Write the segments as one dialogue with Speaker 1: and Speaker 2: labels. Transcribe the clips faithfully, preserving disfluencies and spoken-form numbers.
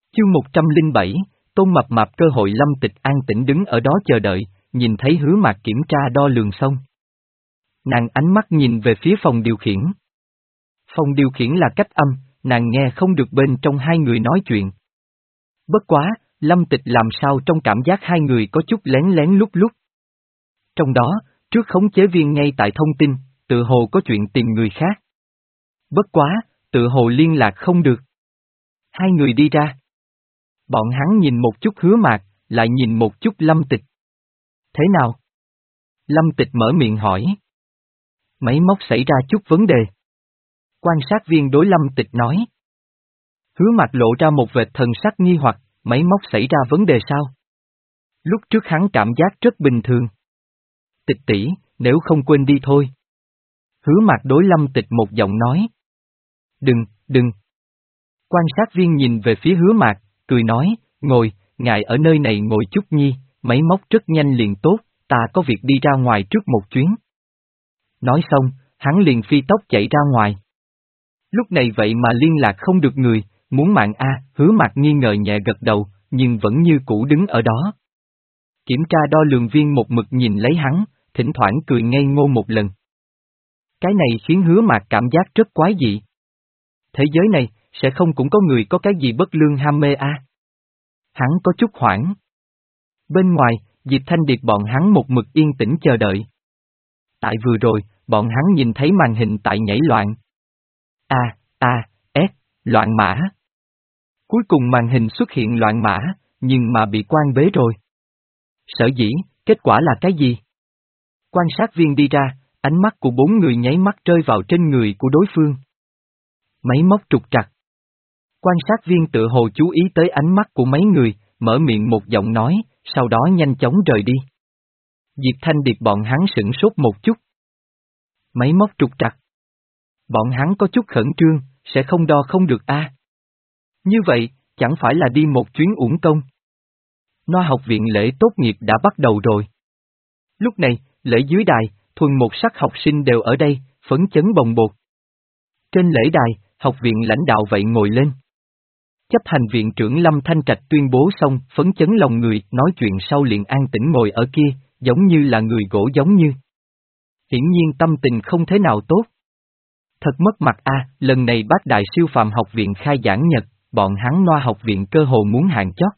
Speaker 1: Chương một trăm lẻ bảy, Tôn Mập Mạp. Cơ hội. Lâm Tịch an tĩnh đứng ở đó chờ đợi, nhìn thấy Hứa Mạc kiểm tra đo lường xong. Nàng ánh mắt nhìn về phía phòng điều khiển. Phòng điều khiển là cách âm, nàng nghe không được bên trong hai người nói chuyện. Bất quá, Lâm Tịch làm sao trong cảm giác hai người có chút lén lén lúc lúc. Trong đó, trước khống chế viên ngay tại thông tin, tự hồ có chuyện tìm người khác. Bất quá, tự hồ liên lạc không được. Hai người đi ra. Bọn hắn nhìn một chút Hứa Mạc, lại nhìn một chút Lâm Tịch. Thế nào? Lâm Tịch mở miệng hỏi. Máy móc xảy ra chút vấn đề. Quan sát viên đối Lâm Tịch nói. Hứa Mạc lộ ra một vệt thần sắc nghi hoặc, máy móc xảy ra vấn đề sao? Lúc trước hắn cảm giác rất bình thường. Tịch tỷ, nếu không quên đi thôi. Hứa Mạc đối Lâm Tịch một giọng nói. Đừng, đừng. Quan sát viên nhìn về phía Hứa Mạc, cười nói, ngồi, ngài ở nơi này ngồi chút nhi, máy móc rất nhanh liền tốt, ta có việc đi ra ngoài trước một chuyến. Nói xong, hắn liền phi tốc chạy ra ngoài. Lúc này vậy mà liên lạc không được người, muốn mạng a, Hứa Mạc nghi ngờ nhẹ gật đầu, nhưng vẫn như cũ đứng ở đó. Kiểm tra đo lường viên một mực nhìn lấy hắn, thỉnh thoảng cười ngây ngô một lần. Cái này khiến Hứa Mạc cảm giác rất quái dị. Thế giới này, sẽ không cũng có người có cái gì bất lương ham mê a? À? Hắn có chút hoảng. Bên ngoài, Diệp Thanh Điệp bọn hắn một mực yên tĩnh chờ đợi. Tại vừa rồi, bọn hắn nhìn thấy màn hình tại nhảy loạn. A, A, S, loạn mã. Cuối cùng màn hình xuất hiện loạn mã, nhưng mà bị quan bế rồi. Sở dĩ, kết quả là cái gì? Quan sát viên đi ra, ánh mắt của bốn người nháy mắt rơi vào trên người của đối phương. Máy móc trục trặc. Quan sát viên tự hồ chú ý tới ánh mắt của mấy người, mở miệng một giọng nói, sau đó nhanh chóng rời đi. Diệp Thanh Điệp bọn hắn sửng sốt một chút. Máy móc trục trặc. Bọn hắn có chút khẩn trương, sẽ không đo không được a. À? Như vậy, chẳng phải là đi một chuyến uổng công. Noa học viện lễ tốt nghiệp đã bắt đầu rồi. Lúc này, lễ dưới đài, thuần một sắc học sinh đều ở đây, phấn chấn bồng bột. Trên lễ đài, học viện lãnh đạo vậy ngồi lên. Chấp hành viện trưởng Lâm Thanh Trạch tuyên bố xong, phấn chấn lòng người, nói chuyện sau liền an tĩnh ngồi ở kia, giống như là người gỗ giống như. Hiển nhiên tâm tình không thế nào tốt. Thật mất mặt a, à, lần này bác đại siêu phàm học viện khai giảng nhật, bọn hắn Noa học viện cơ hồ muốn hạng chót.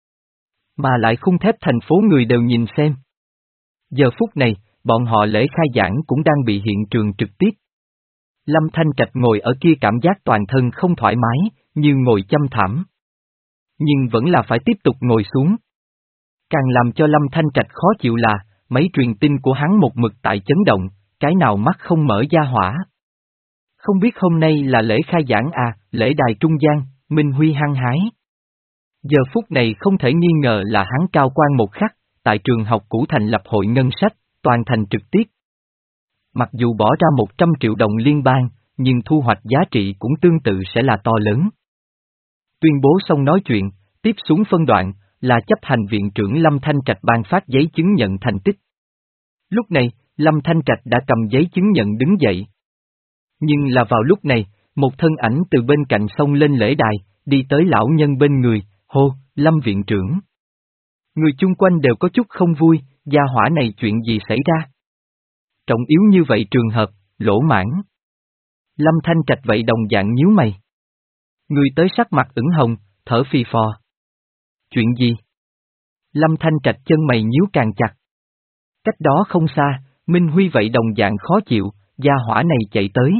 Speaker 1: Mà lại khung thép thành phố người đều nhìn xem. Giờ phút này, bọn họ lễ khai giảng cũng đang bị hiện trường trực tiếp. Lâm Thanh Trạch ngồi ở kia cảm giác toàn thân không thoải mái, như ngồi châm thảm. Nhưng vẫn là phải tiếp tục ngồi xuống. Càng làm cho Lâm Thanh Trạch khó chịu là, mấy truyền tin của hắn một mực tại chấn động, cái nào mắt không mở ra hỏa. Không biết hôm nay là lễ khai giảng à, lễ đài trung gian, Minh Huy hăng hái. Giờ phút này không thể nghi ngờ là hắn cao quan một khắc, tại trường học cũ thành lập hội ngân sách, toàn thành trực tiếp. Mặc dù bỏ ra một trăm triệu đồng liên bang, nhưng thu hoạch giá trị cũng tương tự sẽ là to lớn. Tuyên bố xong nói chuyện, tiếp xuống phân đoạn, là chấp hành viện trưởng Lâm Thanh Trạch ban phát giấy chứng nhận thành tích. Lúc này, Lâm Thanh Trạch đã cầm giấy chứng nhận đứng dậy. Nhưng là vào lúc này, một thân ảnh từ bên cạnh xông lên lễ đài, đi tới lão nhân bên người, hô, Lâm viện trưởng. Người chung quanh đều có chút không vui, gia hỏa này chuyện gì xảy ra? Trọng yếu như vậy trường hợp, lỗ mãn. Lâm Thanh Trạch vậy đồng dạng nhíu mày. Người tới sắc mặt ửng hồng, thở phì phò. Chuyện gì? Lâm Thanh Trạch chân mày nhíu càng chặt. Cách đó không xa, Minh Huy vậy đồng dạng khó chịu, gia hỏa này chạy tới.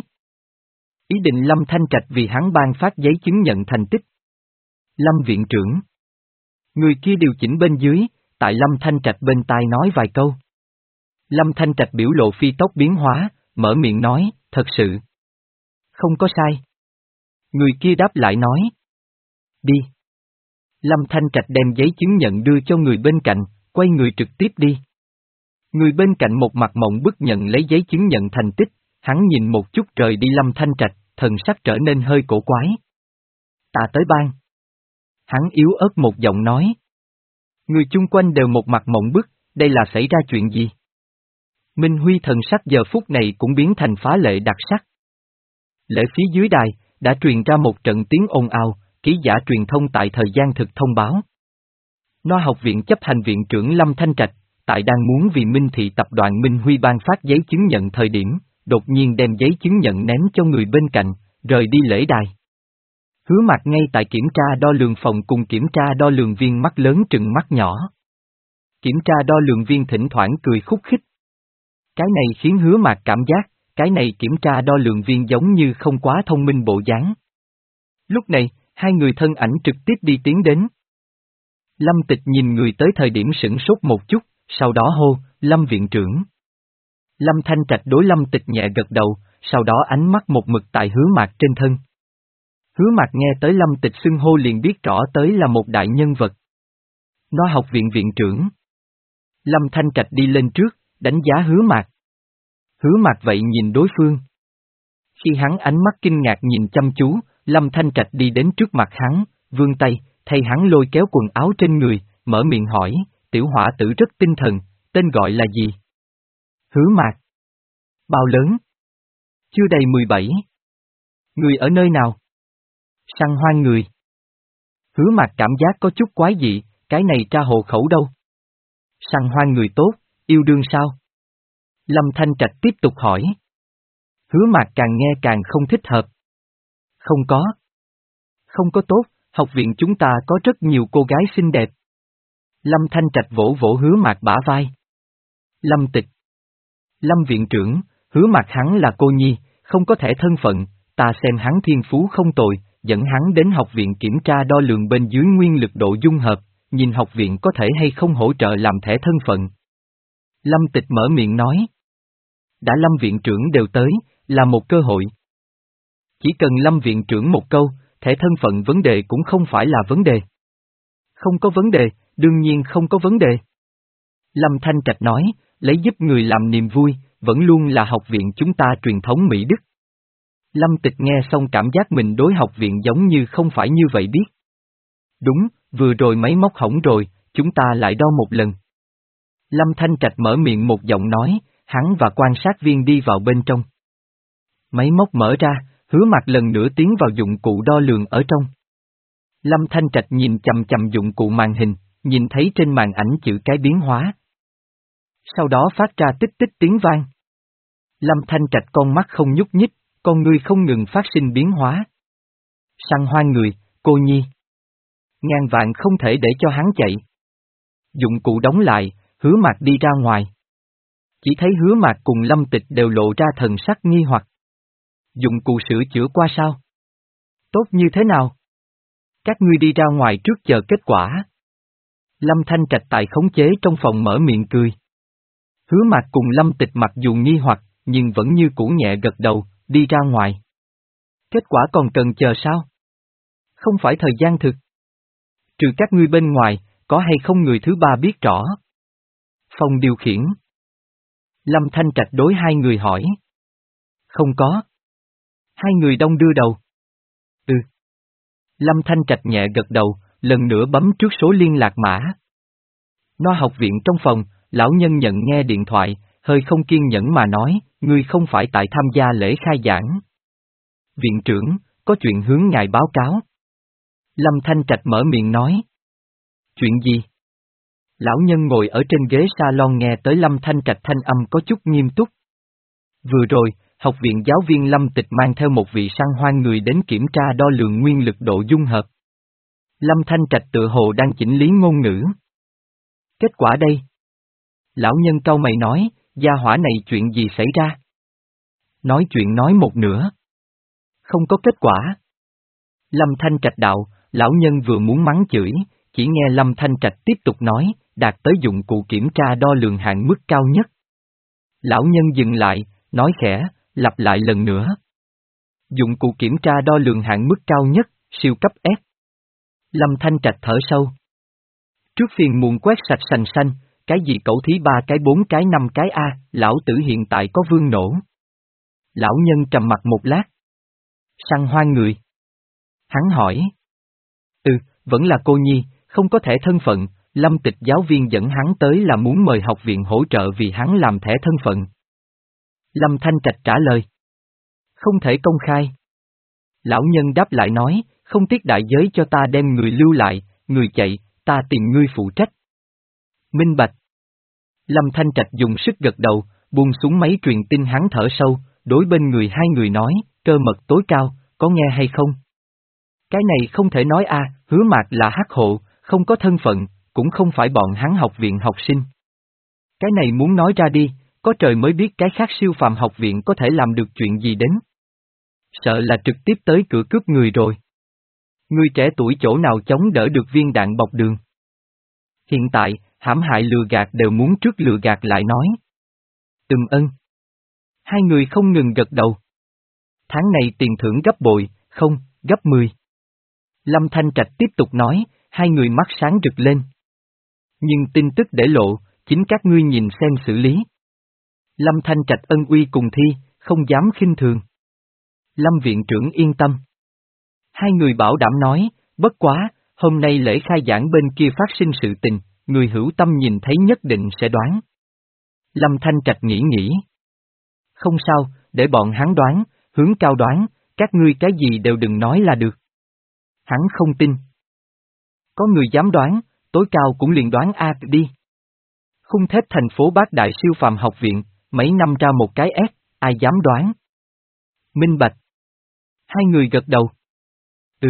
Speaker 1: Ý định Lâm Thanh Trạch vì hắn ban phát giấy chứng nhận thành tích. Lâm viện trưởng. Người kia điều chỉnh bên dưới, tại Lâm Thanh Trạch bên tai nói vài câu. Lâm Thanh Trạch biểu lộ phi tốc biến hóa, mở miệng nói, thật sự. Không có sai. Người kia đáp lại nói. Đi. Lâm Thanh Trạch đem giấy chứng nhận đưa cho người bên cạnh, quay người trực tiếp đi. Người bên cạnh một mặt mộng bức nhận lấy giấy chứng nhận thành tích, hắn nhìn một chút rời đi Lâm Thanh Trạch, thần sắc trở nên hơi cổ quái. Ta tới ban. Hắn yếu ớt một giọng nói. Người chung quanh đều một mặt mộng bức, đây là xảy ra chuyện gì? Minh Huy thần sắc giờ phút này cũng biến thành phá lệ đặc sắc. Lễ phía dưới đài, đã truyền ra một trận tiếng ồn ào, ký giả truyền thông tại thời gian thực thông báo. No học viện chấp hành viện trưởng Lâm Thanh Trạch, tại đang muốn vì Minh Thị tập đoàn Minh Huy ban phát giấy chứng nhận thời điểm, đột nhiên đem giấy chứng nhận ném cho người bên cạnh, rời đi lễ đài. Hứa Mạc ngay tại kiểm tra đo lường phòng cùng kiểm tra đo lường viên mắt lớn trừng mắt nhỏ. Kiểm tra đo lường viên thỉnh thoảng cười khúc khích. Cái này khiến Hứa Mạc cảm giác, cái này kiểm tra đo lường viên giống như không quá thông minh bộ dáng. Lúc này, hai người thân ảnh trực tiếp đi tiến đến. Lâm Tịch nhìn người tới thời điểm sửng sốt một chút, sau đó hô, Lâm viện trưởng. Lâm Thanh Trạch đối Lâm Tịch nhẹ gật đầu, sau đó ánh mắt một mực tại Hứa Mạc trên thân. Hứa Mạc nghe tới Lâm Tịch xưng hô liền biết rõ tới là một đại nhân vật. No học viện viện trưởng. Lâm Thanh Trạch đi lên trước, đánh giá Hứa Mạc. Hứa Mạc vậy nhìn đối phương. Khi hắn ánh mắt kinh ngạc nhìn chăm chú, Lâm Thanh Trạch đi đến trước mặt hắn, vươn tay, thay hắn lôi kéo quần áo trên người, mở miệng hỏi, tiểu hỏa tử rất tinh thần, tên gọi là gì? Hứa Mạc. Bao lớn? Chưa đầy mười bảy. Người ở nơi nào? Săn hoang người. Hứa Mạc cảm giác có chút quái dị, cái này tra hộ khẩu đâu? Săn hoang người tốt, yêu đương sao? Lâm Thanh Trạch tiếp tục hỏi. Hứa Mạc càng nghe càng không thích hợp. Không có. Không có tốt, học viện chúng ta có rất nhiều cô gái xinh đẹp. Lâm Thanh Trạch vỗ vỗ Hứa Mạc bả vai. Lâm Tịch. Lâm viện trưởng, Hứa Mạc hắn là cô nhi, không có thể thân phận, ta xem hắn thiên phú không tồi, dẫn hắn đến học viện kiểm tra đo lường bên dưới nguyên lực độ dung hợp, nhìn học viện có thể hay không hỗ trợ làm thẻ thân phận. Lâm Tịch mở miệng nói. Đã Lâm viện trưởng đều tới, là một cơ hội. Chỉ cần Lâm viện trưởng một câu, thẻ thân phận vấn đề cũng không phải là vấn đề. Không có vấn đề, đương nhiên không có vấn đề. Lâm Thanh Trạch nói, lấy giúp người làm niềm vui, vẫn luôn là học viện chúng ta truyền thống Mỹ Đức. Lâm Tịch nghe xong cảm giác mình đối học viện giống như không phải như vậy biết. Đúng, vừa rồi máy móc hỏng rồi, chúng ta lại đo một lần. Lâm Thanh Trạch mở miệng một giọng nói, hắn và quan sát viên đi vào bên trong. Máy móc mở ra, Hứa Mạc lần nữa tiến vào dụng cụ đo lường ở trong. Lâm Thanh Trạch nhìn chầm chầm dụng cụ màn hình, nhìn thấy trên màn ảnh chữ cái biến hóa. Sau đó phát ra tích tích tiếng vang. Lâm Thanh Trạch con mắt không nhúc nhích, con ngươi không ngừng phát sinh biến hóa. Săn hoang người, cô nhi. Ngàn vạn không thể để cho hắn chạy. Dụng cụ đóng lại, Hứa Mạc đi ra ngoài. Chỉ thấy Hứa Mạc cùng Lâm Tịch đều lộ ra thần sắc nghi hoặc. Dụng cụ sửa chữa qua sao? Tốt như thế nào? Các ngươi đi ra ngoài trước chờ kết quả. Lâm Thanh Trạch tại khống chế trong phòng mở miệng cười. Hứa Mạc cùng Lâm Tịch mặc dù nghi hoặc, nhưng vẫn như cũ nhẹ gật đầu, đi ra ngoài. Kết quả còn cần chờ sao? Không phải thời gian thực. Trừ các ngươi bên ngoài, có hay không người thứ ba biết rõ? Phòng điều khiển. Lâm Thanh Trạch đối hai người hỏi. Không có. Hai người đông đưa đầu. Ừ. Lâm Thanh Trạch nhẹ gật đầu, lần nữa bấm trước số liên lạc mã. No học viện trong phòng, lão nhân nhận nghe điện thoại, hơi không kiên nhẫn mà nói, ngươi không phải tại tham gia lễ khai giảng. Viện trưởng, có chuyện hướng ngài báo cáo. Lâm Thanh Trạch mở miệng nói. Chuyện gì? Lão nhân ngồi ở trên ghế salon nghe tới Lâm Thanh Trạch thanh âm có chút nghiêm túc. Vừa rồi, học viện giáo viên Lâm Tịch mang theo một vị săn hoang người đến kiểm tra đo lường nguyên lực độ dung hợp. Lâm Thanh Trạch tự hồ đang chỉnh lý ngôn ngữ. Kết quả đây? Lão nhân cau mày nói, gia hỏa này chuyện gì xảy ra? Nói chuyện nói một nửa. Không có kết quả. Lâm Thanh Trạch đạo, lão nhân vừa muốn mắng chửi, chỉ nghe Lâm Thanh Trạch tiếp tục nói, đạt tới dụng cụ kiểm tra đo lường hạn mức cao nhất. Lão nhân dừng lại, nói khẽ, lặp lại lần nữa. Dụng cụ kiểm tra đo lường hạn mức cao nhất, siêu cấp S. Lâm Thanh Trạch thở sâu. Trước phiền muộn quét sạch sành xanh, cái gì cẩu thí ba cái bốn cái năm cái A, lão tử hiện tại có vương nổ. Lão nhân trầm mặt một lát. Săn hoang người. Hắn hỏi. Ừ, vẫn là cô nhi, không có thẻ thân phận, Lâm Tịch giáo viên dẫn hắn tới là muốn mời học viện hỗ trợ vì hắn làm thẻ thân phận. Lâm Thanh Trạch trả lời. Không thể công khai. Lão nhân đáp lại nói, không tiếc đại giới cho ta đem người lưu lại, người chạy, ta tìm ngươi phụ trách. Minh bạch. Lâm Thanh Trạch dùng sức gật đầu, buông xuống máy truyền tin hắn thở sâu, đối bên người hai người nói, cơ mật tối cao, có nghe hay không? Cái này không thể nói a, Hứa Mạc là hắc hộ, không có thân phận, cũng không phải bọn hắn học viện học sinh. Cái này muốn nói ra đi, có trời mới biết cái khác siêu phàm học viện có thể làm được chuyện gì đến. Sợ là trực tiếp tới cửa cướp người rồi. Người trẻ tuổi chỗ nào chống đỡ được viên đạn bọc đường. Hiện tại, hãm hại lừa gạt đều muốn trước lừa gạt lại nói. Ừm ân. Hai người không ngừng gật đầu. Tháng này tiền thưởng gấp bội, không, gấp mười. Lâm Thanh Trạch tiếp tục nói, hai người mắt sáng rực lên. Nhưng tin tức để lộ, chính các ngươi nhìn xem xử lý. Lâm Thanh Trạch ân uy cùng thi, không dám khinh thường. Lâm viện trưởng yên tâm. Hai người bảo đảm nói, bất quá, hôm nay lễ khai giảng bên kia phát sinh sự tình, người hữu tâm nhìn thấy nhất định sẽ đoán. Lâm Thanh Trạch nghĩ nghĩ. Không sao, để bọn hắn đoán, hướng cao đoán, các ngươi cái gì đều đừng nói là được. Hắn không tin. Có người dám đoán, tối cao cũng liền đoán A đi. Khung thép thành phố Bát Đại siêu phàm học viện, mấy năm ra một cái S, ai dám đoán. Minh bạch. Hai người gật đầu. Ừ.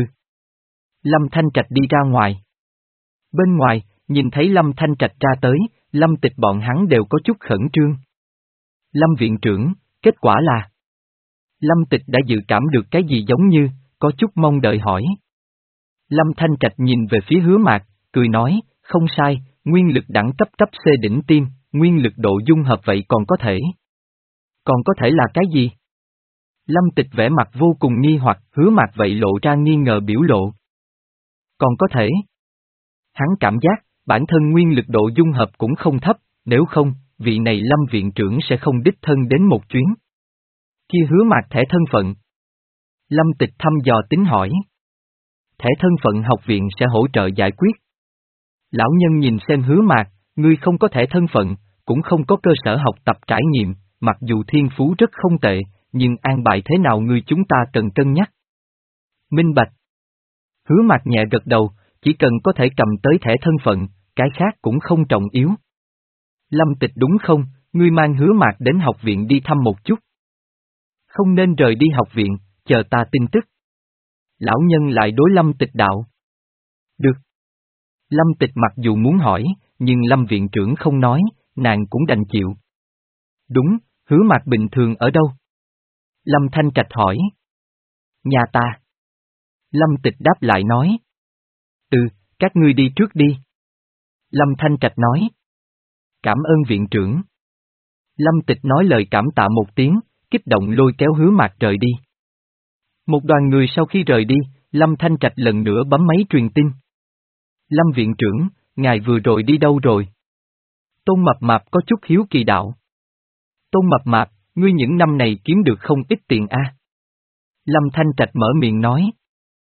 Speaker 1: Lâm Thanh Trạch đi ra ngoài. Bên ngoài, nhìn thấy Lâm Thanh Trạch ra tới, Lâm Tịch bọn hắn đều có chút khẩn trương. Lâm viện trưởng, kết quả là... Lâm Tịch đã dự cảm được cái gì giống như, có chút mong đợi hỏi. Lâm Thanh Trạch nhìn về phía Hứa Mạc, cười nói, không sai, nguyên lực đẳng cấp cấp C đỉnh tiêm, nguyên lực độ dung hợp vậy còn có thể. Còn có thể là cái gì? Lâm Tịch vẻ mặt vô cùng nghi hoặc, Hứa Mạc vậy lộ ra nghi ngờ biểu lộ. Còn có thể. Hắn cảm giác, bản thân nguyên lực độ dung hợp cũng không thấp, nếu không, vị này Lâm viện trưởng sẽ không đích thân đến một chuyến. Kia Hứa Mạc thẻ thân phận. Lâm Tịch thăm dò tính hỏi. Thẻ thân phận học viện sẽ hỗ trợ giải quyết. Lão nhân nhìn xem Hứa Mạc, ngươi không có thẻ thân phận, cũng không có cơ sở học tập trải nghiệm, mặc dù thiên phú rất không tệ, nhưng an bài thế nào ngươi chúng ta cần cân nhắc. Minh bạch. Hứa Mạc nhẹ gật đầu, chỉ cần có thể cầm tới thẻ thân phận, cái khác cũng không trọng yếu. Lâm Tịch đúng không, ngươi mang Hứa Mạc đến học viện đi thăm một chút. Không nên rời đi học viện, chờ ta tin tức. Lão nhân lại đối Lâm Tịch đạo. Được. Lâm Tịch mặc dù muốn hỏi, nhưng Lâm viện trưởng không nói, nàng cũng đành chịu. Đúng, Hứa Mạc bình thường ở đâu? Lâm Thanh Trạch hỏi. Nhà ta. Lâm Tịch đáp lại nói. Ừ, các ngươi đi trước đi. Lâm Thanh Trạch nói. Cảm ơn viện trưởng. Lâm Tịch nói lời cảm tạ một tiếng, kích động lôi kéo Hứa Mạc rời đi. Một đoàn người sau khi rời đi, Lâm Thanh Trạch lần nữa bấm máy truyền tin. Lâm viện trưởng, ngài vừa rồi đi đâu rồi? Tôn Mập Mạp có chút hiếu kỳ đạo. Tôn Mập Mạp, ngươi những năm này kiếm được không ít tiền a. À? Lâm Thanh Trạch mở miệng nói.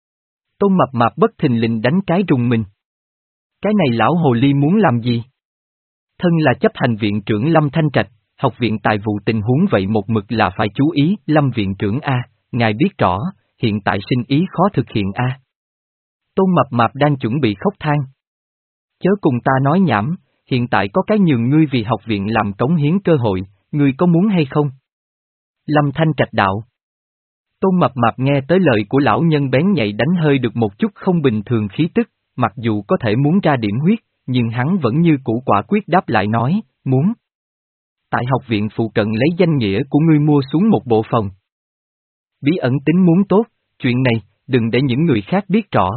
Speaker 1: Tôn Mập Mạp bất thình lình đánh cái rùng mình. Cái này lão hồ ly muốn làm gì? Thân là chấp hành viện trưởng Lâm Thanh Trạch, học viện tài vụ tình huống vậy một mực là phải chú ý. Lâm viện trưởng a, ngài biết rõ, hiện tại sinh ý khó thực hiện a. À? Tôn Mập Mạp đang chuẩn bị khóc than. Chớ cùng ta nói nhảm, hiện tại có cái nhường ngươi vì học viện làm cống hiến cơ hội, ngươi có muốn hay không? Lâm Thanh Trạch đạo. Tôn Mập Mạp nghe tới lời của lão nhân bén nhạy đánh hơi được một chút không bình thường khí tức, mặc dù có thể muốn ra điểm huyết, nhưng hắn vẫn như cũ quả quyết đáp lại nói, muốn. Tại học viện phụ cận lấy danh nghĩa của ngươi mua xuống một bộ phòng. Bí ẩn tính muốn tốt, chuyện này, đừng để những người khác biết rõ.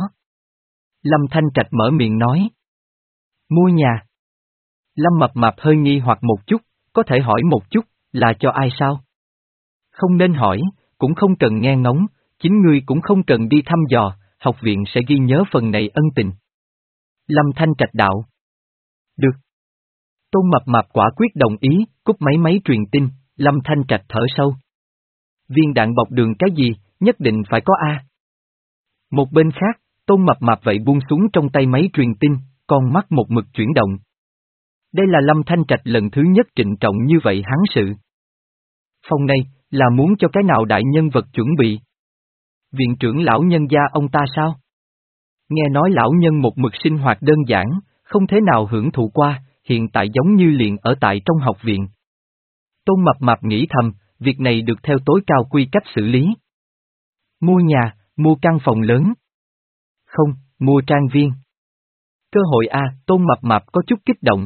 Speaker 1: Lâm Thanh Trạch mở miệng nói. Mua nhà. Lâm Mập Mạp hơi nghi hoặc một chút, có thể hỏi một chút, là cho ai sao? Không nên hỏi, cũng không cần nghe ngóng, chính ngươi cũng không cần đi thăm dò, học viện sẽ ghi nhớ phần này ân tình. Lâm Thanh Trạch đạo. Được. Tôn Mập Mạp quả quyết đồng ý, cúp máy máy truyền tin, Lâm Thanh Trạch thở sâu. Viên đạn bọc đường cái gì, nhất định phải có A. Một bên khác, Tôn Mập Mạp vậy buông xuống trong tay máy truyền tin, con mắt một mực chuyển động. Đây là Lâm Thanh Trạch lần thứ nhất trịnh trọng như vậy hắn sự. Phòng này, là muốn cho cái nào đại nhân vật chuẩn bị. Viện trưởng lão nhân gia ông ta sao? Nghe nói lão nhân một mực sinh hoạt đơn giản, không thế nào hưởng thụ qua, hiện tại giống như liền ở tại trong học viện. Tôn Mập Mạp nghĩ thầm, việc này được theo tối cao quy cách xử lý. Mua nhà, mua căn phòng lớn. Không, mua trang viên. Cơ hội A, Tôn Mập Mạp có chút kích động.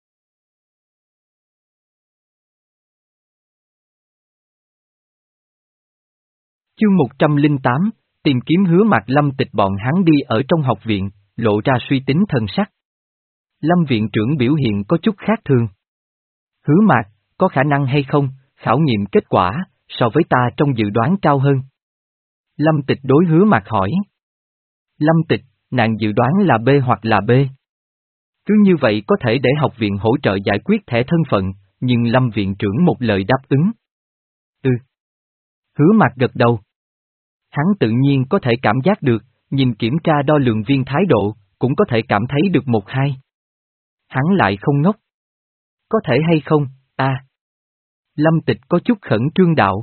Speaker 1: Chương một trăm lẻ tám, tìm kiếm Hứa Mạc. Lâm Tịch bọn hắn đi ở trong học viện, lộ ra suy tính thần sắc. Lâm viện trưởng biểu hiện có chút khác thường. Hứa Mạc, có khả năng hay không, khảo nghiệm kết quả, so với ta trong dự đoán cao hơn. Lâm Tịch đối Hứa Mạc hỏi. Lâm Tịch, nàng dự đoán là B hoặc là B. Cứ như vậy có thể để học viện hỗ trợ giải quyết thẻ thân phận, nhưng Lâm viện trưởng một lời đáp ứng. Ừ. Hứa Mạc gật đầu. Hắn tự nhiên có thể cảm giác được, nhìn kiểm tra đo lường viên thái độ, cũng có thể cảm thấy được một hai. Hắn lại không ngốc. Có thể hay không, a? À. Lâm Tịch có chút khẩn trương đạo.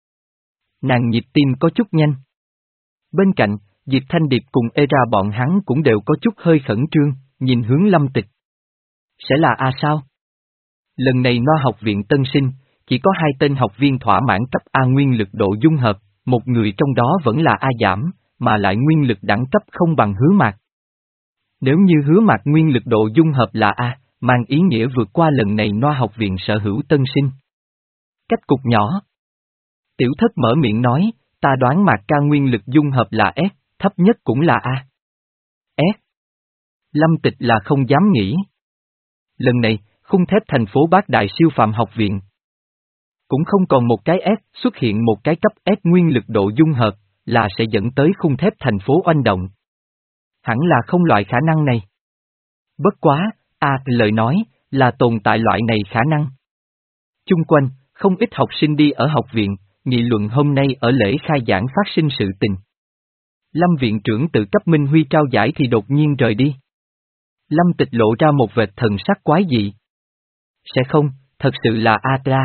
Speaker 1: Nàng nhịp tim có chút nhanh. Bên cạnh, Diệp Thanh Điệp cùng Era bọn hắn cũng đều có chút hơi khẩn trương, nhìn hướng Lâm Tịch. Sẽ là A sao? Lần này No học viện tân sinh, chỉ có hai tên học viên thỏa mãn cấp A nguyên lực độ dung hợp, một người trong đó vẫn là A giảm, mà lại nguyên lực đẳng cấp không bằng Hứa Mạc. Nếu như Hứa Mạc nguyên lực độ dung hợp là A, mang ý nghĩa vượt qua lần này No học viện sở hữu tân sinh. Cách cục nhỏ. Tiểu Thất mở miệng nói, ta đoán Mạc ca nguyên lực dung hợp là S, thấp nhất cũng là A. S. Lâm Tịch là không dám nghĩ. Lần này, khung thép thành phố Bát Đại siêu phàm học viện. Cũng không còn một cái S, xuất hiện một cái cấp S nguyên lực độ dung hợp, là sẽ dẫn tới khung thép thành phố oanh động. Hẳn là không loại khả năng này. Bất quá, A lời nói, là tồn tại loại này khả năng. Chung quanh, không ít học sinh đi ở học viện, nghị luận hôm nay ở lễ khai giảng phát sinh sự tình. Lâm viện trưởng tự cấp Minh Huy trao giải thì đột nhiên rời đi. Lâm Tịch lộ ra một vệt thần sắc quái dị. Sẽ không, thật sự là A ra.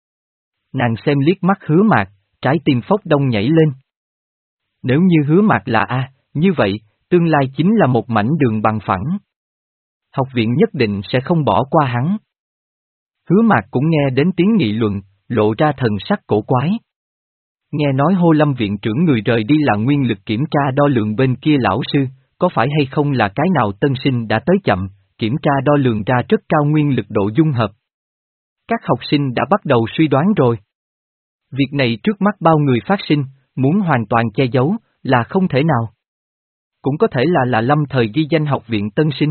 Speaker 1: Nàng xem liếc mắt Hứa Mạc, trái tim phốc đông nhảy lên. Nếu như Hứa Mạc là A, như vậy, tương lai chính là một mảnh đường bằng phẳng. Học viện nhất định sẽ không bỏ qua hắn. Hứa Mạc cũng nghe đến tiếng nghị luận, lộ ra thần sắc cổ quái. Nghe nói Hô Lâm viện trưởng người rời đi là nguyên lực kiểm tra đo lường bên kia lão sư, có phải hay không là cái nào tân sinh đã tới chậm, kiểm tra đo lường ra rất cao nguyên lực độ dung hợp. Các học sinh đã bắt đầu suy đoán rồi. Việc này trước mắt bao người phát sinh, muốn hoàn toàn che giấu, là không thể nào. Cũng có thể là là Lâm thời ghi danh học viện tân sinh.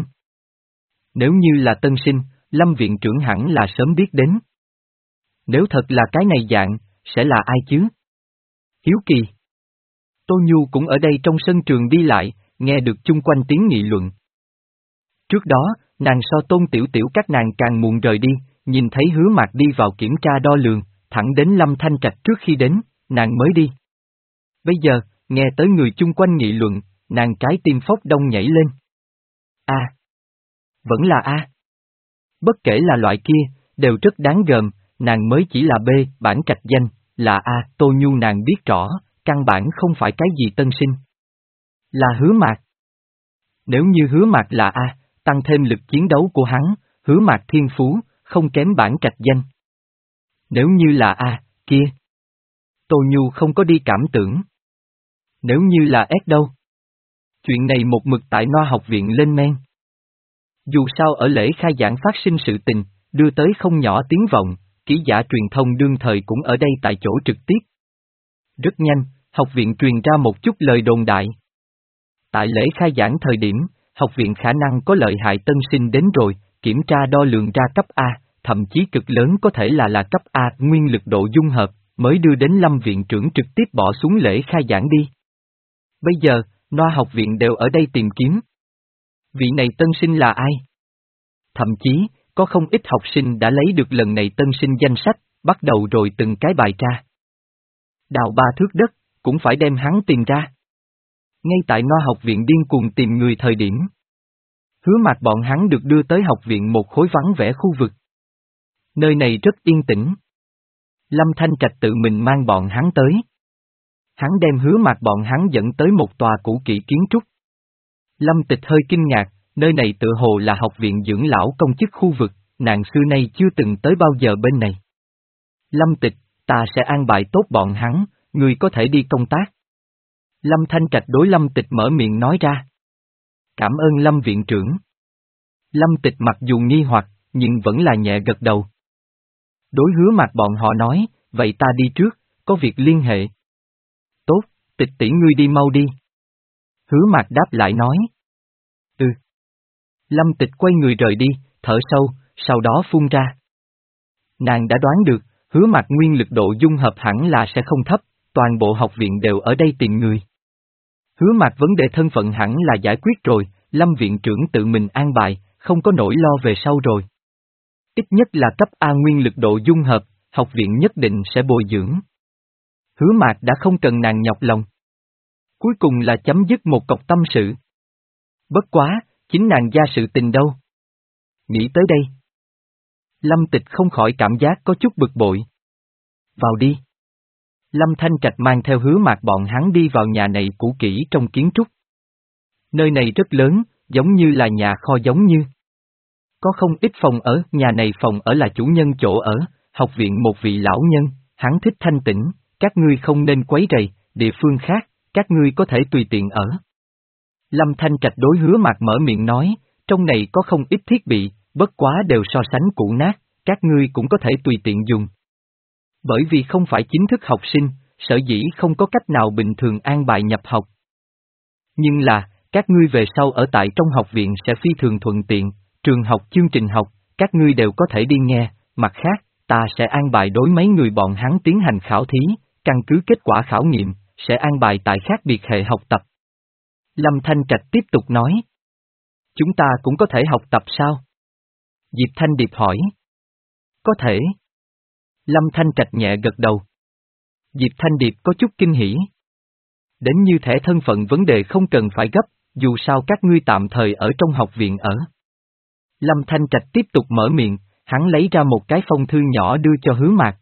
Speaker 1: Nếu như là tân sinh, Lâm viện trưởng hẳn là sớm biết đến. Nếu thật là cái này dạng, sẽ là ai chứ? Hiếu kỳ. Tô Nhu cũng ở đây trong sân trường đi lại, nghe được chung quanh tiếng nghị luận. Trước đó, nàng so Tôn Tiểu Tiểu các nàng càng muộn rời đi, nhìn thấy Hứa Mạc đi vào kiểm tra đo lường, thẳng đến Lâm Thanh Trạch trước khi đến, nàng mới đi. Bây giờ, nghe tới người chung quanh nghị luận, nàng trái tim phốc đông nhảy lên. A. Vẫn là A. Bất kể là loại kia, đều rất đáng gờm, nàng mới chỉ là B, bản trạch danh, là A, Tô Nhu nàng biết rõ, căn bản không phải cái gì tân sinh. Là Hứa Mạc. Nếu như Hứa Mạc là A, tăng thêm lực chiến đấu của hắn, Hứa Mạc thiên phú, không kém bản trạch danh. Nếu như là A, kia. Tô Nhu không có đi cảm tưởng. Nếu như là S đâu? Chuyện này một mực tại No học viện lên men. Dù sao ở lễ khai giảng phát sinh sự tình, đưa tới không nhỏ tiếng vọng, ký giả truyền thông đương thời cũng ở đây tại chỗ trực tiếp. Rất nhanh, học viện truyền ra một chút lời đồn đại. Tại lễ khai giảng thời điểm, học viện khả năng có lợi hại tân sinh đến rồi, kiểm tra đo lường ra cấp A, thậm chí cực lớn có thể là là cấp A nguyên lực độ dung hợp, mới đưa đến Lâm viện trưởng trực tiếp bỏ xuống lễ khai giảng đi. Bây giờ, No học viện đều ở đây tìm kiếm. Vị này tân sinh là ai? Thậm chí, có không ít học sinh đã lấy được lần này tân sinh danh sách, bắt đầu rồi từng cái bài tra. Đào ba thước đất, cũng phải đem hắn tìm ra. Ngay tại No học viện điên cuồng tìm người thời điểm. Hứa Mạc bọn hắn được đưa tới học viện một khối vắng vẻ khu vực. Nơi này rất yên tĩnh. Lâm Thanh Trạch tự mình mang bọn hắn tới. Hắn đem Hứa Mạc bọn hắn dẫn tới một tòa cũ kỹ kiến trúc. Lâm Tịch hơi kinh ngạc, nơi này tựa hồ là học viện dưỡng lão công chức khu vực, nàng xưa nay chưa từng tới bao giờ bên này. Lâm Tịch, ta sẽ an bài tốt bọn hắn, người có thể đi công tác. Lâm Thanh Trạch đối Lâm Tịch mở miệng nói ra. Cảm ơn Lâm viện trưởng. Lâm Tịch mặc dù nghi hoặc, nhưng vẫn là nhẹ gật đầu. Đối Hứa Mạc bọn họ nói, vậy ta đi trước, có việc liên hệ. Tốt, Tịch tỷ ngươi đi mau đi. Hứa Mạc đáp lại nói. Ừ. Lâm Tịch quay người rời đi, thở sâu, sau đó phun ra. Nàng đã đoán được, Hứa Mạc nguyên lực độ dung hợp hẳn là sẽ không thấp, toàn bộ học viện đều ở đây tìm người. Hứa Mạc vấn đề thân phận hẳn là giải quyết rồi, Lâm viện trưởng tự mình an bài, không có nỗi lo về sau rồi. Ít nhất là cấp A nguyên lực độ dung hợp, học viện nhất định sẽ bồi dưỡng. Hứa Mạc đã không cần nàng nhọc lòng. Cuối cùng là chấm dứt một cọc tâm sự. Bất quá, chính nàng gia sự tình đâu. Nghĩ tới đây. Lâm Tịch không khỏi cảm giác có chút bực bội. Vào đi. Lâm Thanh Trạch mang theo Hứa Mạc bọn hắn đi vào nhà này cũ kỹ trong kiến trúc. Nơi này rất lớn, giống như là nhà kho giống như. Có không ít phòng ở, nhà này phòng ở là chủ nhân chỗ ở, học viện một vị lão nhân, hắn thích thanh tĩnh, các ngươi không nên quấy rầy, địa phương khác, các ngươi có thể tùy tiện ở. Lâm Thanh Trạch đối Hứa Mạc mở miệng nói, trong này có không ít thiết bị, bất quá đều so sánh cũ nát, các ngươi cũng có thể tùy tiện dùng. Bởi vì không phải chính thức học sinh, sở dĩ không có cách nào bình thường an bài nhập học. Nhưng là, các ngươi về sau ở tại trong học viện sẽ phi thường thuận tiện, trường học chương trình học, các ngươi đều có thể đi nghe, mặt khác, ta sẽ an bài đối mấy người bọn hắn tiến hành khảo thí, căn cứ kết quả khảo nghiệm, sẽ an bài tại khác biệt hệ học tập. Lâm Thanh Trạch tiếp tục nói. Chúng ta cũng có thể học tập sao? Diệp Thanh Điệp hỏi. Có thể. Lâm Thanh Trạch nhẹ gật đầu. Diệp Thanh Điệp có chút kinh hỉ. Đến như thẻ thân phận vấn đề không cần phải gấp, dù sao các ngươi tạm thời ở trong học viện ở. Lâm Thanh Trạch tiếp tục mở miệng, hắn lấy ra một cái phong thư nhỏ đưa cho Hứa Mạc.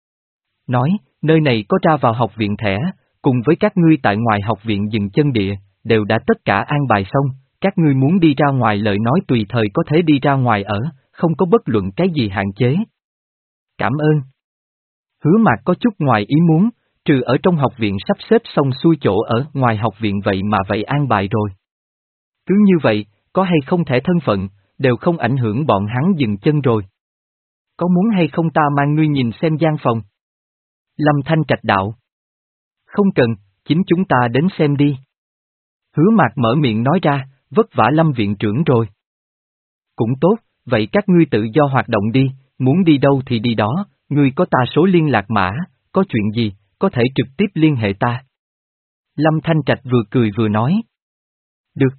Speaker 1: Nói, nơi này có ra vào học viện thẻ, cùng với các ngươi tại ngoài học viện dừng chân địa, đều đã tất cả an bài xong, các ngươi muốn đi ra ngoài lời nói tùy thời có thể đi ra ngoài ở, không có bất luận cái gì hạn chế. Cảm ơn. Hứa Mạc có chút ngoài ý muốn, trừ ở trong học viện sắp xếp xong xuôi chỗ ở ngoài học viện vậy mà vậy an bài rồi. Cứ như vậy, có hay không thẻ thân phận, đều không ảnh hưởng bọn hắn dừng chân rồi. Có muốn hay không ta mang ngươi nhìn xem gian phòng? Lâm Thanh Trạch đạo. Không cần, chính chúng ta đến xem đi. Hứa Mạc mở miệng nói ra, vất vả Lâm viện trưởng rồi. Cũng tốt, vậy các ngươi tự do hoạt động đi, muốn đi đâu thì đi đó, ngươi có ta số liên lạc mã, có chuyện gì, có thể trực tiếp liên hệ ta. Lâm Thanh Trạch vừa cười vừa nói. Được.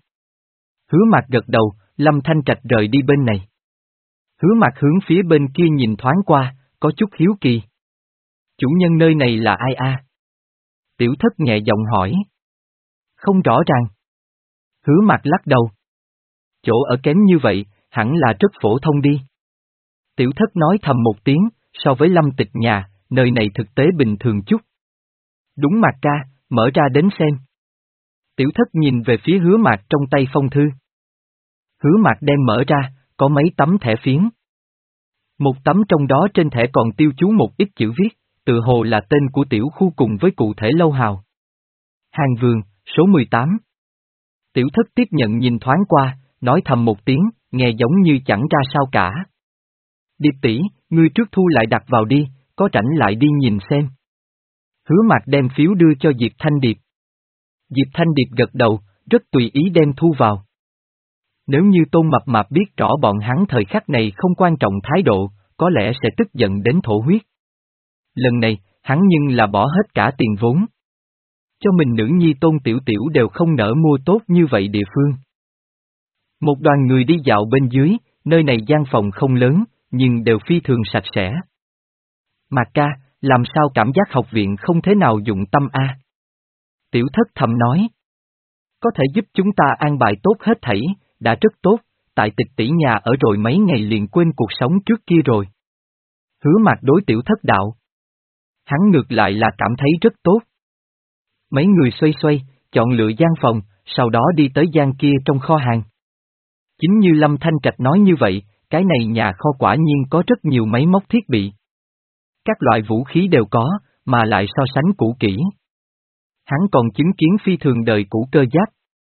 Speaker 1: Hứa Mạc gật đầu, Lâm Thanh Trạch rời đi bên này. Hứa Mạc hướng phía bên kia nhìn thoáng qua, có chút hiếu kỳ. Chủ nhân nơi này là ai a? Tiểu Thất nhẹ giọng hỏi. Không rõ ràng. Hứa Mạc lắc đầu. Chỗ ở kém như vậy, hẳn là rất phổ thông đi. Tiểu Thất nói thầm một tiếng, so với Lâm Tịch nhà, nơi này thực tế bình thường chút. Đúng Mạc ca, mở ra đến xem. Tiểu Thất nhìn về phía Hứa Mạc trong tay phong thư. Hứa Mạc đem mở ra, có mấy tấm thẻ phiến. Một tấm trong đó trên thẻ còn tiêu chú một ít chữ viết, tự hồ là tên của tiểu khu cùng với cụ thể lâu hào. Hàng vườn, số mười tám. Tiểu Thất tiếp nhận nhìn thoáng qua, nói thầm một tiếng, nghe giống như chẳng ra sao cả. Điệp tỷ, ngươi trước thu lại đặt vào đi, có rảnh lại đi nhìn xem. Hứa Mạc đem phiếu đưa cho Diệp Thanh Điệp. Diệp Thanh Điệp gật đầu, rất tùy ý đem thu vào. Nếu như Tôn Mập Mạp biết rõ bọn hắn thời khắc này không quan trọng thái độ, có lẽ sẽ tức giận đến thổ huyết. Lần này, hắn nhưng là bỏ hết cả tiền vốn. Cho mình nữ nhi Tôn Tiểu Tiểu đều không nỡ mua tốt như vậy địa phương. Một đoàn người đi dạo bên dưới, nơi này gian phòng không lớn, nhưng đều phi thường sạch sẽ. Mạc ca, làm sao cảm giác học viện không thế nào dụng tâm a? Tiểu Thất thầm nói. Có thể giúp chúng ta an bài tốt hết thảy, đã rất tốt, tại Tịch tỷ nhà ở rồi mấy ngày liền quên cuộc sống trước kia rồi. Hứa Mạc đối Tiểu Thất đạo. Hắn ngược lại là cảm thấy rất tốt. Mấy người xoay xoay, chọn lựa gian phòng, sau đó đi tới gian kia trong kho hàng. Chính như Lâm Thanh Trạch nói như vậy, cái này nhà kho quả nhiên có rất nhiều máy móc thiết bị. Các loại vũ khí đều có, mà lại so sánh cũ kỹ. Hắn còn chứng kiến phi thường đời cũ cơ giáp.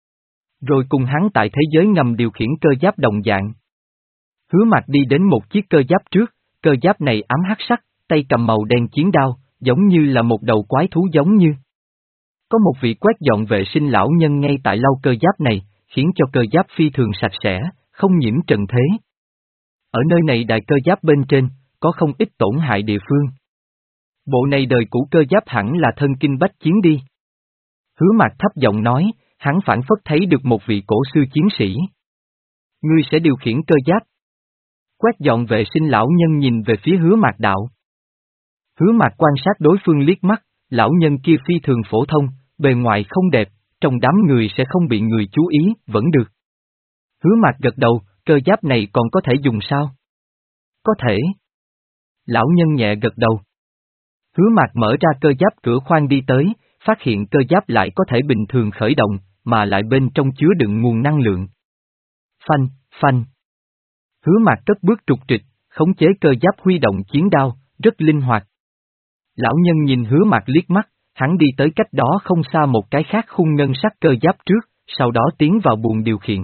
Speaker 1: Rồi cùng hắn tại thế giới ngầm điều khiển cơ giáp đồng dạng. Hứa Mạc đi đến một chiếc cơ giáp trước, cơ giáp này ám hắc sắc, tay cầm màu đen chiến đao, giống như là một đầu quái thú giống như. Có một vị quét dọn vệ sinh lão nhân ngay tại lau cơ giáp này, khiến cho cơ giáp phi thường sạch sẽ, không nhiễm trần thế. Ở nơi này đại cơ giáp bên trên, có không ít tổn hại địa phương. Bộ này đời cũ cơ giáp hẳn là thân kinh bách chiến đi. Hứa Mạc thấp giọng nói, hắn phảng phất thấy được một vị cổ xưa chiến sĩ. Ngươi sẽ điều khiển cơ giáp. Quét dọn vệ sinh lão nhân nhìn về phía Hứa Mạc đạo. Hứa Mạc quan sát đối phương liếc mắt, lão nhân kia phi thường phổ thông, bề ngoài không đẹp, trong đám người sẽ không bị người chú ý, vẫn được. Hứa Mạc gật đầu, cơ giáp này còn có thể dùng sao? Có thể. Lão nhân nhẹ gật đầu. Hứa Mạc mở ra cơ giáp cửa khoang đi tới, phát hiện cơ giáp lại có thể bình thường khởi động, mà lại bên trong chứa đựng nguồn năng lượng. Phanh, phanh. Hứa Mạc cất bước trục trịch, khống chế cơ giáp huy động chiến đao, rất linh hoạt. Lão nhân nhìn Hứa Mạc liếc mắt, hắn đi tới cách đó không xa một cái khác khung ngân sắc cơ giáp trước, sau đó tiến vào buồng điều khiển.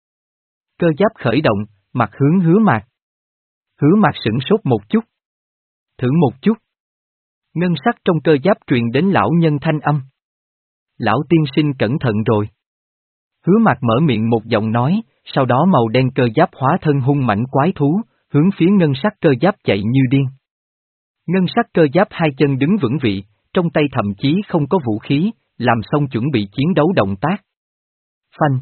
Speaker 1: Cơ giáp khởi động, mặt hướng Hứa Mạc. Hứa Mạc sửng sốt một chút. Thử một chút. Ngân sắc trong cơ giáp truyền đến lão nhân thanh âm. Lão tiên sinh cẩn thận rồi. Hứa Mạc mở miệng một giọng nói, sau đó màu đen cơ giáp hóa thân hung mãnh quái thú, hướng phía ngân sắc cơ giáp chạy như điên. Ngân sắc cơ giáp hai chân đứng vững vị, trong tay thậm chí không có vũ khí, làm xong chuẩn bị chiến đấu động tác. Phanh.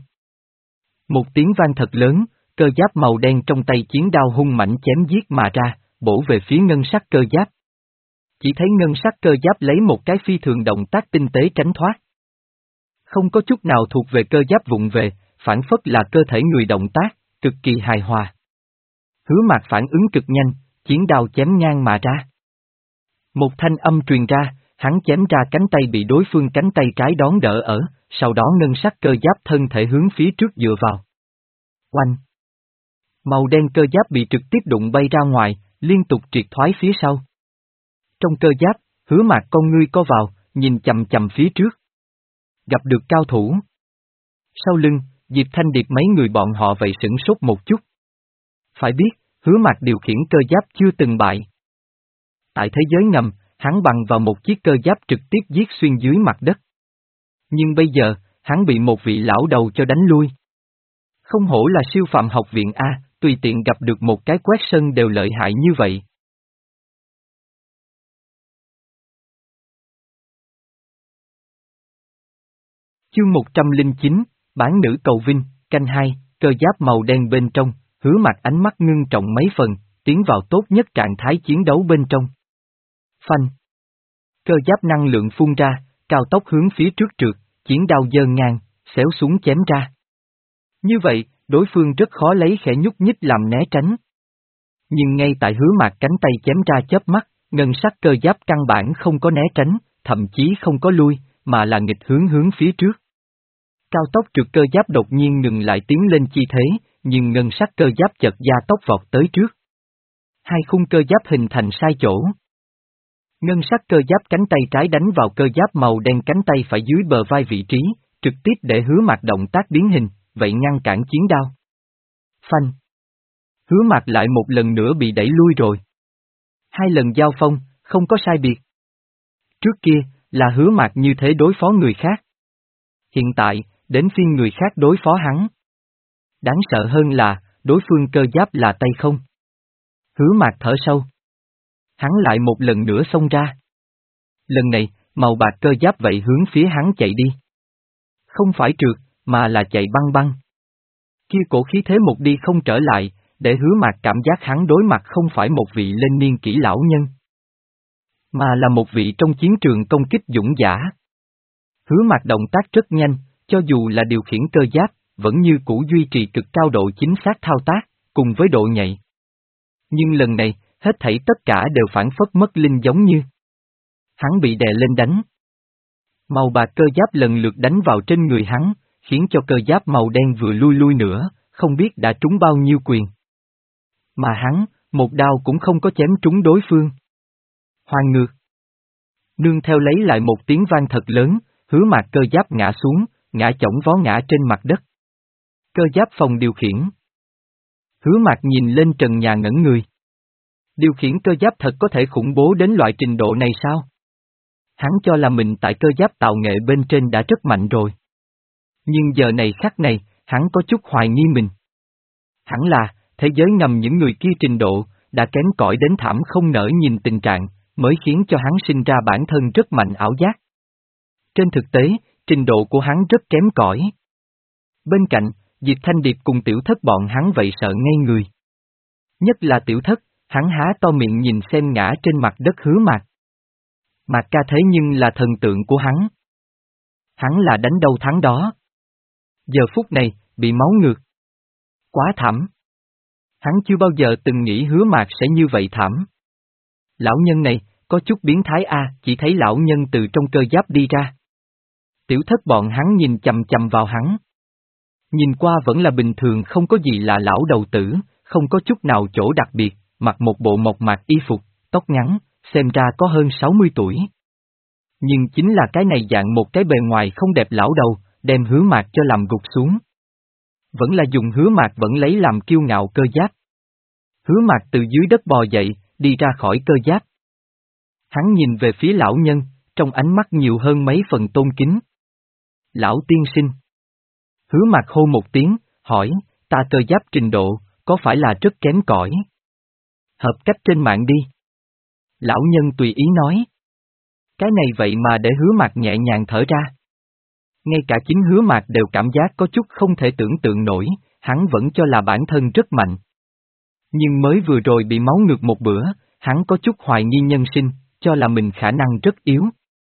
Speaker 1: Một tiếng vang thật lớn, cơ giáp màu đen trong tay chiến đao hung mãnh chém giết mà ra, bổ về phía ngân sắc cơ giáp. Chỉ thấy ngân sắc cơ giáp lấy một cái phi thường động tác tinh tế tránh thoát. Không có chút nào thuộc về cơ giáp vụng về, phản phất là cơ thể người động tác, cực kỳ hài hòa. Hứa Mạc phản ứng cực nhanh, chiến đao chém ngang mà ra. Một thanh âm truyền ra, hắn chém ra cánh tay bị đối phương cánh tay trái đón đỡ ở, sau đó ngân sắc cơ giáp thân thể hướng phía trước dựa vào. Oanh! Màu đen cơ giáp bị trực tiếp đụng bay ra ngoài, liên tục triệt thoái phía sau. Trong cơ giáp, Hứa Mạc con ngươi co vào, nhìn chầm chầm phía trước. Gặp được cao thủ. Sau lưng, Diệp Thanh Điệp mấy người bọn họ vậy sửng sốt một chút. Phải biết, Hứa Mạc điều khiển cơ giáp chưa từng bại. Tại thế giới ngầm, hắn bằng vào một chiếc cơ giáp trực tiếp giết xuyên dưới mặt đất. Nhưng bây giờ, hắn bị một vị lão đầu cho đánh lui. Không hổ là siêu phạm học viện A, tùy tiện gặp được một cái quét sân đều lợi hại như vậy. Chương một trăm lẻ chín, Bán nữ cầu vinh, canh hai, cơ giáp màu đen bên trong, Hứa Mạc ánh mắt ngưng trọng mấy phần, tiến vào tốt nhất trạng thái chiến đấu bên trong. Phanh. Cơ giáp năng lượng phun ra, cao tốc hướng phía trước trượt, chiến đao giơ ngang, xéo súng chém ra. Như vậy, đối phương rất khó lấy khẽ nhúc nhích làm né tránh. Nhưng ngay tại Hứa Mạc cánh tay chém ra chớp mắt, ngân sắc cơ giáp căn bản không có né tránh, thậm chí không có lui, mà là nghịch hướng hướng phía trước. Cao tốc trượt cơ giáp đột nhiên ngừng lại tiến lên chi thế, nhưng ngân sắc cơ giáp chợt gia tốc vọt tới trước. Hai khung cơ giáp hình thành sai chỗ. Ngân sắc cơ giáp cánh tay trái đánh vào cơ giáp màu đen cánh tay phải dưới bờ vai vị trí, trực tiếp để Hứa Mạc động tác biến hình, vậy ngăn cản chiến đao. Phanh. Hứa Mạc lại một lần nữa bị đẩy lui rồi. Hai lần giao phong, không có sai biệt. Trước kia, là Hứa Mạc như thế đối phó người khác. Hiện tại, đến phiên người khác đối phó hắn. Đáng sợ hơn là, đối phương cơ giáp là tay không. Hứa Mạc thở sâu. Hắn lại một lần nữa xông ra. Lần này, màu bạc cơ giáp vậy hướng phía hắn chạy đi. Không phải trượt, mà là chạy băng băng. Kia cổ khí thế một đi không trở lại, để Hứa Mạc cảm giác hắn đối mặt không phải một vị lên niên kỷ lão nhân, mà là một vị trong chiến trường công kích dũng giả. Hứa Mạc động tác rất nhanh, cho dù là điều khiển cơ giáp, vẫn như cũ duy trì cực cao độ chính xác thao tác, cùng với độ nhạy. Nhưng lần này, hết thảy tất cả đều phản phất mất linh giống như. Hắn bị đè lên đánh. Màu bạc cơ giáp lần lượt đánh vào trên người hắn, khiến cho cơ giáp màu đen vừa lui lui nữa, không biết đã trúng bao nhiêu quyền. Mà hắn, một đao cũng không có chém trúng đối phương. Hoang ngược. Nương theo lấy lại một tiếng vang thật lớn, Hứa Mạc cơ giáp ngã xuống, ngã chổng vó ngã trên mặt đất. Cơ giáp phòng điều khiển. Hứa Mạc nhìn lên trần nhà ngẩn người. Điều khiển cơ giáp thật có thể khủng bố đến loại trình độ này sao? Hắn cho là mình tại cơ giáp tạo nghệ bên trên đã rất mạnh rồi. Nhưng giờ này khắc này, hắn có chút hoài nghi mình. Hẳn là, thế giới ngầm những người kia trình độ, đã kém cỏi đến thảm không nỡ nhìn tình trạng, mới khiến cho hắn sinh ra bản thân rất mạnh ảo giác. Trên thực tế, trình độ của hắn rất kém cỏi. Bên cạnh, Diệp Thanh Điệp cùng Tiểu Thất bọn hắn vậy sợ ngây người. Nhất là Tiểu Thất, hắn há to miệng nhìn xem ngã trên mặt đất Hứa Mạc. Mạc ca thế nhưng là thần tượng của hắn. Hắn là đánh đâu thắng đó. Giờ phút này, bị máu ngược. Quá thảm. Hắn chưa bao giờ từng nghĩ Hứa Mạc sẽ như vậy thảm. Lão nhân này, có chút biến thái a, chỉ thấy lão nhân từ trong cơ giáp đi ra. Tiểu Thất bọn hắn nhìn chầm chầm vào hắn. Nhìn qua vẫn là bình thường, không có gì là lão đầu tử, không có chút nào chỗ đặc biệt, mặc một bộ mộc mạc y phục, tóc ngắn, xem ra có hơn sáu mươi tuổi. Nhưng chính là cái này dạng một cái bề ngoài không đẹp lão đầu, đem Hứa Mạc cho làm gục xuống. Vẫn là dùng Hứa Mạc vẫn lấy làm kiêu ngạo cơ giáp. Hứa Mạc từ dưới đất bò dậy, đi ra khỏi cơ giáp. Hắn nhìn về phía lão nhân, trong ánh mắt nhiều hơn mấy phần tôn kính. Lão tiên sinh. Hứa Mạc hô một tiếng, hỏi, ta cơ giáp trình độ, có phải là rất kém cỏi? Hợp cách trên mạng đi. Lão nhân tùy ý nói. Cái này vậy mà để Hứa Mạc nhẹ nhàng thở ra. Ngay cả chính Hứa Mạc đều cảm giác có chút không thể tưởng tượng nổi, hắn vẫn cho là bản thân rất mạnh. Nhưng mới vừa rồi bị máu ngược một bữa, hắn có chút hoài nghi nhân sinh, cho là mình khả năng rất yếu.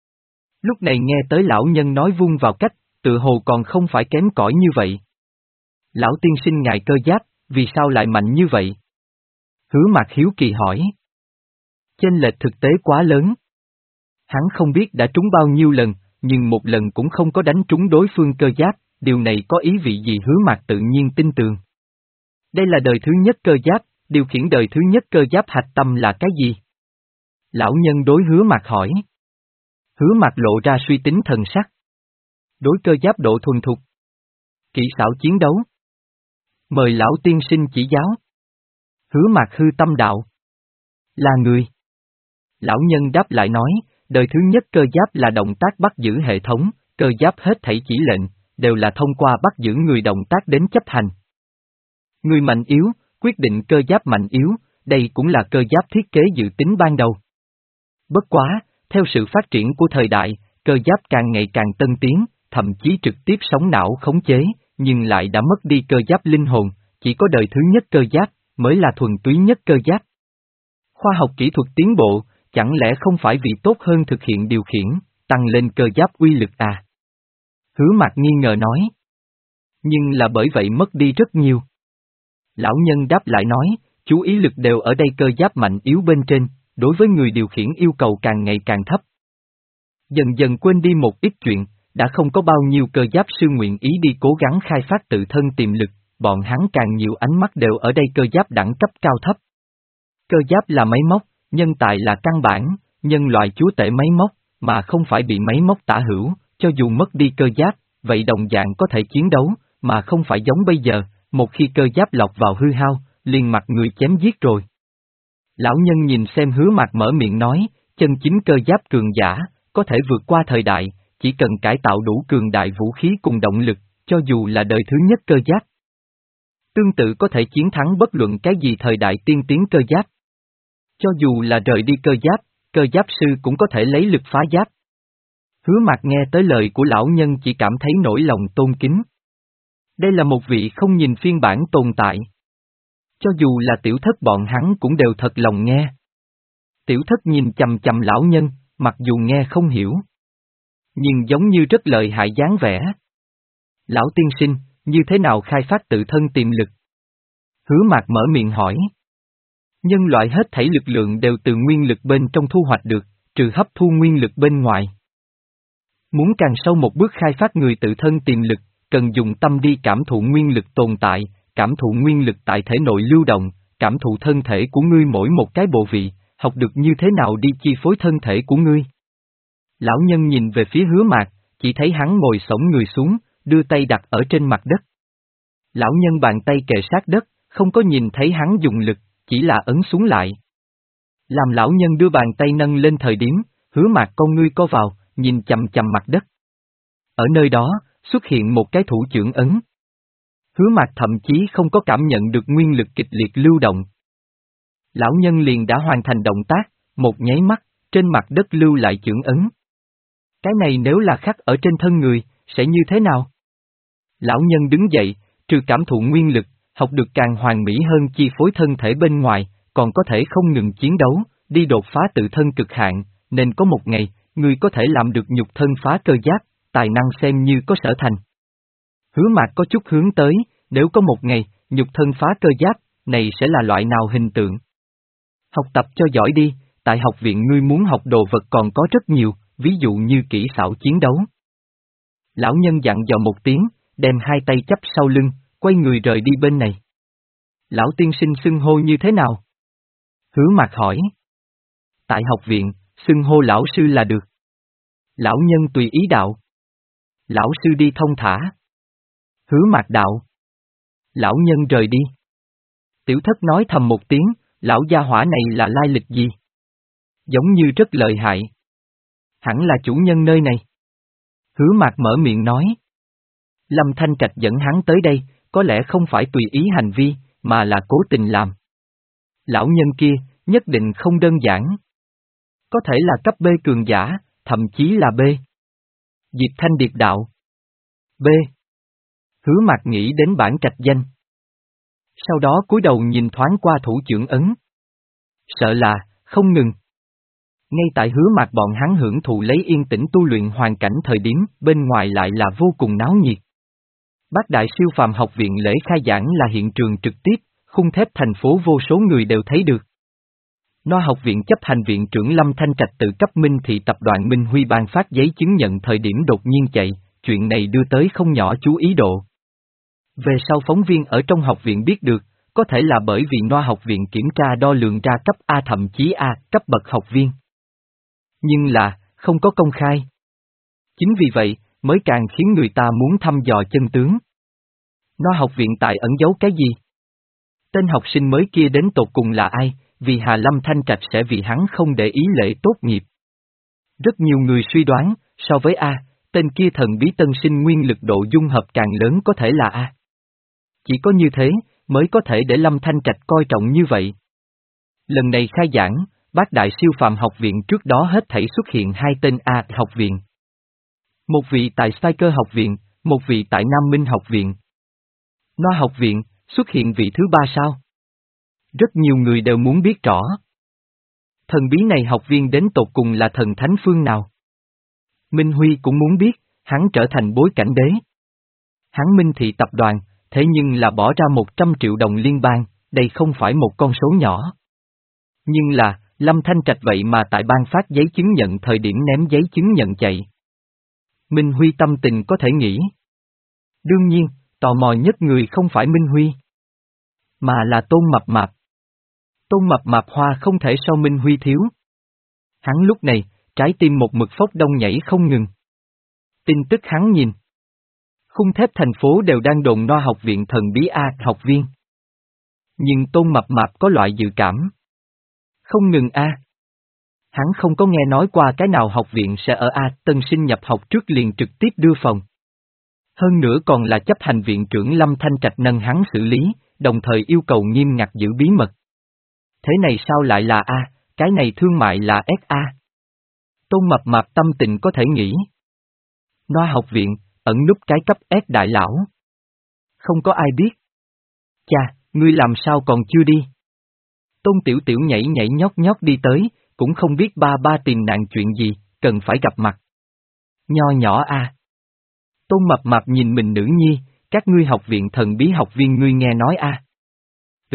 Speaker 1: Lúc này nghe tới lão nhân nói vung vào cách, tự hồ còn không phải kém cỏi như vậy. Lão tiên sinh ngài cơ giáp, vì sao lại mạnh như vậy? Hứa Mạc hiếu kỳ hỏi. Chênh lệch thực tế quá lớn. Hắn không biết đã trúng bao nhiêu lần, nhưng một lần cũng không có đánh trúng đối phương cơ giáp, điều này có ý vị gì? Hứa Mạc tự nhiên tin tưởng. Đây là đời thứ nhất cơ giáp, điều khiển đời thứ nhất cơ giáp hạch tâm là cái gì? Lão nhân đối Hứa Mạc hỏi. Hứa Mạc lộ ra suy tính thần sắc. Đối cơ giáp độ thuần thục. Kỹ xảo chiến đấu. Mời lão tiên sinh chỉ giáo. Hứa Mạc hư tâm đạo. Là người. Lão nhân đáp lại nói, đời thứ nhất cơ giáp là động tác bắt giữ hệ thống, cơ giáp hết thảy chỉ lệnh, đều là thông qua bắt giữ người động tác đến chấp hành. Người mạnh yếu, quyết định cơ giáp mạnh yếu, đây cũng là cơ giáp thiết kế dự tính ban đầu. Bất quá, theo sự phát triển của thời đại, cơ giáp càng ngày càng tân tiến, thậm chí trực tiếp sóng não khống chế, nhưng lại đã mất đi cơ giáp linh hồn, chỉ có đời thứ nhất cơ giáp, mới là thuần túy nhất cơ giáp. Khoa học kỹ thuật tiến bộ, chẳng lẽ không phải vì tốt hơn thực hiện điều khiển, tăng lên cơ giáp uy lực à? Hứa Mạc nghi ngờ nói. Nhưng là bởi vậy mất đi rất nhiều. Lão nhân đáp lại nói, chú ý lực đều ở đây cơ giáp mạnh yếu bên trên, đối với người điều khiển yêu cầu càng ngày càng thấp. Dần dần quên đi một ít chuyện, đã không có bao nhiêu cơ giáp sư nguyện ý đi cố gắng khai phát tự thân tiềm lực, bọn hắn càng nhiều ánh mắt đều ở đây cơ giáp đẳng cấp cao thấp. Cơ giáp là máy móc, nhân tài là căn bản, nhân loại chúa tể máy móc, mà không phải bị máy móc tả hữu, cho dù mất đi cơ giáp, vậy đồng dạng có thể chiến đấu, mà không phải giống bây giờ, một khi cơ giáp lọt vào hư hao, liền mặt người chém giết rồi. Lão nhân nhìn xem Hứa Mạc mở miệng nói, chân chính cơ giáp cường giả, có thể vượt qua thời đại, chỉ cần cải tạo đủ cường đại vũ khí cùng động lực, cho dù là đời thứ nhất cơ giáp. Tương tự có thể chiến thắng bất luận cái gì thời đại tiên tiến cơ giáp. Cho dù là rời đi cơ giáp, cơ giáp sư cũng có thể lấy lực phá giáp. Hứa Mạc nghe tới lời của lão nhân chỉ cảm thấy nỗi lòng tôn kính. Đây là một vị không nhìn phiên bản tồn tại. Cho dù là Tiểu Thất bọn hắn cũng đều thật lòng nghe. Tiểu Thất nhìn chầm chầm lão nhân, mặc dù nghe không hiểu. Nhưng giống như rất lợi hại dáng vẻ. Lão tiên sinh, như thế nào khai phát tự thân tiềm lực? Hứa Mạc mở miệng hỏi. Nhân loại hết thảy lực lượng đều từ nguyên lực bên trong thu hoạch được, trừ hấp thu nguyên lực bên ngoài. Muốn càng sâu một bước khai phát người tự thân tiềm lực, cần dùng tâm đi cảm thụ nguyên lực tồn tại, cảm thụ nguyên lực tại thể nội lưu động, cảm thụ thân thể của ngươi mỗi một cái bộ vị, học được như thế nào đi chi phối thân thể của ngươi. Lão nhân nhìn về phía Hứa Mạc, chỉ thấy hắn ngồi xổm người xuống, đưa tay đặt ở trên mặt đất. Lão nhân bàn tay kề sát đất, không có nhìn thấy hắn dùng lực, chỉ là ấn xuống lại. Làm lão nhân đưa bàn tay nâng lên thời điểm, Hứa Mạc con ngươi co vào, nhìn chằm chằm mặt đất. Ở nơi đó, xuất hiện một cái thủ chưởng ấn. Hứa Mạc thậm chí không có cảm nhận được nguyên lực kịch liệt lưu động. Lão nhân liền đã hoàn thành động tác, một nháy mắt, trên mặt đất lưu lại chưởng ấn. Cái này nếu là khắc ở trên thân người, sẽ như thế nào? Lão nhân đứng dậy, trừ cảm thụ nguyên lực, học được càng hoàn mỹ hơn chi phối thân thể bên ngoài, còn có thể không ngừng chiến đấu, đi đột phá tự thân cực hạn, nên có một ngày, người có thể làm được nhục thân phá cơ giáp, tài năng xem như có sở thành. Hứa Mạc có chút hướng tới, nếu có một ngày, nhục thân phá cơ giáp, này sẽ là loại nào hình tượng? Học tập cho giỏi đi, tại học viện ngươi muốn học đồ vật còn có rất nhiều, ví dụ như kỹ xảo chiến đấu. Lão nhân dặn dò một tiếng, đem hai tay chắp sau lưng, quay người rời đi bên này. Lão tiên sinh xưng hô như thế nào? Hứa Mạc hỏi. Tại học viện, xưng hô lão sư là được. Lão nhân tùy ý đạo. Lão sư đi thông thả. Hứa Mạc đạo. Lão nhân rời đi. Tiểu thất nói thầm một tiếng, lão gia hỏa này là lai lịch gì? Giống như rất lợi hại. Hẳn là chủ nhân nơi này. Hứa Mạc mở miệng nói. Lâm Thanh Trạch dẫn hắn tới đây, có lẽ không phải tùy ý hành vi, mà là cố tình làm. Lão nhân kia, nhất định không đơn giản. Có thể là cấp B cường giả, thậm chí là B. Diệp Thanh Điệp đạo. B. Hứa Mạc nghĩ đến bản trạch danh. Sau đó cúi đầu nhìn thoáng qua thủ chưởng ấn. Sợ là, không ngừng. Ngay tại Hứa Mạc bọn hắn hưởng thụ lấy yên tĩnh tu luyện hoàn cảnh thời điểm, bên ngoài lại là vô cùng náo nhiệt. Bác Đại Siêu Phàm học viện lễ khai giảng là hiện trường trực tiếp, khung thép thành phố vô số người đều thấy được. No học viện chấp hành viện trưởng Lâm Thanh Trạch tự cấp Minh Thị tập đoàn Minh Huy ban phát giấy chứng nhận thời điểm đột nhiên chạy, chuyện này đưa tới không nhỏ chú ý độ. Về sau phóng viên ở trong học viện biết được, có thể là bởi vì No học viện kiểm tra đo lường ra cấp A thậm chí A cấp bậc học viên. Nhưng là, không có công khai. Chính vì vậy, mới càng khiến người ta muốn thăm dò chân tướng. No học viện tại ẩn giấu cái gì? Tên học sinh mới kia đến tột cùng là ai, vì Hà Lâm Thanh Trạch sẽ vì hắn không để ý lễ tốt nghiệp. Rất nhiều người suy đoán, so với A, tên kia thần bí tân sinh nguyên lực độ dung hợp càng lớn có thể là A. Chỉ có như thế, mới có thể để Lâm Thanh Trạch coi trọng như vậy. Lần này khai giảng, Bác Đại Siêu Phàm học viện trước đó hết thảy xuất hiện hai tên A học viện. Một vị tại Spiker học viện, một vị tại Nam Minh học viện. No học viện, xuất hiện vị thứ ba sao? Rất nhiều người đều muốn biết rõ. Thần bí này học viên đến tột cùng là thần thánh phương nào? Minh Huy cũng muốn biết, hắn trở thành bối cảnh đế. Hắn Minh Thị tập đoàn, thế nhưng là bỏ ra một trăm triệu đồng liên bang, đây không phải một con số nhỏ. Nhưng là, Lâm Thanh Trạch vậy mà tại ban phát giấy chứng nhận thời điểm ném giấy chứng nhận chạy. Minh Huy tâm tình có thể nghĩ. Đương nhiên, tò mò nhất người không phải Minh Huy, mà là Tôn Mập Mạp. Tôn Mập Mạp hoa không thể so Minh Huy thiếu. Hắn lúc này, trái tim một mực phốc đông nhảy không ngừng. Tin tức hắn nhìn. Khung thép thành phố đều đang đồn No học viện thần bí A học viên. Nhưng Tôn Mập Mạp có loại dự cảm. Không ngừng A. Hắn không có nghe nói qua cái nào học viện sẽ ở A, tân sinh nhập học trước liền trực tiếp đưa phòng. Hơn nữa còn là chấp hành viện trưởng Lâm Thanh Trạch nâng hắn xử lý, đồng thời yêu cầu nghiêm ngặt giữ bí mật. Thế này sao lại là A, cái này thương mại là ét a. Tôn Mập Mạp tâm tình có thể nghĩ. No học viện, ẩn núp cái cấp S đại lão. Không có ai biết. Cha, ngươi làm sao còn chưa đi? Tôn Tiểu Tiểu nhảy nhảy nhót nhót đi tới, cũng không biết ba ba tìm nạn chuyện gì, cần phải gặp mặt. Nho nhỏ a. Tôn Mập Mạp nhìn mình nữ nhi, các ngươi học viện thần bí học viên ngươi nghe nói a. Ừ.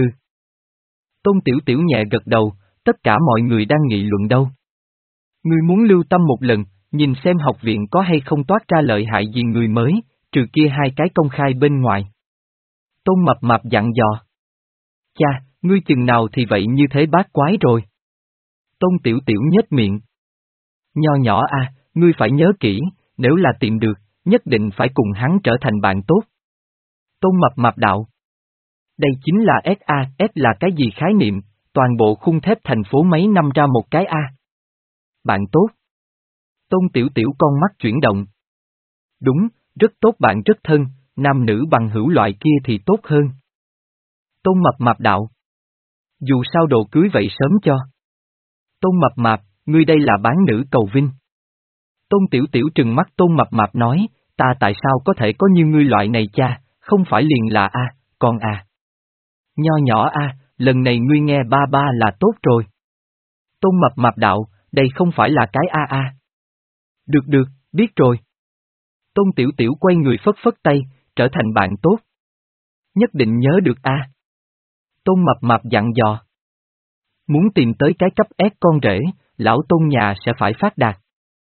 Speaker 1: Tôn Tiểu Tiểu nhẹ gật đầu, tất cả mọi người đang nghị luận đâu. Ngươi muốn lưu tâm một lần, nhìn xem học viện có hay không toát ra lợi hại gì người mới, trừ kia hai cái công khai bên ngoài. Tôn Mập Mạp dặn dò. Cha, ngươi chừng nào thì vậy như thế bát quái rồi. Tôn Tiểu Tiểu nhếch miệng. Nho nhỏ a, ngươi phải nhớ kỹ, nếu là tìm được, nhất định phải cùng hắn trở thành bạn tốt. Tôn Mập Mạp đạo. Đây chính là ét a, S là cái gì khái niệm, toàn bộ khung thép thành phố mấy năm ra một cái A. Bạn tốt. Tôn Tiểu Tiểu con mắt chuyển động. Đúng, rất tốt bạn rất thân, nam nữ bằng hữu loại kia thì tốt hơn. Tôn Mập Mạp đạo. Dù sao đồ cưới vậy sớm cho. Tôn Mập Mạp, ngươi đây là bán nữ cầu vinh. Tôn Tiểu Tiểu trừng mắt Tôn Mập Mạp nói, ta tại sao có thể có như ngươi loại này cha, không phải liền là A, còn à. Nho nhỏ A, lần này ngươi nghe ba ba là tốt rồi. Tôn Mập Mạp đạo, đây không phải là cái A A. Được được, biết rồi. Tôn Tiểu Tiểu quay người phất phất tay, trở thành bạn tốt. Nhất định nhớ được A. Tôn Mập Mạp dặn dò. Muốn tìm tới cái cấp S con rể, lão Tôn nhà sẽ phải phát đạt.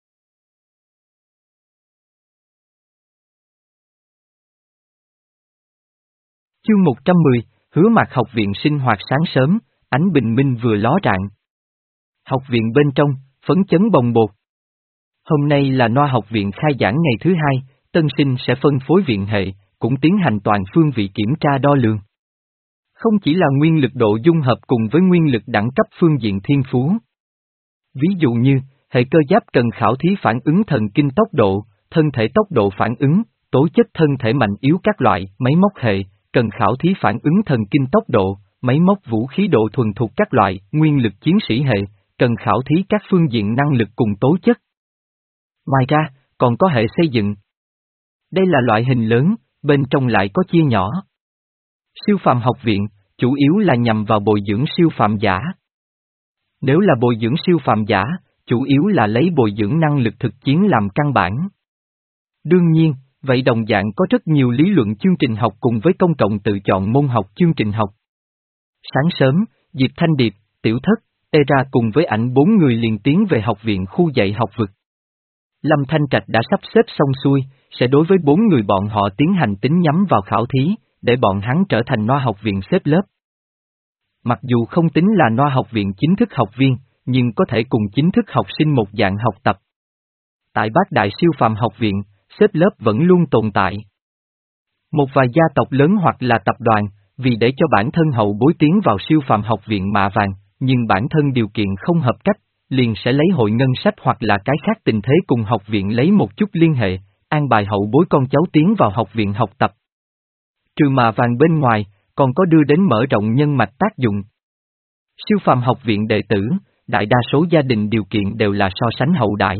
Speaker 1: Chương một trăm mười, Hứa Mạc học viện sinh hoạt sáng sớm, ánh bình minh vừa ló rạng. Học viện bên trong, phấn chấn bồng bột. Hôm nay là Noa học viện khai giảng ngày thứ hai, tân sinh sẽ phân phối viện hệ, cũng tiến hành toàn phương vị kiểm tra đo lường. Không chỉ là nguyên lực độ dung hợp cùng với nguyên lực đẳng cấp phương diện thiên phú. Ví dụ như, hệ cơ giáp cần khảo thí phản ứng thần kinh tốc độ, thân thể tốc độ phản ứng, tố chất thân thể mạnh yếu các loại, máy móc hệ, cần khảo thí phản ứng thần kinh tốc độ, máy móc vũ khí độ thuần thục các loại, nguyên lực chiến sĩ hệ, cần khảo thí các phương diện năng lực cùng tố chất. Ngoài ra, còn có hệ xây dựng. Đây là loại hình lớn, bên trong lại có chia nhỏ. Siêu phàm học viện, chủ yếu là nhằm vào bồi dưỡng siêu phàm giả. Nếu là bồi dưỡng siêu phàm giả, chủ yếu là lấy bồi dưỡng năng lực thực chiến làm căn bản. Đương nhiên, vậy đồng dạng có rất nhiều lý luận chương trình học cùng với công cộng tự chọn môn học chương trình học. Sáng sớm, Diệp Thanh Điệp, Tiểu Thất, Era cùng với ảnh bốn người liền tiến về học viện khu dạy học vực. Lâm Thanh Trạch đã sắp xếp xong xuôi, sẽ đối với bốn người bọn họ tiến hành tính nhắm vào khảo thí, để bọn hắn trở thành Noa học viện xếp lớp. Mặc dù không tính là Noa học viện chính thức học viên, nhưng có thể cùng chính thức học sinh một dạng học tập. Tại Bát Đại siêu phàm học viện, xếp lớp vẫn luôn tồn tại. Một vài gia tộc lớn hoặc là tập đoàn, vì để cho bản thân hậu bối tiến vào siêu phàm học viện mạ vàng, nhưng bản thân điều kiện không hợp cách, liền sẽ lấy hội ngân sách hoặc là cái khác tình thế cùng học viện lấy một chút liên hệ, an bài hậu bối con cháu tiến vào học viện học tập. Trừ mạ vàng bên ngoài, còn có đưa đến mở rộng nhân mạch tác dụng. Siêu phàm học viện đệ tử, đại đa số gia đình điều kiện đều là so sánh hậu đãi.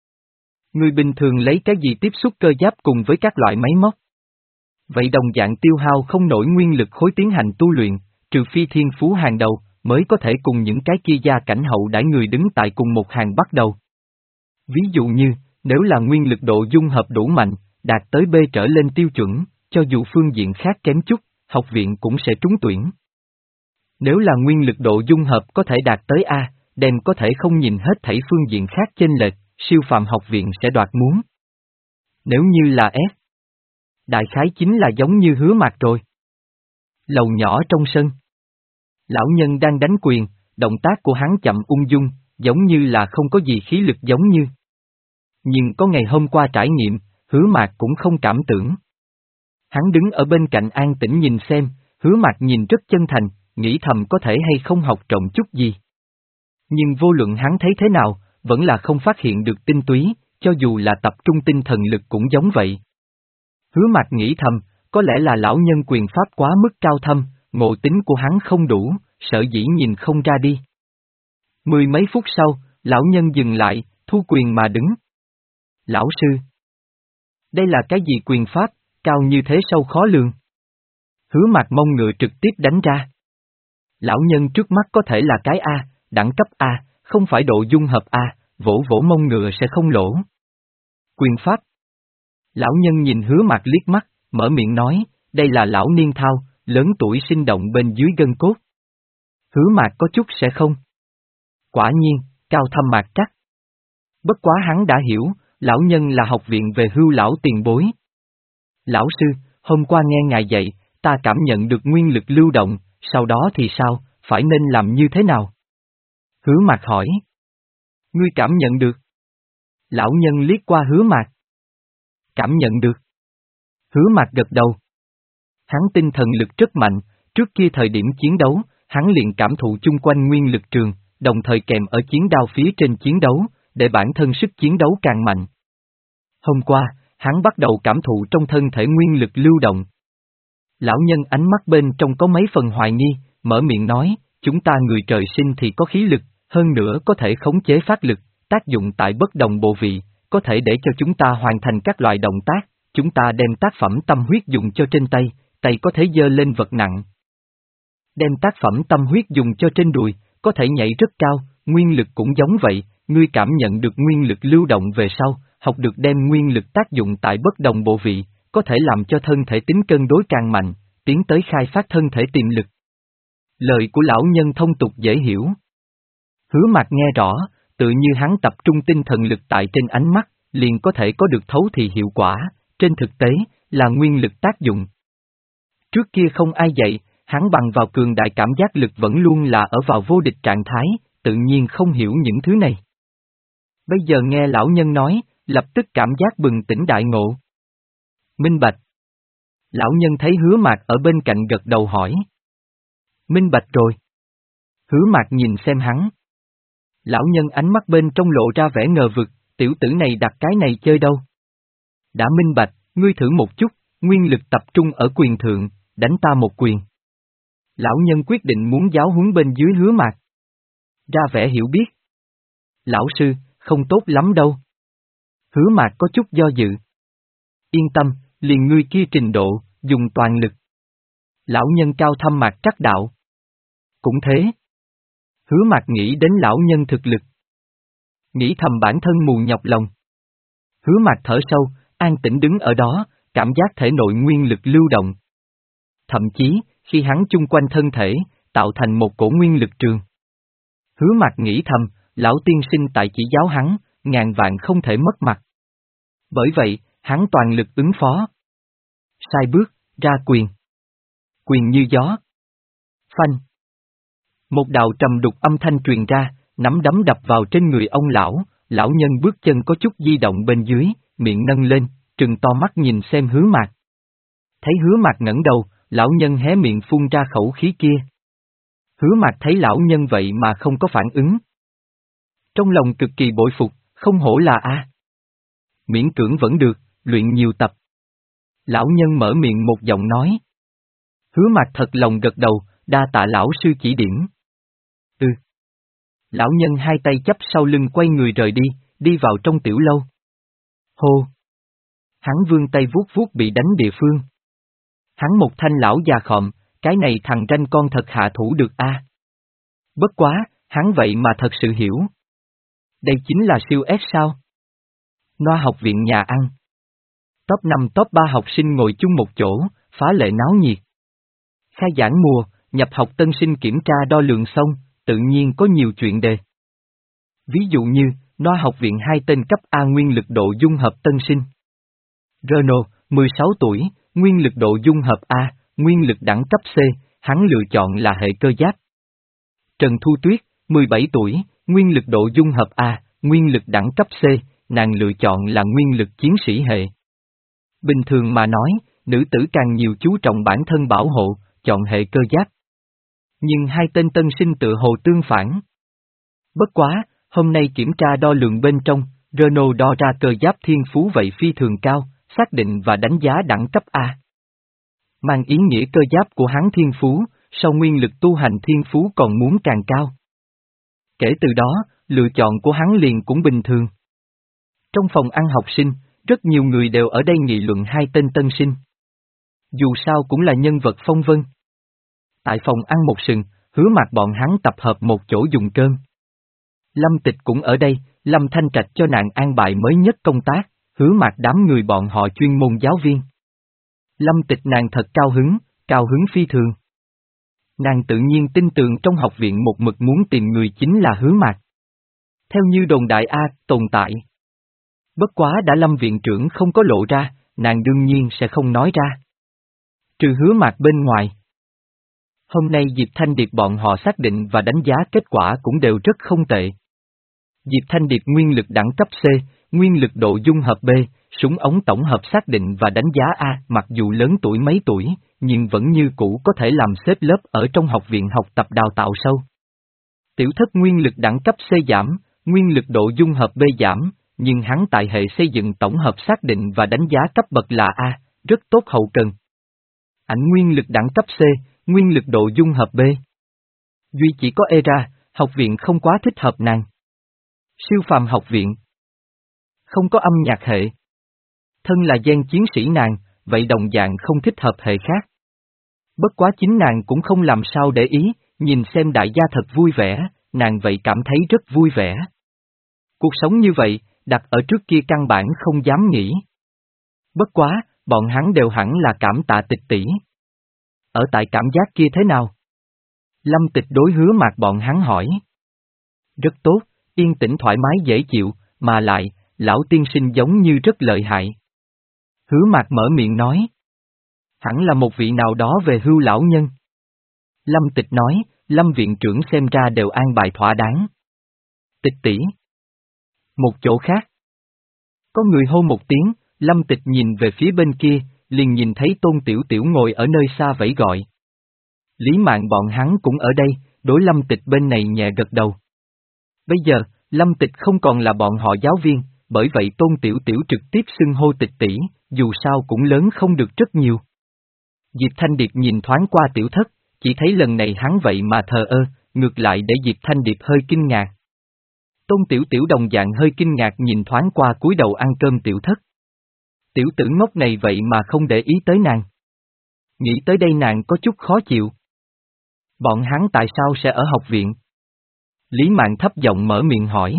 Speaker 1: Người bình thường lấy cái gì tiếp xúc cơ giáp cùng với các loại máy móc? Vậy đồng dạng tiêu hao không nổi nguyên lực khối tiến hành tu luyện, trừ phi thiên phú hàng đầu, mới có thể cùng những cái kia gia cảnh hậu đãi người đứng tại cùng một hàng bắt đầu. Ví dụ như, nếu là nguyên lực độ dung hợp đủ mạnh, đạt tới B trở lên tiêu chuẩn, cho dù phương diện khác kém chút, học viện cũng sẽ trúng tuyển. Nếu là nguyên lực độ dung hợp có thể đạt tới A, đem có thể không nhìn hết thảy phương diện khác chênh lệch, siêu phàm học viện sẽ đoạt muốn. Nếu như là S, đại khái chính là giống như Hứa Mạc rồi. Lầu nhỏ trong sân. Lão nhân đang đánh quyền, động tác của hắn chậm ung dung, giống như là không có gì khí lực giống như. Nhưng có ngày hôm qua trải nghiệm, Hứa Mạc cũng không cảm tưởng. Hắn đứng ở bên cạnh an tĩnh nhìn xem, Hứa Mạc nhìn rất chân thành, nghĩ thầm có thể hay không học trộm chút gì. Nhưng vô luận hắn thấy thế nào, vẫn là không phát hiện được tinh túy, cho dù là tập trung tinh thần lực cũng giống vậy. Hứa Mạc nghĩ thầm, có lẽ là lão nhân quyền pháp quá mức cao thâm, ngộ tính của hắn không đủ, sở dĩ nhìn không ra đi. Mười mấy phút sau, lão nhân dừng lại, thu quyền mà đứng. Lão sư, đây là cái gì quyền pháp, cao như thế sâu khó lường? Hứa Mạc mông ngựa trực tiếp đánh ra. Lão nhân trước mắt có thể là cái A, đẳng cấp A, không phải độ dung hợp A, vỗ vỗ mông ngựa sẽ không lỗ. Quyền pháp. Lão nhân nhìn Hứa Mạc liếc mắt, mở miệng nói, đây là lão niên thao, lớn tuổi sinh động bên dưới gân cốt. Hứa Mạc có chút sẽ không. Quả nhiên, cao thâm mạc trắc. Bất quá hắn đã hiểu, lão nhân là học viện về hưu lão tiền bối. Lão sư, hôm qua nghe ngài dạy, ta cảm nhận được nguyên lực lưu động, sau đó thì sao, phải nên làm như thế nào? Hứa Mạc hỏi. Ngươi cảm nhận được. Lão nhân liếc qua Hứa Mạc. Cảm nhận được. Hứa Mạc gật đầu. Hắn tinh thần lực rất mạnh, trước kia thời điểm chiến đấu, hắn liền cảm thụ chung quanh nguyên lực trường, đồng thời kèm ở chiến đao phía trên chiến đấu, để bản thân sức chiến đấu càng mạnh. Hôm qua, hắn bắt đầu cảm thụ trong thân thể nguyên lực lưu động. Lão nhân ánh mắt bên trong có mấy phần hoài nghi, mở miệng nói, chúng ta người trời sinh thì có khí lực, hơn nữa có thể khống chế phát lực, tác dụng tại bất đồng bộ vị, có thể để cho chúng ta hoàn thành các loại động tác, chúng ta đem tác phẩm tâm huyết dùng cho trên tay, tay có thể giơ lên vật nặng. Đem tác phẩm tâm huyết dùng cho trên đùi, có thể nhảy rất cao, nguyên lực cũng giống vậy, ngươi cảm nhận được nguyên lực lưu động về sau, học được đem nguyên lực tác dụng tại bất đồng bộ vị, có thể làm cho thân thể tính cân đối càng mạnh, tiến tới khai phát thân thể tiềm lực. Lời của lão nhân thông tục dễ hiểu. Hứa Mạc nghe rõ, tự như hắn tập trung tinh thần lực tại trên ánh mắt, liền có thể có được thấu thị hiệu quả, trên thực tế, là nguyên lực tác dụng. Trước kia không ai dạy, hắn bằng vào cường đại cảm giác lực vẫn luôn là ở vào vô địch trạng thái, tự nhiên không hiểu những thứ này. Bây giờ nghe lão nhân nói, lập tức cảm giác bừng tỉnh đại ngộ. Minh bạch. Lão nhân thấy Hứa Mạc ở bên cạnh gật đầu hỏi. Minh bạch rồi. Hứa Mạc nhìn xem hắn. Lão nhân ánh mắt bên trong lộ ra vẻ ngờ vực, tiểu tử này đặt cái này chơi đâu. Đã minh bạch, ngươi thử một chút, nguyên lực tập trung ở quyền thượng, đánh ta một quyền. Lão nhân quyết định muốn giáo huấn bên dưới Hứa Mạc. Ra vẻ hiểu biết. Lão sư, không tốt lắm đâu. Hứa Mạc có chút do dự. Yên tâm, liền ngươi kia trình độ, dùng toàn lực. Lão nhân cao thâm Mạc trắc đạo. Cũng thế. Hứa Mạc nghĩ đến lão nhân thực lực. Nghĩ thầm bản thân mù nhọc lòng. Hứa Mạc thở sâu, an tĩnh đứng ở đó, cảm giác thể nội nguyên lực lưu động. Thậm chí, khi hắn chung quanh thân thể, tạo thành một cổ nguyên lực trường. Hứa Mạc nghĩ thầm, lão tiên sinh tại chỉ giáo hắn, ngàn vạn không thể mất mặt. Bởi vậy, hắn toàn lực ứng phó. Sai bước, ra quyền. Quyền như gió. Phanh. Một đạo trầm đục âm thanh truyền ra, nắm đấm đập vào trên người ông lão, lão nhân bước chân có chút di động bên dưới, miệng nâng lên, trừng to mắt nhìn xem Hứa Mạc. Thấy Hứa Mạc ngẩng đầu, lão nhân hé miệng phun ra khẩu khí kia. Hứa Mạc thấy lão nhân vậy mà không có phản ứng. Trong lòng cực kỳ bội phục, không hổ là A. Miễn cưỡng vẫn được, luyện nhiều tập. Lão nhân mở miệng một giọng nói. Hứa Mạc thật lòng gật đầu, đa tạ lão sư chỉ điểm. Ừ. Lão nhân hai tay chắp sau lưng quay người rời đi, đi vào trong tiểu lâu. Hô. Hắn vươn tay vuốt vuốt bị đánh địa phương. Hắn một thanh lão già khòm, cái này thằng ranh con thật hạ thủ được a. Bất quá, hắn vậy mà thật sự hiểu. Đây chính là siêu S sao? Noa học viện nhà ăn. Top năm top ba học sinh ngồi chung một chỗ, phá lệ náo nhiệt. Khai giảng mùa, nhập học tân sinh kiểm tra đo lường xong, tự nhiên có nhiều chuyện đề. Ví dụ như, Noa học viện hai tên cấp A nguyên lực độ dung hợp tân sinh. Renault, mười sáu tuổi, nguyên lực độ dung hợp A, nguyên lực đẳng cấp C, hắn lựa chọn là hệ cơ giáp. Trần Thu Tuyết, mười bảy tuổi, nguyên lực độ dung hợp A, nguyên lực đẳng cấp C, nàng lựa chọn là nguyên lực chiến sĩ hệ. Bình thường mà nói, nữ tử càng nhiều chú trọng bản thân bảo hộ, chọn hệ cơ giáp. Nhưng hai tên tân sinh tự hồ tương phản. Bất quá, hôm nay kiểm tra đo lường bên trong, Renault đo ra cơ giáp thiên phú vậy phi thường cao, xác định và đánh giá đẳng cấp A. Mang ý nghĩa cơ giáp của hắn thiên phú, sau nguyên lực tu hành thiên phú còn muốn càng cao. Kể từ đó, lựa chọn của hắn liền cũng bình thường. Trong phòng ăn học sinh, rất nhiều người đều ở đây nghị luận hai tên tân sinh. Dù sao cũng là nhân vật phong vân. Tại phòng ăn một sừng, Hứa Mạc bọn hắn tập hợp một chỗ dùng cơm. Lâm Tịch cũng ở đây, Lâm Thanh Trạch cho nàng an bài mới nhất công tác, Hứa Mạc đám người bọn họ chuyên môn giáo viên. Lâm Tịch nàng thật cao hứng, cao hứng phi thường. Nàng tự nhiên tin tưởng trong học viện một mực muốn tìm người chính là Hứa Mạc. Theo như đồn đại A, tồn tại. Bất quá đã Lâm viện trưởng không có lộ ra, nàng đương nhiên sẽ không nói ra. Trừ Hứa Mạc bên ngoài. Hôm nay Diệp Thanh Điệp bọn họ xác định và đánh giá kết quả cũng đều rất không tệ. Diệp Thanh Điệp nguyên lực đẳng cấp C, nguyên lực độ dung hợp B, súng ống tổng hợp xác định và đánh giá A, mặc dù lớn tuổi mấy tuổi, nhưng vẫn như cũ có thể làm xếp lớp ở trong học viện học tập đào tạo sâu. Tiểu Thất nguyên lực đẳng cấp C giảm, nguyên lực độ dung hợp B giảm, nhưng hắn tại hệ xây dựng tổng hợp xác định và đánh giá cấp bậc là A, rất tốt hậu cần. Ảnh nguyên lực đẳng cấp C, nguyên lực độ dung hợp B. Duy chỉ có e ra, học viện không quá thích hợp nàng. Siêu phàm học viện. Không có âm nhạc hệ. Thân là gen chiến sĩ nàng, vậy đồng dạng không thích hợp hệ khác. Bất quá chính nàng cũng không làm sao để ý, nhìn xem đại gia thật vui vẻ, nàng vậy cảm thấy rất vui vẻ. Cuộc sống như vậy, đặt ở trước kia căn bản không dám nghĩ. Bất quá, bọn hắn đều hẳn là cảm tạ Tịch tỷ. Ở tại cảm giác kia thế nào? Lâm Tịch đối Hứa Mạc bọn hắn hỏi. Rất tốt, yên tĩnh thoải mái dễ chịu, mà lại, lão tiên sinh giống như rất lợi hại. Hứa Mạc mở miệng nói. Hẳn là một vị nào đó về hưu lão nhân. Lâm Tịch nói, Lâm viện trưởng xem ra đều an bài thỏa đáng. Tịch tỷ. Một chỗ khác. Có người hô một tiếng, Lâm Tịch nhìn về phía bên kia, liền nhìn thấy Tôn Tiểu Tiểu ngồi ở nơi xa vẫy gọi. Lý Mạn bọn hắn cũng ở đây, đối Lâm Tịch bên này nhẹ gật đầu. Bây giờ, Lâm Tịch không còn là bọn họ giáo viên, bởi vậy Tôn Tiểu Tiểu trực tiếp xưng hô Tịch tỷ, dù sao cũng lớn không được rất nhiều. Diệp Thanh Điệp nhìn thoáng qua Tiểu Thất, chỉ thấy lần này hắn vậy mà thờ ơ, ngược lại để Diệp Thanh Điệp hơi kinh ngạc. Tôn Tiểu Tiểu đồng dạng hơi kinh ngạc nhìn thoáng qua cúi đầu ăn cơm Tiểu Thất. Tiểu tử ngốc này vậy mà không để ý tới nàng. Nghĩ tới đây nàng có chút khó chịu. Bọn hắn tại sao sẽ ở học viện? Lý Mạn thấp giọng mở miệng hỏi.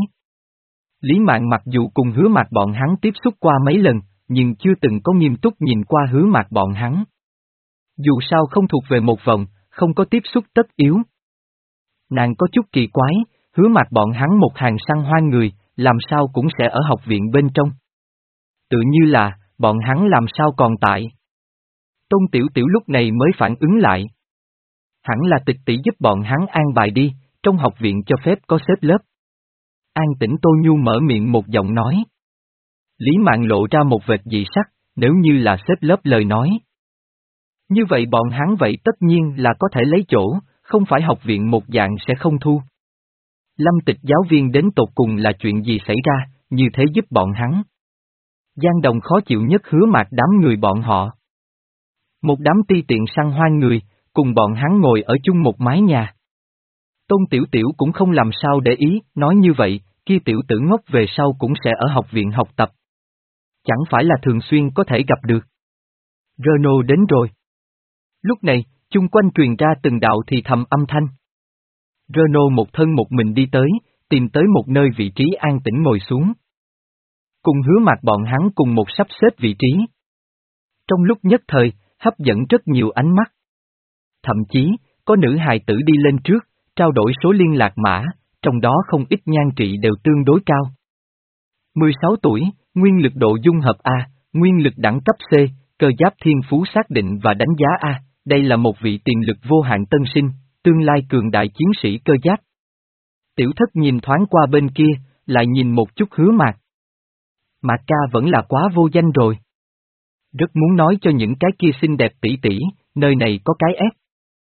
Speaker 1: Lý Mạn mặc dù cùng Hứa Mạc bọn hắn tiếp xúc qua mấy lần, nhưng chưa từng có nghiêm túc nhìn qua Hứa Mạc bọn hắn. Dù sao không thuộc về một vòng, không có tiếp xúc tất yếu. Nàng có chút kỳ quái, Hứa Mạc bọn hắn một hàng săn hoan người, làm sao cũng sẽ ở học viện bên trong. Tự như là, bọn hắn làm sao còn tại. Tôn Tiểu Tiểu lúc này mới phản ứng lại. Hẳn là Tịch tỷ giúp bọn hắn an bài đi, trong học viện cho phép có xếp lớp. An Tĩnh Tô Nhu mở miệng một giọng nói. Lý Mạn lộ ra một vệt dị sắc, nếu như là xếp lớp lời nói. Như vậy bọn hắn vậy tất nhiên là có thể lấy chỗ, không phải học viện một dạng sẽ không thu. Lâm Tịch giáo viên đến tột cùng là chuyện gì xảy ra, như thế giúp bọn hắn. Giang Đồng khó chịu nhất Hứa Mạc đám người bọn họ. Một đám ti tiện săn hoan người, cùng bọn hắn ngồi ở chung một mái nhà. Tôn Tiểu Tiểu cũng không làm sao để ý, nói như vậy, kia tiểu tử ngốc về sau cũng sẽ ở học viện học tập. Chẳng phải là thường xuyên có thể gặp được. Renault đến rồi. Lúc này, chung quanh truyền ra từng đạo thì thầm âm thanh. Renault một thân một mình đi tới, tìm tới một nơi vị trí an tĩnh ngồi xuống. Cùng Hứa Mạc bọn hắn cùng một sắp xếp vị trí. Trong lúc nhất thời, hấp dẫn rất nhiều ánh mắt. Thậm chí, có nữ hài tử đi lên trước, trao đổi số liên lạc mã, trong đó không ít nhan trị đều tương đối cao. mười sáu tuổi, nguyên lực độ dung hợp A, nguyên lực đẳng cấp C, cơ giáp thiên phú xác định và đánh giá A, đây là một vị tiềm lực vô hạn tân sinh, tương lai cường đại chiến sĩ cơ giáp. Tiểu Thất nhìn thoáng qua bên kia, lại nhìn một chút Hứa Mạc. Mạc ca vẫn là quá vô danh rồi. Rất muốn nói cho những cái kia xinh đẹp tỷ tỷ, nơi này có cái ép.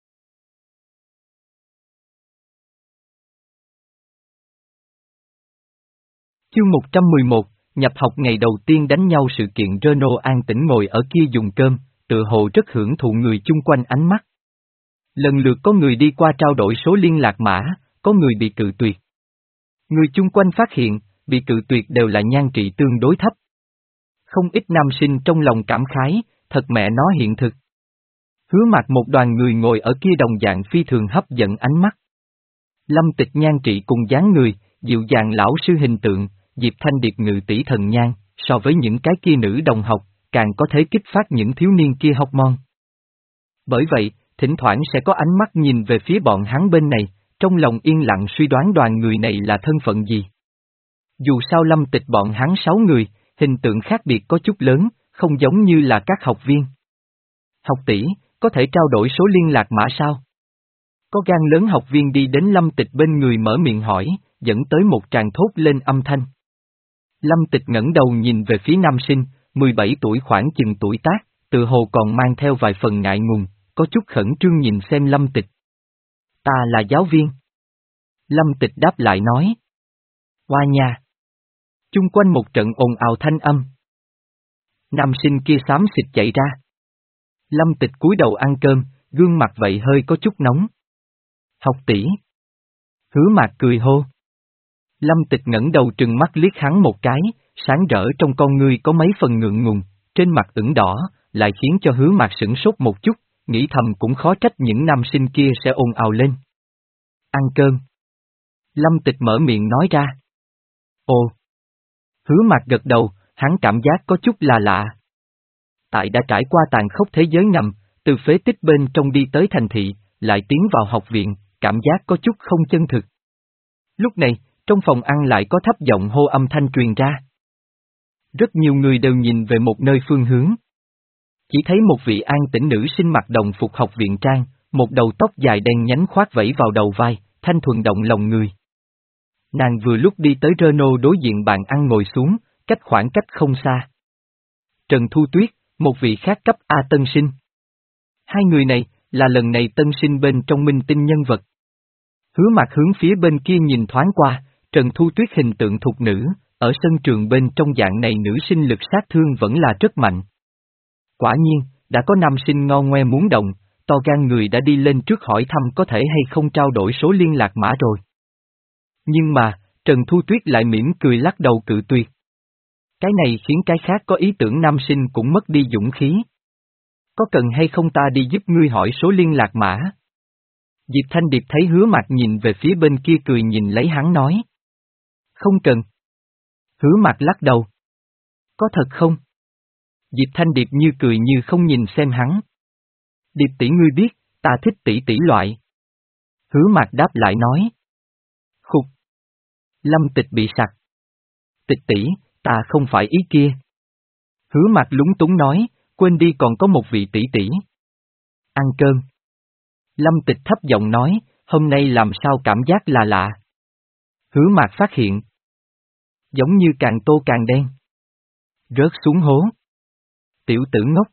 Speaker 1: Chương một trăm mười một, nhập học ngày đầu tiên đánh nhau sự kiện. Renault an tĩnh ngồi ở kia dùng cơm, tựa hồ rất hưởng thụ người chung quanh ánh mắt. Lần lượt có người đi qua trao đổi số liên lạc mã, có người bị cự tuyệt. Người chung quanh phát hiện, bị cự tuyệt đều là nhan trị tương đối thấp. Không ít nam sinh trong lòng cảm khái, thật mẹ nó hiện thực. Hứa Mạc một đoàn người ngồi ở kia đồng dạng phi thường hấp dẫn ánh mắt. Lâm Tịch nhan trị cùng dáng người, dịu dàng lão sư hình tượng, Diệp Thanh Điệp ngự tỷ thần nhan, so với những cái kia nữ đồng học, càng có thể kích phát những thiếu niên kia hormone. Bởi vậy, thỉnh thoảng sẽ có ánh mắt nhìn về phía bọn hắn bên này, trong lòng yên lặng suy đoán đoàn người này là thân phận gì. Dù sao Lâm Tịch bọn hắn sáu người, hình tượng khác biệt có chút lớn, không giống như là các học viên. Học tỷ, có thể trao đổi số liên lạc mã sao? Có gan lớn học viên đi đến Lâm Tịch bên người mở miệng hỏi, dẫn tới một tràng thốt lên âm thanh. Lâm Tịch ngẩng đầu nhìn về phía nam sinh, mười bảy tuổi khoảng chừng tuổi tác, tự hồ còn mang theo vài phần ngại ngùng, có chút khẩn trương nhìn xem Lâm Tịch. Ta là giáo viên. Lâm Tịch đáp lại nói. Hoa nha. Chung quanh một trận ồn ào thanh âm. Nam sinh kia xám xịt chạy ra. Lâm Tịch cúi đầu ăn cơm, gương mặt vậy hơi có chút nóng. Học tỷ. Hứa Mạc cười hô. Lâm Tịch ngẩng đầu trừng mắt liếc hắn một cái, sáng rỡ trong con ngươi có mấy phần ngượng ngùng, trên mặt ửng đỏ, lại khiến cho Hứa Mạc sửng sốt một chút, nghĩ thầm cũng khó trách những nam sinh kia sẽ ồn ào lên. Ăn cơm. Lâm Tịch mở miệng nói ra. Ồ. Hứa Mạc gật đầu, hắn cảm giác có chút là lạ. Tại đã trải qua tàn khốc thế giới ngầm, từ phế tích bên trong đi tới thành thị, lại tiến vào học viện, cảm giác có chút không chân thực. Lúc này, trong phòng ăn lại có thấp giọng hô âm thanh truyền ra. Rất nhiều người đều nhìn về một nơi phương hướng. Chỉ thấy một vị an tĩnh nữ sinh mặc đồng phục học viện trang, một đầu tóc dài đen nhánh khoác vẫy vào đầu vai, thanh thuần động lòng người. Nàng vừa lúc đi tới Renault đối diện bàn ăn ngồi xuống, cách khoảng cách không xa. Trần Thu Tuyết, một vị khác cấp A tân sinh. Hai người này, là lần này tân sinh bên trong minh tinh nhân vật. Hứa Mạc hướng phía bên kia nhìn thoáng qua, Trần Thu Tuyết hình tượng thục nữ, ở sân trường bên trong dạng này nữ sinh lực sát thương vẫn là rất mạnh. Quả nhiên, đã có nam sinh ngon ngoe muốn động, to gan người đã đi lên trước hỏi thăm có thể hay không trao đổi số liên lạc mã rồi. Nhưng mà, Trần Thu Tuyết lại mỉm cười lắc đầu cự tuyệt. Cái này khiến cái khác có ý tưởng nam sinh cũng mất đi dũng khí. Có cần hay không ta đi giúp ngươi hỏi số liên lạc mã? Diệp Thanh Điệp thấy Hứa Mạc nhìn về phía bên kia cười nhìn lấy hắn nói. Không cần. Hứa Mạc lắc đầu. Có thật không? Diệp Thanh Điệp như cười như không nhìn xem hắn. Điệp tỷ ngươi biết, ta thích tỷ tỷ loại. Hứa Mạc đáp lại nói. Khục. Lâm Tịch bị sặc. Tịch tỷ, ta không phải ý kia. Hứa Mạc lúng túng nói, quên đi còn có một vị tỷ tỷ. Ăn cơm. Lâm Tịch thấp giọng nói, hôm nay làm sao cảm giác là lạ. Hứa Mạc phát hiện. Giống như càng tô càng đen. Rớt xuống hố. Tiểu tử ngốc.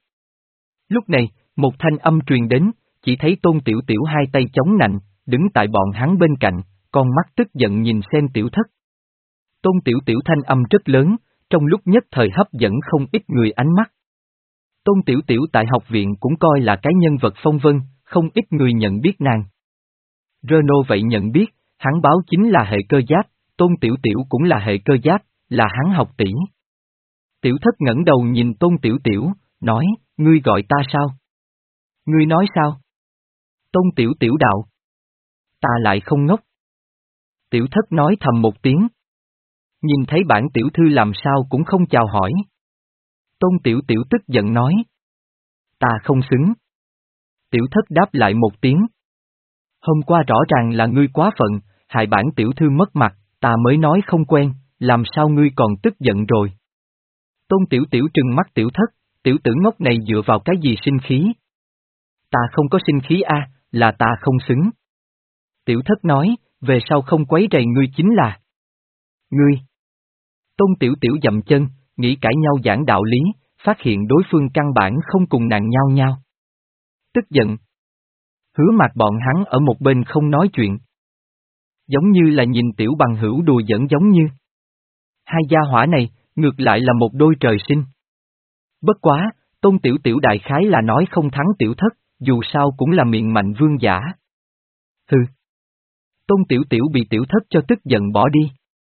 Speaker 1: Lúc này, một thanh âm truyền đến, chỉ thấy Tôn Tiểu Tiểu hai tay chống nạnh, đứng tại bọn hắn bên cạnh, con mắt tức giận nhìn xem Tiểu Thất. Tôn Tiểu Tiểu thanh âm rất lớn, trong lúc nhất thời hấp dẫn không ít người ánh mắt. Tôn Tiểu Tiểu tại học viện cũng coi là cái nhân vật phong vân, không ít người nhận biết nàng. Renault vậy nhận biết, hắn báo chính là hệ cơ giáp, Tôn Tiểu Tiểu cũng là hệ cơ giáp, là hắn học tỷ. Tiểu Thất ngẩng đầu nhìn Tôn Tiểu Tiểu, nói, ngươi gọi ta sao? Ngươi nói sao? Tôn Tiểu Tiểu đạo. Ta lại không ngốc. Tiểu Thất nói thầm một tiếng. Nhìn thấy bản tiểu thư làm sao cũng không chào hỏi. Tôn Tiểu Tiểu tức giận nói. Ta không xứng. Tiểu Thất đáp lại một tiếng. Hôm qua rõ ràng là ngươi quá phận, hại bản tiểu thư mất mặt, ta mới nói không quen, làm sao ngươi còn tức giận rồi. Tôn Tiểu Tiểu trừng mắt Tiểu Thất, tiểu tử ngốc này dựa vào cái gì sinh khí? Ta không có sinh khí a, là ta không xứng. Tiểu Thất nói, về sau không quấy rầy ngươi chính là. Ngươi. Tôn Tiểu Tiểu dậm chân, nghĩ cãi nhau giảng đạo lý, phát hiện đối phương căn bản không cùng nàng nhau nhau. Tức giận. Hứa Mạc bọn hắn ở một bên không nói chuyện. Giống như là nhìn tiểu bằng hữu đùa giỡn giống như. Hai gia hỏa này, ngược lại là một đôi trời sinh. Bất quá, Tôn Tiểu Tiểu đại khái là nói không thắng Tiểu Thất, dù sao cũng là miệng mạnh vương giả. Hừ. Tôn Tiểu Tiểu bị Tiểu Thất cho tức giận bỏ đi.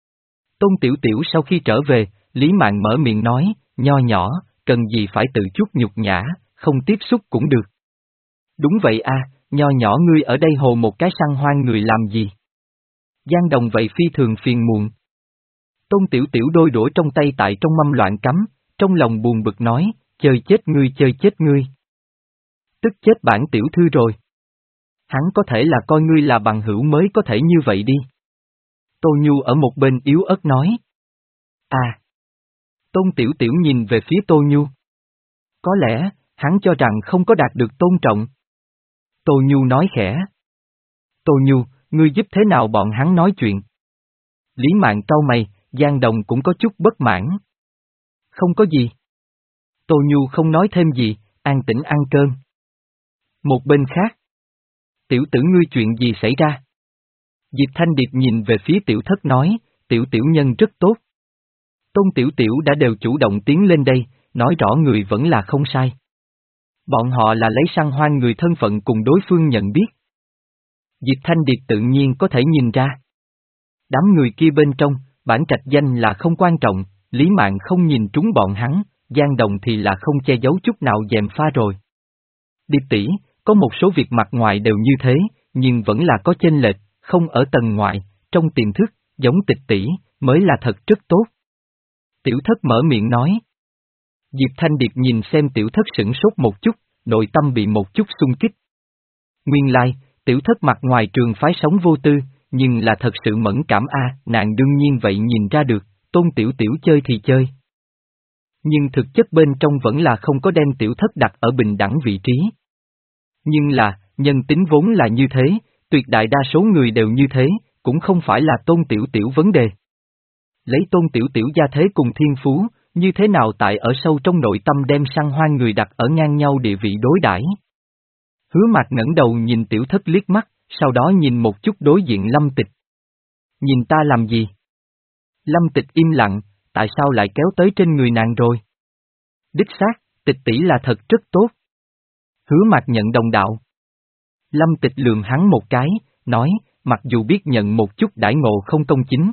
Speaker 1: Tôn Tiểu Tiểu sau khi trở về, Lý Mạn mở miệng nói, nho nhỏ, cần gì phải tự chút nhục nhã, không tiếp xúc cũng được. Đúng vậy a, nho nhỏ ngươi ở đây hồ một cái săn hoang người làm gì? Giang Đồng vậy phi thường phiền muộn. Tôn Tiểu Tiểu đôi đũa trong tay tại trong mâm loạn cắm, trong lòng buồn bực nói, chơi chết ngươi chơi chết ngươi. Tức chết bản tiểu thư rồi. Hắn có thể là coi ngươi là bằng hữu mới có thể như vậy đi. Tô Nhu ở một bên yếu ớt nói. À! Tôn Tiểu Tiểu nhìn về phía Tô Nhu. Có lẽ, hắn cho rằng không có đạt được tôn trọng. Tô Nhu nói khẽ. Tô Nhu, ngươi giúp thế nào bọn hắn nói chuyện? Lý Mạn cau mày, Giang Đồng cũng có chút bất mãn. Không có gì. Tô Nhu không nói thêm gì, an tĩnh ăn cơm. Một bên khác. Tiểu tử ngươi chuyện gì xảy ra? Diệp Thanh Điệp nhìn về phía Tiểu Thất nói, Tiểu Tiểu nhân rất tốt. Tôn Tiểu Tiểu đã đều chủ động tiến lên đây, nói rõ người vẫn là không sai. Bọn họ là lấy săn hoang người thân phận cùng đối phương nhận biết. Diệp Thanh Điệp tự nhiên có thể nhìn ra. Đám người kia bên trong, bản trạch danh là không quan trọng, Lý Mạn không nhìn trúng bọn hắn, Giang Đồng thì là không che giấu chút nào gièm pha rồi. Điệp tỷ, có một số việc mặt ngoài đều như thế, nhưng vẫn là có chênh lệch, không ở tầng ngoại, trong tiềm thức, giống Tịch tỷ, mới là thật rất tốt. Tiểu Thất mở miệng nói. Diệp Thanh Điệp nhìn xem Tiểu Thất sửng sốt một chút, nội tâm bị một chút xung kích. Nguyên lai, Tiểu Thất mặt ngoài trường phái sống vô tư, nhưng là thật sự mẫn cảm a, à, nàng đương nhiên vậy nhìn ra được, Tôn Tiểu Tiểu chơi thì chơi. Nhưng thực chất bên trong vẫn là không có đem Tiểu Thất đặt ở bình đẳng vị trí. Nhưng là, nhân tính vốn là như thế, tuyệt đại đa số người đều như thế, cũng không phải là Tôn Tiểu Tiểu vấn đề. Lấy Tôn Tiểu Tiểu gia thế cùng thiên phú, như thế nào tại ở sâu trong nội tâm đem săn hoang người đặt ở ngang nhau địa vị đối đãi. Hứa Mạc ngẩng đầu nhìn Tiểu Thất liếc mắt, sau đó nhìn một chút đối diện Lâm Tịch. Nhìn ta làm gì? Lâm Tịch im lặng, tại sao lại kéo tới trên người nàng rồi? Đích xác, Tịch tỷ là thật rất tốt. Hứa Mạc nhận đồng đạo. Lâm Tịch lườm hắn một cái, nói, mặc dù biết nhận một chút đãi ngộ không công chính.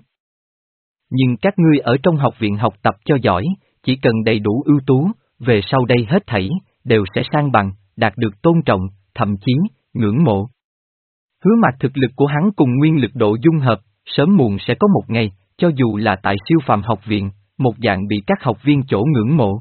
Speaker 1: Nhưng các ngươi ở trong học viện học tập cho giỏi, chỉ cần đầy đủ ưu tú, về sau đây hết thảy, đều sẽ sang bằng, đạt được tôn trọng, thậm chí, ngưỡng mộ. Hứa Mạc thực lực của hắn cùng nguyên lực độ dung hợp, sớm muộn sẽ có một ngày, cho dù là tại siêu phàm học viện, một dạng bị các học viên chỗ ngưỡng mộ.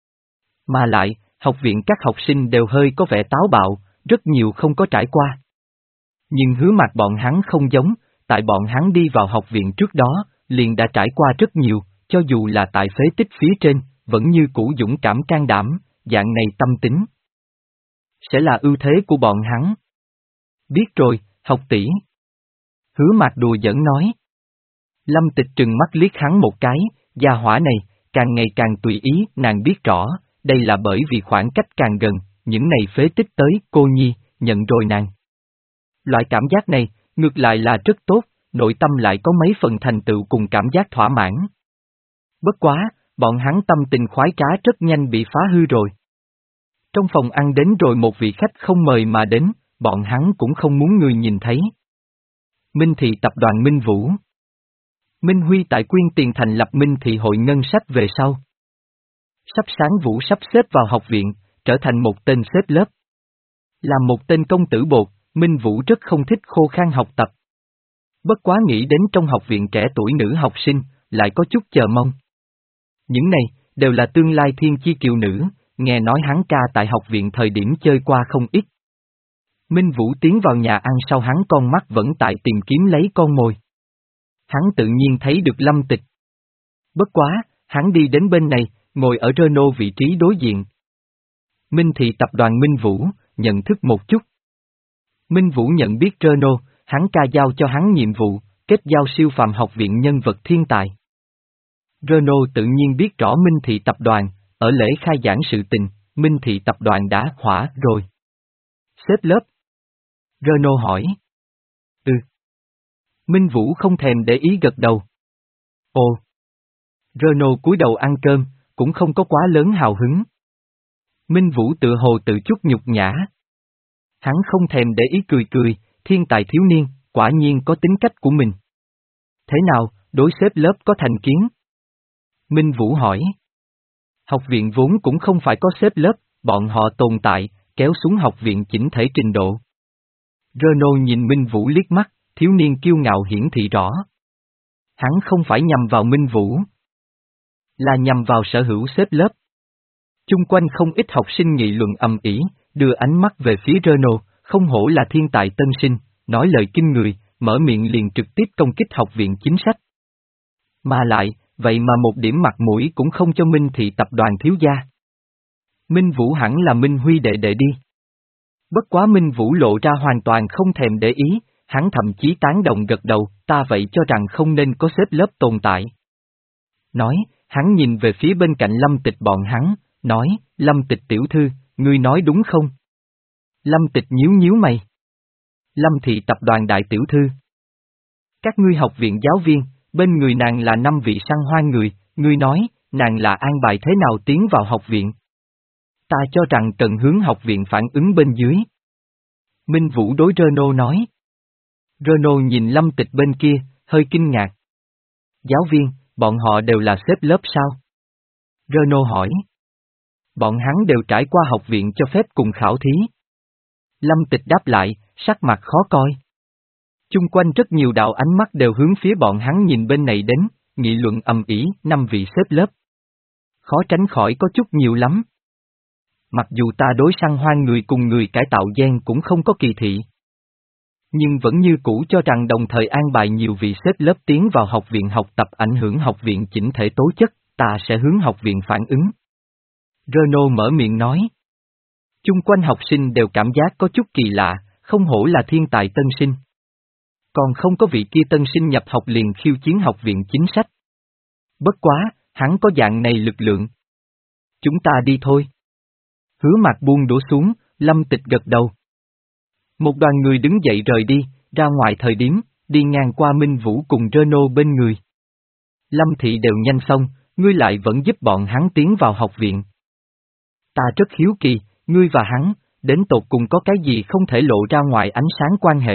Speaker 1: Mà lại, học viện các học sinh đều hơi có vẻ táo bạo, rất nhiều không có trải qua. Nhưng Hứa Mạc bọn hắn không giống, tại bọn hắn đi vào học viện trước đó, liền đã trải qua rất nhiều, cho dù là tại phế tích phía trên, vẫn như cũ dũng cảm can đảm, dạng này tâm tính. Sẽ là ưu thế của bọn hắn. Biết rồi, học tỷ. Hứa Mạc đùa giỡn nói. Lâm Tịch trừng mắt liếc hắn một cái, gia hỏa này, càng ngày càng tùy ý, nàng biết rõ, đây là bởi vì khoảng cách càng gần, những này phế tích tới, cô nhi, nhận rồi nàng. Loại cảm giác này, ngược lại là rất tốt, nội tâm lại có mấy phần thành tựu cùng cảm giác thỏa mãn. Bất quá, bọn hắn tâm tình khoái trá rất nhanh bị phá hư rồi. Trong phòng ăn đến rồi một vị khách không mời mà đến, bọn hắn cũng không muốn người nhìn thấy. Minh Thị tập đoàn Minh Vũ. Minh Huy tại Quyên Tiền thành lập Minh Thị hội ngân sách về sau. Sắp sáng Vũ sắp xếp vào học viện, trở thành một tên xếp lớp. Làm một tên công tử bột, Minh Vũ rất không thích khô khan học tập. Bất quá nghĩ đến trong học viện trẻ tuổi nữ học sinh, lại có chút chờ mong. Những này, đều là tương lai thiên chi kiều nữ, nghe nói hắn ca tại học viện thời điểm chơi qua không ít. Minh Vũ tiến vào nhà ăn sau hắn con mắt vẫn tại tìm kiếm lấy con mồi. Hắn tự nhiên thấy được Lâm Tịch. Bất quá, hắn đi đến bên này, ngồi ở Renault vị trí đối diện. Minh Thị tập đoàn Minh Vũ, nhận thức một chút. Minh Vũ nhận biết Renault, hắn ca giao cho hắn nhiệm vụ, kết giao siêu phàm học viện nhân vật thiên tài. Renault tự nhiên biết rõ Minh Thị tập đoàn, ở lễ khai giảng sự tình, Minh Thị tập đoàn đã hỏa rồi. Xếp lớp. Renault hỏi. Ừ. Minh Vũ không thèm để ý gật đầu. Ồ. Renault cúi đầu ăn cơm, cũng không có quá lớn hào hứng. Minh Vũ tự hồ tự chút nhục nhã. Hắn không thèm để ý cười cười, thiên tài thiếu niên, quả nhiên có tính cách của mình. Thế nào, đối xếp lớp có thành kiến? Minh Vũ hỏi. Học viện vốn cũng không phải có xếp lớp, bọn họ tồn tại, kéo xuống học viện chỉnh thể trình độ. Renault nhìn Minh Vũ liếc mắt, thiếu niên kiêu ngạo hiển thị rõ. Hắn không phải nhằm vào Minh Vũ, là nhằm vào sở hữu xếp lớp. Chung quanh không ít học sinh nghị luận ầm ĩ, đưa ánh mắt về phía Renault, không hổ là thiên tài tân sinh, nói lời kinh người, mở miệng liền trực tiếp công kích học viện chính sách. Mà lại, vậy mà một điểm mặt mũi cũng không cho Minh thị tập đoàn thiếu gia. Minh Vũ hẳn là Minh Huy đệ đệ đi. Bất quá Minh Vũ lộ ra hoàn toàn không thèm để ý, hắn thậm chí tán đồng gật đầu, ta vậy cho rằng không nên có xếp lớp tồn tại. Nói, hắn nhìn về phía bên cạnh Lâm Tịch bọn hắn, nói, Lâm Tịch tiểu thư, ngươi nói đúng không? Lâm Tịch nhíu nhíu mày. Lâm thị tập đoàn đại tiểu thư. Các ngươi học viện giáo viên, bên người nàng là năm vị săn hoan người, ngươi nói, nàng là an bài thế nào tiến vào học viện? Ta cho rằng cần hướng học viện phản ứng bên dưới. Minh Vũ đối Renault nói. Renault nhìn Lâm Tịch bên kia, hơi kinh ngạc. Giáo viên, bọn họ đều là xếp lớp sao? Renault hỏi. Bọn hắn đều trải qua học viện cho phép cùng khảo thí. Lâm Tịch đáp lại, sắc mặt khó coi. Chung quanh rất nhiều đạo ánh mắt đều hướng phía bọn hắn nhìn bên này đến, nghị luận ầm ĩ, năm vị xếp lớp. Khó tránh khỏi có chút nhiều lắm. Mặc dù ta đối săn hoan người cùng người cải tạo gen cũng không có kỳ thị. Nhưng vẫn như cũ cho rằng đồng thời an bài nhiều vị xếp lớp tiến vào học viện học tập ảnh hưởng học viện chỉnh thể tố chất, ta sẽ hướng học viện phản ứng. Renault mở miệng nói. Chung quanh học sinh đều cảm giác có chút kỳ lạ, không hổ là thiên tài tân sinh. Còn không có vị kia tân sinh nhập học liền khiêu chiến học viện chính sách. Bất quá, hắn có dạng này lực lượng. Chúng ta đi thôi. Hứa Mạc buông đũa xuống, Lâm Tịch gật đầu. Một đoàn người đứng dậy rời đi, ra ngoài thời điểm, đi ngang qua Minh Vũ cùng Renault bên người. Lâm thị đều nhanh xong, ngươi lại vẫn giúp bọn hắn tiến vào học viện. Ta rất hiếu kỳ, ngươi và hắn, đến tột cùng có cái gì không thể lộ ra ngoài ánh sáng quan hệ.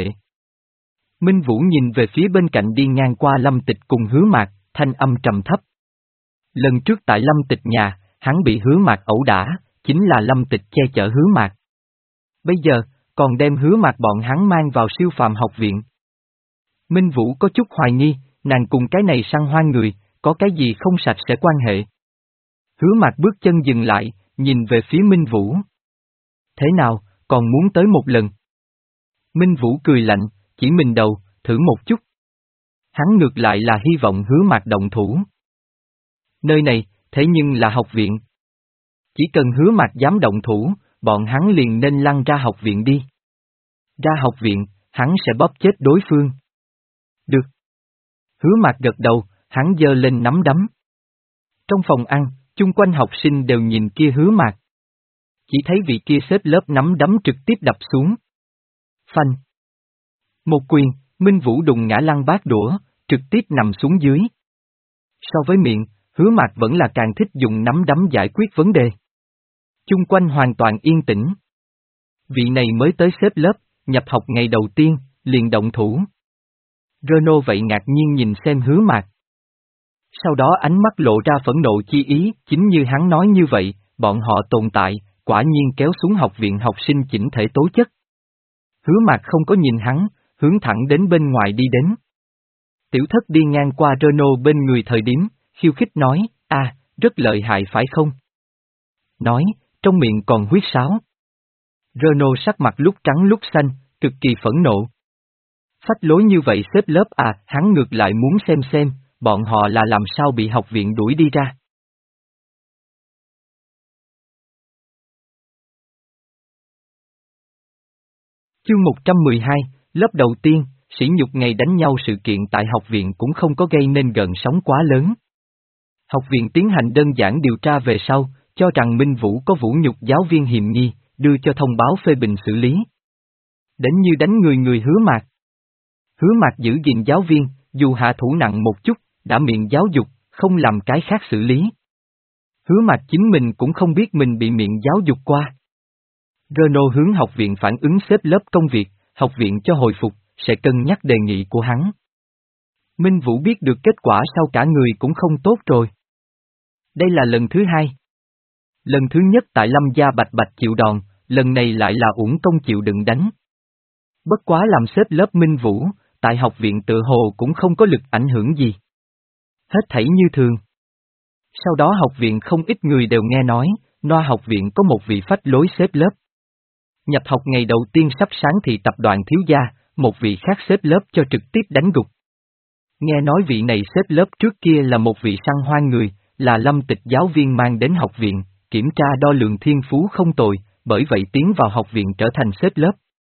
Speaker 1: Minh Vũ nhìn về phía bên cạnh đi ngang qua Lâm Tịch cùng Hứa Mạc, thanh âm trầm thấp. Lần trước tại Lâm Tịch nhà, hắn bị Hứa Mạc ẩu đả, chính là Lâm Tịch che chở Hứa Mạc. Bây giờ, còn đem Hứa Mạc bọn hắn mang vào siêu phàm học viện. Minh Vũ có chút hoài nghi, nàng cùng cái này săn hoan người, có cái gì không sạch sẽ quan hệ. Hứa Mạc bước chân dừng lại, nhìn về phía Minh Vũ. Thế nào, còn muốn tới một lần? Minh Vũ cười lạnh, chỉ mình đầu, thử một chút. Hắn ngược lại là hy vọng Hứa Mạc động thủ. Nơi này, thế nhưng là học viện. Chỉ cần Hứa Mạc dám động thủ, bọn hắn liền nên lăn ra học viện đi. Ra học viện, hắn sẽ bóp chết đối phương. Được. Hứa Mạc gật đầu, hắn giơ lên nắm đấm. Trong phòng ăn, chung quanh học sinh đều nhìn kia Hứa Mạc. Chỉ thấy vị kia xếp lớp nắm đấm trực tiếp đập xuống. Phanh. Một quyền, Minh Vũ đùng ngã lăn bát đũa, trực tiếp nằm xuống dưới. So với miệng, Hứa Mạc vẫn là càng thích dùng nắm đấm giải quyết vấn đề. Chung quanh hoàn toàn yên tĩnh. Vị này mới tới xếp lớp, nhập học ngày đầu tiên, liền động thủ. Renault vậy ngạc nhiên nhìn xem Hứa Mạc. Sau đó ánh mắt lộ ra phẫn nộ chi ý, chính như hắn nói như vậy, bọn họ tồn tại, quả nhiên kéo xuống học viện học sinh chỉnh thể tố chất. Hứa Mạc không có nhìn hắn, hướng thẳng đến bên ngoài đi đến. Tiểu Thất đi ngang qua Renault bên người thời điểm, khiêu khích nói, a, rất lợi hại phải không? Nói, trong miệng còn huyết sáo. Renault sắc mặt lúc trắng lúc xanh, cực kỳ phẫn nộ. Phách lối như vậy xếp lớp à, hắn ngược lại muốn xem xem, bọn họ là làm sao bị học viện đuổi đi ra. Chương một trăm mười hai, lớp đầu tiên, sỉ nhục ngày đánh nhau sự kiện tại học viện cũng không có gây nên gợn sóng quá lớn. Học viện tiến hành đơn giản điều tra về sau, cho rằng Minh Vũ có vũ nhục giáo viên hiềm nghi, đưa cho thông báo phê bình xử lý. Đến như đánh người người Hứa Mạc. Hứa Mạc giữ gìn giáo viên, dù hạ thủ nặng một chút, đã miệng giáo dục, không làm cái khác xử lý. Hứa Mạc chính mình cũng không biết mình bị miệng giáo dục qua. Renault hướng học viện phản ứng xếp lớp công việc, học viện cho hồi phục, sẽ cân nhắc đề nghị của hắn. Minh Vũ biết được kết quả sau cả người cũng không tốt rồi. Đây là lần thứ hai. Lần thứ nhất tại Lâm gia bạch bạch chịu đòn, lần này lại là uổng công chịu đựng đánh. Bất quá làm xếp lớp Minh Vũ, tại học viện tự hồ cũng không có lực ảnh hưởng gì. Hết thảy như thường. Sau đó học viện không ít người đều nghe nói, Noa học viện có một vị phách lối xếp lớp. Nhập học ngày đầu tiên sắp sáng thì tập đoàn thiếu gia, một vị khác xếp lớp cho trực tiếp đánh gục. Nghe nói vị này xếp lớp trước kia là một vị săn hoang người, là lâm tịch giáo viên mang đến học viện, kiểm tra đo lường thiên phú không tồi, bởi vậy tiến vào học viện trở thành xếp lớp.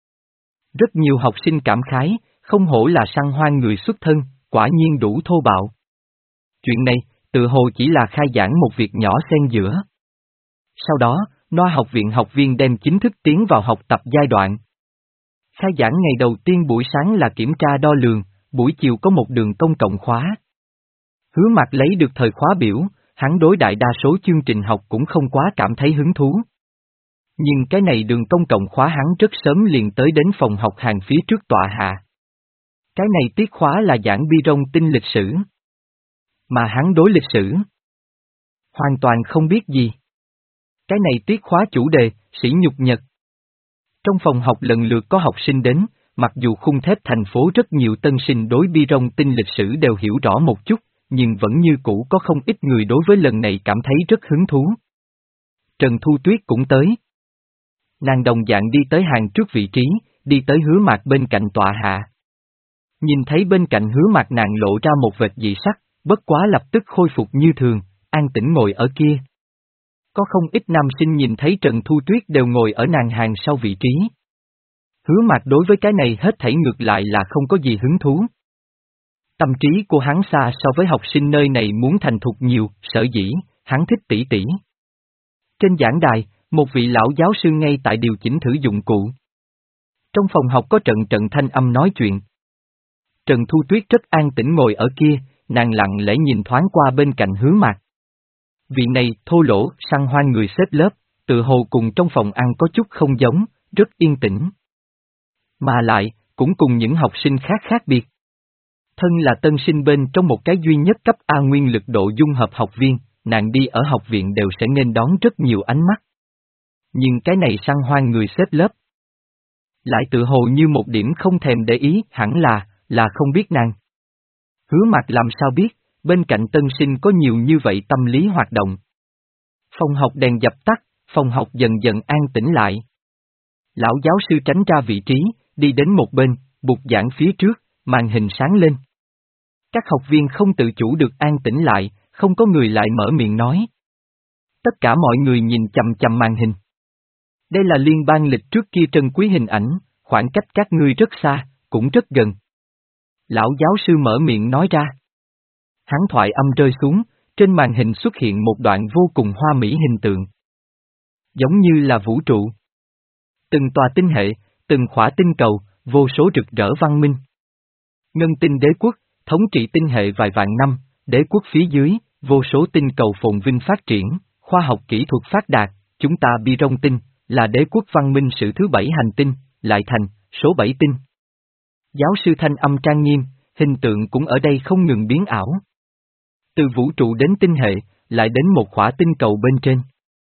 Speaker 1: Rất nhiều học sinh cảm khái, không hổ là săn hoang người xuất thân, quả nhiên đủ thô bạo. Chuyện này, tự hồ chỉ là khai giảng một việc nhỏ xen giữa. Sau đó, Noa học viện học viên đem chính thức tiến vào học tập giai đoạn. Khai giảng ngày đầu tiên buổi sáng là kiểm tra đo lường, buổi chiều có một đường công cộng khóa. Hứa Mạc lấy được thời khóa biểu, hắn đối đại đa số chương trình học cũng không quá cảm thấy hứng thú. Nhưng cái này đường công cộng khóa hắn rất sớm liền tới đến phòng học hàng phía trước tọa hạ. Cái này tiết khóa là giảng bi rong tinh lịch sử. Mà hắn đối lịch sử hoàn toàn không biết gì. Cái này tiết khóa chủ đề, sỉ nhục nhật. Trong phòng học lần lượt có học sinh đến, mặc dù khung thép thành phố rất nhiều tân sinh đối bi rong tinh lịch sử đều hiểu rõ một chút, nhưng vẫn như cũ có không ít người đối với lần này cảm thấy rất hứng thú. Trần Thu Tuyết cũng tới. Nàng đồng dạng đi tới hàng trước vị trí, đi tới Hứa Mạc bên cạnh tọa hạ. Nhìn thấy bên cạnh Hứa Mạc nàng lộ ra một vệt dị sắc, bất quá lập tức khôi phục như thường, an tĩnh ngồi ở kia. Có không ít nam sinh nhìn thấy Trần Thu Tuyết đều ngồi ở nàng hàng sau vị trí. Hứa Mạc đối với cái này hết thảy ngược lại là không có gì hứng thú. Tâm trí của hắn xa so với học sinh nơi này muốn thành thục nhiều, sở dĩ, hắn thích tỉ tỉ. Trên giảng đài, một vị lão giáo sư ngay tại điều chỉnh thử dụng cụ. Trong phòng học có trận trận thanh âm nói chuyện. Trần Thu Tuyết rất an tĩnh ngồi ở kia, nàng lặng lẽ nhìn thoáng qua bên cạnh Hứa Mạc. Vị này, thô lỗ, săn hoang người xếp lớp, tự hồ cùng trong phòng ăn có chút không giống, rất yên tĩnh. Mà lại, cũng cùng những học sinh khác khác biệt. Thân là tân sinh bên trong một cái duy nhất cấp A nguyên lực độ dung hợp học viên, nàng đi ở học viện đều sẽ nên đón rất nhiều ánh mắt. Nhưng cái này săn hoang người xếp lớp lại tự hồ như một điểm không thèm để ý, hẳn là, là không biết nàng. Hứa Mạc làm sao biết, bên cạnh tân sinh có nhiều như vậy tâm lý hoạt động. Phòng học đèn dập tắt, phòng học dần dần an tĩnh lại. Lão giáo sư tránh ra vị trí, đi đến một bên, bục giảng phía trước, màn hình sáng lên. Các học viên không tự chủ được an tĩnh lại, không có người lại mở miệng nói. Tất cả mọi người nhìn chằm chằm màn hình. Đây là liên bang lịch trước kia trân quý hình ảnh, khoảng cách các ngươi rất xa, cũng rất gần. Lão giáo sư mở miệng nói ra. Hắn thoại âm rơi xuống, trên màn hình xuất hiện một đoạn vô cùng hoa mỹ hình tượng. Giống như là vũ trụ. Từng tòa tinh hệ, từng khỏa tinh cầu, vô số rực rỡ văn minh. Ngân tinh đế quốc, thống trị tinh hệ vài vạn năm, đế quốc phía dưới, vô số tinh cầu phồn vinh phát triển, khoa học kỹ thuật phát đạt, chúng ta bi rong tinh, là đế quốc văn minh sự thứ bảy hành tinh, lại thành, số bảy tinh. Giáo sư thanh âm trang nghiêm, hình tượng cũng ở đây không ngừng biến ảo. Từ vũ trụ đến tinh hệ, lại đến một khỏa tinh cầu bên trên.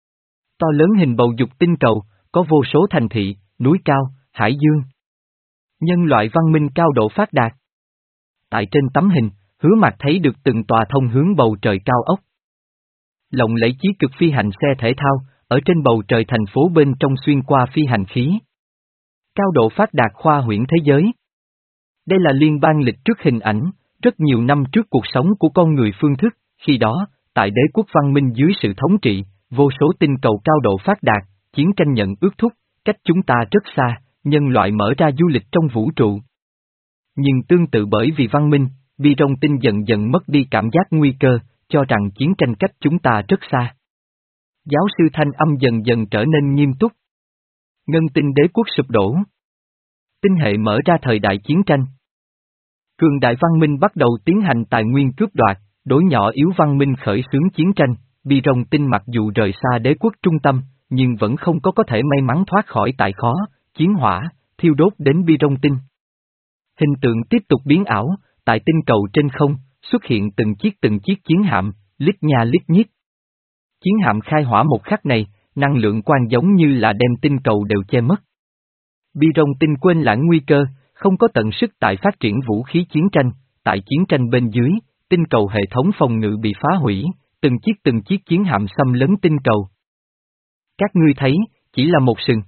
Speaker 1: To lớn hình bầu dục tinh cầu, có vô số thành thị, núi cao, hải dương. Nhân loại văn minh cao độ phát đạt. Tại trên tấm hình, Hứa Mạc thấy được từng tòa thông hướng bầu trời cao ốc. Lộng lẫy chí cực phi hành xe thể thao, ở trên bầu trời thành phố bên trong xuyên qua phi hành khí. Cao độ phát đạt khoa huyễn thế giới. Đây là liên bang lịch trước hình ảnh, rất nhiều năm trước cuộc sống của con người phương thức, khi đó, tại đế quốc văn minh dưới sự thống trị, vô số tinh cầu cao độ phát đạt, chiến tranh nhận ước thúc, cách chúng ta rất xa, nhân loại mở ra du lịch trong vũ trụ. Nhưng tương tự bởi vì văn minh, bi rong tinh dần dần mất đi cảm giác nguy cơ, cho rằng chiến tranh cách chúng ta rất xa. Giáo sư thanh âm dần dần trở nên nghiêm túc. Ngân tinh đế quốc sụp đổ. Tinh hệ mở ra thời đại chiến tranh. Cường đại văn minh bắt đầu tiến hành tài nguyên cướp đoạt, đối nhỏ yếu văn minh khởi xướng chiến tranh, bi rong tinh mặc dù rời xa đế quốc trung tâm, nhưng vẫn không có có thể may mắn thoát khỏi tại khó, chiến hỏa, thiêu đốt đến bi rong tinh. Hình tượng tiếp tục biến ảo, tại tinh cầu trên không, xuất hiện từng chiếc từng chiếc chiến hạm, lít nha lít nhít. Chiến hạm khai hỏa một khắc này, năng lượng quang giống như là đem tinh cầu đều che mất. Bi rong tinh quên lãng nguy cơ, không có tận sức tại phát triển vũ khí chiến tranh, tại chiến tranh bên dưới, tinh cầu hệ thống phòng ngự bị phá hủy, từng chiếc từng chiếc chiến hạm xâm lấn tinh cầu. Các ngươi thấy, chỉ là một sừng.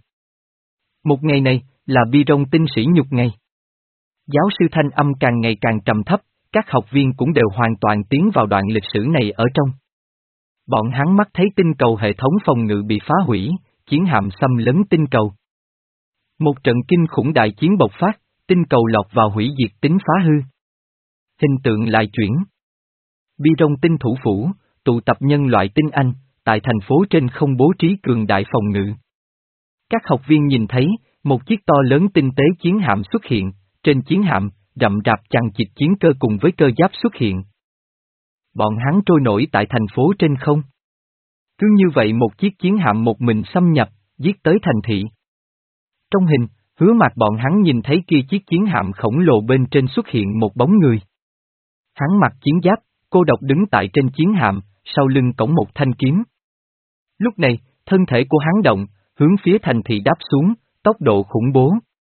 Speaker 1: Một ngày này, là bi rong tinh sỉ nhục ngày. Giáo sư thanh âm càng ngày càng trầm thấp, các học viên cũng đều hoàn toàn tiến vào đoạn lịch sử này ở trong. Bọn hắn mắt thấy tinh cầu hệ thống phòng ngự bị phá hủy, chiến hạm xâm lấn tinh cầu. Một trận kinh khủng đại chiến bộc phát, tinh cầu lọt vào hủy diệt tính phá hư. Hình tượng lại chuyển. Bi Rong tinh thủ phủ, tụ tập nhân loại tinh Anh, tại thành phố trên không bố trí cường đại phòng ngự. Các học viên nhìn thấy, một chiếc to lớn tinh tế chiến hạm xuất hiện, trên chiến hạm, rậm rạp chằng chịt chiến cơ cùng với cơ giáp xuất hiện. Bọn hắn trôi nổi tại thành phố trên không. Cứ như vậy một chiếc chiến hạm một mình xâm nhập, giết tới thành thị. Trong hình, Hứa Mạc bọn hắn nhìn thấy kia chiếc chiến hạm khổng lồ bên trên xuất hiện một bóng người. Hắn mặc chiến giáp, cô độc đứng tại trên chiến hạm, sau lưng cõng một thanh kiếm. Lúc này, thân thể của hắn động, hướng phía thành thị đáp xuống, tốc độ khủng bố.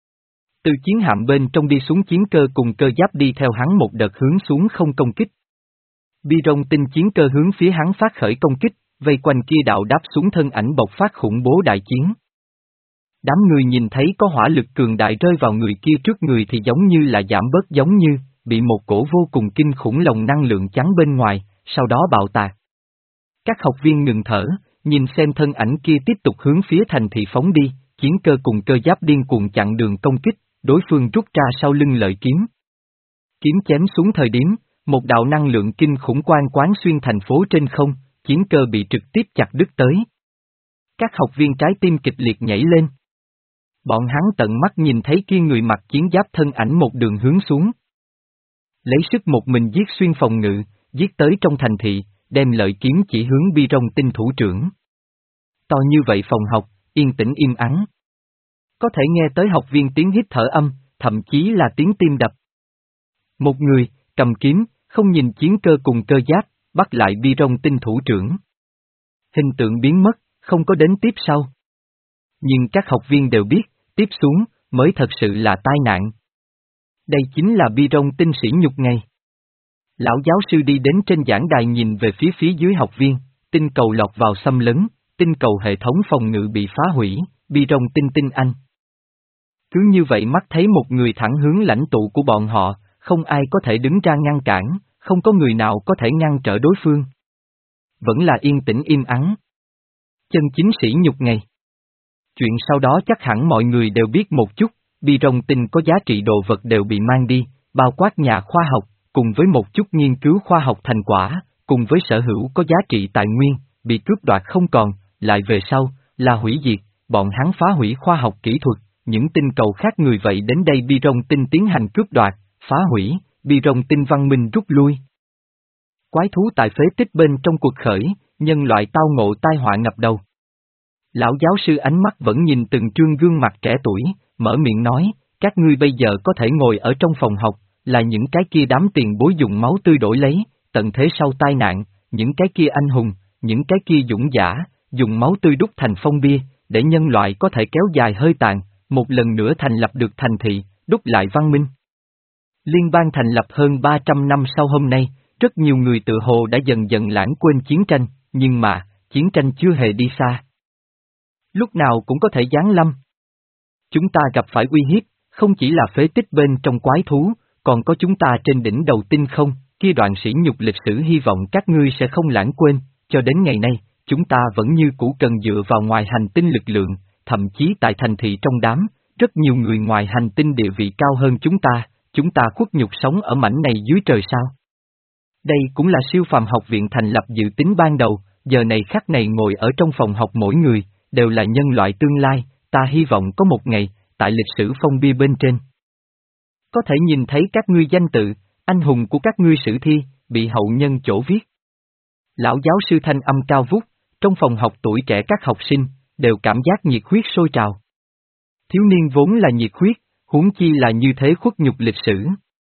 Speaker 1: Từ chiến hạm bên trong đi xuống chiến cơ cùng cơ giáp đi theo hắn một đợt hướng xuống không công kích. Bi Rong tinh chiến cơ hướng phía hắn phát khởi công kích, vây quanh kia đạo đáp xuống thân ảnh bộc phát khủng bố đại chiến. Đám người nhìn thấy có hỏa lực cường đại rơi vào người kia trước người thì giống như là giảm bớt giống như, bị một cổ vô cùng kinh khủng lồng năng lượng chắn bên ngoài, sau đó bạo tạc. Các học viên ngừng thở, nhìn xem thân ảnh kia tiếp tục hướng phía thành thị phóng đi, chiến cơ cùng cơ giáp điên cuồng chặn đường công kích, đối phương rút ra sau lưng lợi kiếm. Kiếm chém xuống thời điểm, một đạo năng lượng kinh khủng quang quán xuyên thành phố trên không, chiến cơ bị trực tiếp chặt đứt tới. Các học viên trái tim kịch liệt nhảy lên. Bọn hắn tận mắt nhìn thấy kia người mặc chiến giáp thân ảnh một đường hướng xuống. Lấy sức một mình giết xuyên phòng ngự, giết tới trong thành thị, đem lợi kiếm chỉ hướng Bi Rong tinh thủ trưởng. To như vậy phòng học, yên tĩnh im ắng. Có thể nghe tới học viên tiếng hít thở âm, thậm chí là tiếng tim đập. Một người, cầm kiếm, không nhìn chiến cơ cùng cơ giáp, bắt lại Bi Rong tinh thủ trưởng. Hình tượng biến mất, không có đến tiếp sau. Nhưng các học viên đều biết, tiếp xuống, mới thật sự là tai nạn. Đây chính là Bi Rong tinh sỉ nhục ngày. Lão giáo sư đi đến trên giảng đài nhìn về phía phía dưới học viên, tinh cầu lọt vào xâm lấn, tinh cầu hệ thống phòng ngự bị phá hủy, Bi Rong tinh tinh Anh. Cứ như vậy mắt thấy một người thẳng hướng lãnh tụ của bọn họ, không ai có thể đứng ra ngăn cản, không có người nào có thể ngăn trở đối phương. Vẫn là yên tĩnh im ắng. Chân chính sỉ nhục ngày. Chuyện sau đó chắc hẳn mọi người đều biết một chút, Bi Rong tinh có giá trị đồ vật đều bị mang đi, bao quát nhà khoa học, cùng với một chút nghiên cứu khoa học thành quả, cùng với sở hữu có giá trị tài nguyên, bị cướp đoạt không còn, lại về sau, là hủy diệt, bọn hắn phá hủy khoa học kỹ thuật, những tinh cầu khác người vậy đến đây Bi Rong tinh tiến hành cướp đoạt, phá hủy, Bi Rong tinh văn minh rút lui. Quái thú tại phế tích bên trong cuộc khởi, nhân loại tao ngộ tai họa ngập đầu. Lão giáo sư ánh mắt vẫn nhìn từng trương gương mặt trẻ tuổi, mở miệng nói, các ngươi bây giờ có thể ngồi ở trong phòng học, là những cái kia đám tiền bối dùng máu tươi đổi lấy, tận thế sau tai nạn, những cái kia anh hùng, những cái kia dũng giả, dùng máu tươi đúc thành phong bia, để nhân loại có thể kéo dài hơi tàn, một lần nữa thành lập được thành thị, đúc lại văn minh. Liên bang thành lập hơn ba trăm năm sau hôm nay, rất nhiều người tự hồ đã dần dần lãng quên chiến tranh, nhưng mà, chiến tranh chưa hề đi xa. Lúc nào cũng có thể giáng lâm. Chúng ta gặp phải uy hiếp, không chỉ là phế tích bên trong quái thú, còn có chúng ta trên đỉnh đầu tinh không, kia đoạn sỉ nhục lịch sử hy vọng các ngươi sẽ không lãng quên, cho đến ngày nay, chúng ta vẫn như cũ cần dựa vào ngoài hành tinh lực lượng, thậm chí tại thành thị trong đám, rất nhiều người ngoài hành tinh địa vị cao hơn chúng ta, chúng ta khuất nhục sống ở mảnh này dưới trời sao. Đây cũng là siêu phàm học viện thành lập dự tính ban đầu, giờ này khắc này ngồi ở trong phòng học mỗi người, đều là nhân loại tương lai, ta hy vọng có một ngày, tại lịch sử phong bia bên trên. Có thể nhìn thấy các ngươi danh tự, anh hùng của các ngươi sử thi, bị hậu nhân chỗ viết. Lão giáo sư thanh âm cao vút, trong phòng học tuổi trẻ các học sinh, đều cảm giác nhiệt huyết sôi trào. Thiếu niên vốn là nhiệt huyết, huống chi là như thế khuất nhục lịch sử.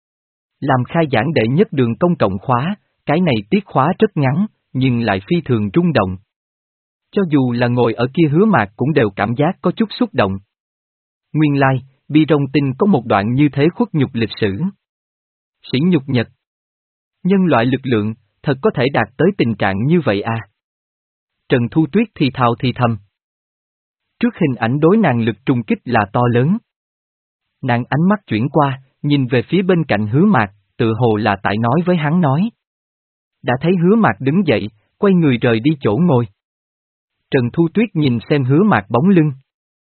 Speaker 1: Làm khai giảng đệ nhất đường công cộng khóa, cái này tiết khóa rất ngắn, nhưng lại phi thường rung động. Cho dù là ngồi ở kia Hứa Mạc cũng đều cảm giác có chút xúc động. Nguyên lai, Bi Rong tinh có một đoạn như thế khuất nhục lịch sử. Sỉ nhục nhật. Nhân loại lực lượng, thật có thể đạt tới tình trạng như vậy à? Trần Thu Tuyết thì thào thì thầm. Trước hình ảnh đối nàng lực trùng kích là to lớn. Nàng ánh mắt chuyển qua, nhìn về phía bên cạnh Hứa Mạc, tự hồ là tại nói với hắn nói. Đã thấy Hứa Mạc đứng dậy, quay người rời đi chỗ ngồi. Trần Thu Tuyết nhìn xem Hứa Mạc bóng lưng.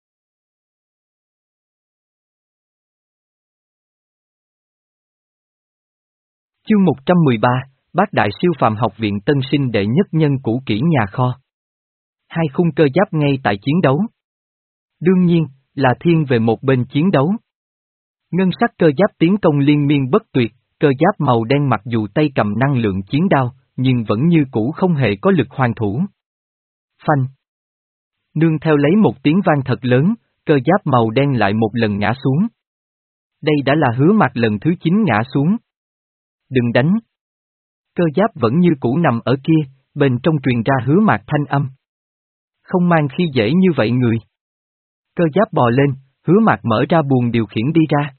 Speaker 1: Chương một trăm mười ba, Bát Đại Siêu Phàm Học viện tân sinh đệ nhất nhân cũ kỹ nhà kho. Hai khung cơ giáp ngay tại chiến đấu. Đương nhiên, là thiên về một bên chiến đấu. Ngân sắc cơ giáp tiến công liên miên bất tuyệt, cơ giáp màu đen mặc dù tay cầm năng lượng chiến đao, nhưng vẫn như cũ không hề có lực hoàn thủ. Phanh. Nương theo lấy một tiếng vang thật lớn, cơ giáp màu đen lại một lần ngã xuống. Đây đã là Hứa Mạc lần thứ chín ngã xuống. Đừng đánh. Cơ giáp vẫn như cũ nằm ở kia, bên trong truyền ra Hứa Mạc thanh âm. Không mang khi dễ như vậy người. Cơ giáp bò lên, Hứa Mạc mở ra buồng điều khiển đi ra.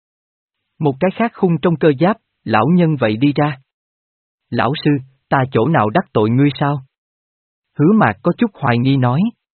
Speaker 1: Một cái khác khung trong cơ giáp, lão nhân vậy đi ra. Lão sư, ta chỗ nào đắc tội ngươi sao? Hứa Mạc có chút hoài nghi nói.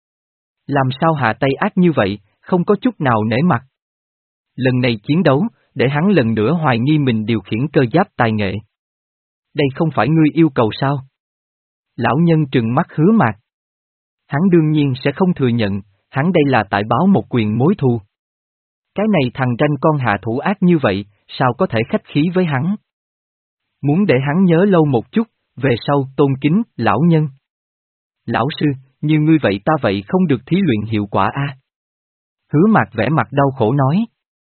Speaker 1: Làm sao hạ tay ác như vậy, không có chút nào nể mặt. Lần này chiến đấu, để hắn lần nữa hoài nghi mình điều khiển cơ giáp tài nghệ. Đây không phải ngươi yêu cầu sao? Lão nhân trừng mắt Hứa Mạc. Hắn đương nhiên sẽ không thừa nhận, hắn đây là tại báo một quyền mối thù. Cái này thằng ranh con hạ thủ ác như vậy, sao có thể khách khí với hắn? Muốn để hắn nhớ lâu một chút, về sau tôn kính, lão nhân. Lão sư, như ngươi vậy ta vậy không được thí luyện hiệu quả a. Hứa Mạc vẻ mặt đau khổ nói.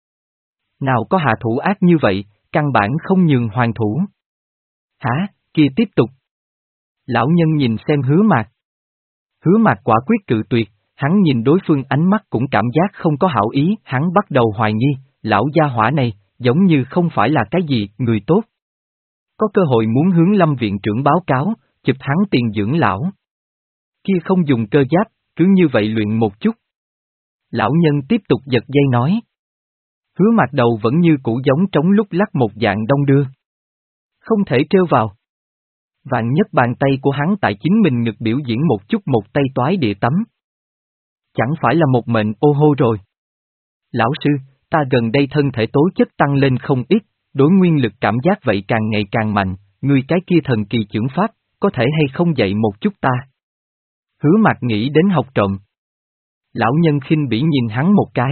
Speaker 1: Nào có hạ thủ ác như vậy, căn bản không nhường hoàn thủ. Hả, kia tiếp tục. Lão nhân nhìn xem Hứa Mạc. Hứa Mạc quả quyết cự tuyệt, hắn nhìn đối phương ánh mắt cũng cảm giác không có hảo ý, hắn bắt đầu hoài nghi, lão gia hỏa này, giống như không phải là cái gì, người tốt. Có cơ hội muốn hướng Lâm viện trưởng báo cáo, chụp hắn tiền dưỡng lão. Kia không dùng cơ giáp, cứ như vậy luyện một chút. Lão nhân tiếp tục giật dây nói. Hứa Mạc đầu vẫn như cũ giống trống lúc lắc một dạng đông đưa. Không thể trêu vào. Vạn nhất bàn tay của hắn tại chính mình ngực biểu diễn một chút một tay toái địa tắm. Chẳng phải là một mệnh ô hô rồi. Lão sư, ta gần đây thân thể tố chất tăng lên không ít, đối nguyên lực cảm giác vậy càng ngày càng mạnh, ngươi cái kia thần kỳ chưởng pháp, có thể hay không dạy một chút ta? Hứa Mạc nghĩ đến học trộm. Lão nhân khinh bỉ nhìn hắn một cái.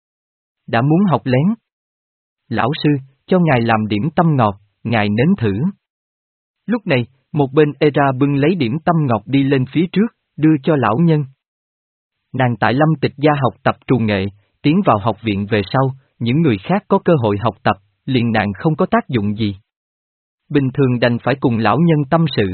Speaker 1: Đã muốn học lén. Lão sư, cho ngài làm điểm tâm ngọt, ngài nếm thử. Lúc này, một bên Era bưng lấy điểm tâm ngọt đi lên phía trước, đưa cho lão nhân. Nàng tại Lâm Tịch gia học tập trù nghệ, tiến vào học viện về sau, những người khác có cơ hội học tập, liền nàng không có tác dụng gì. Bình thường đành phải cùng lão nhân tâm sự.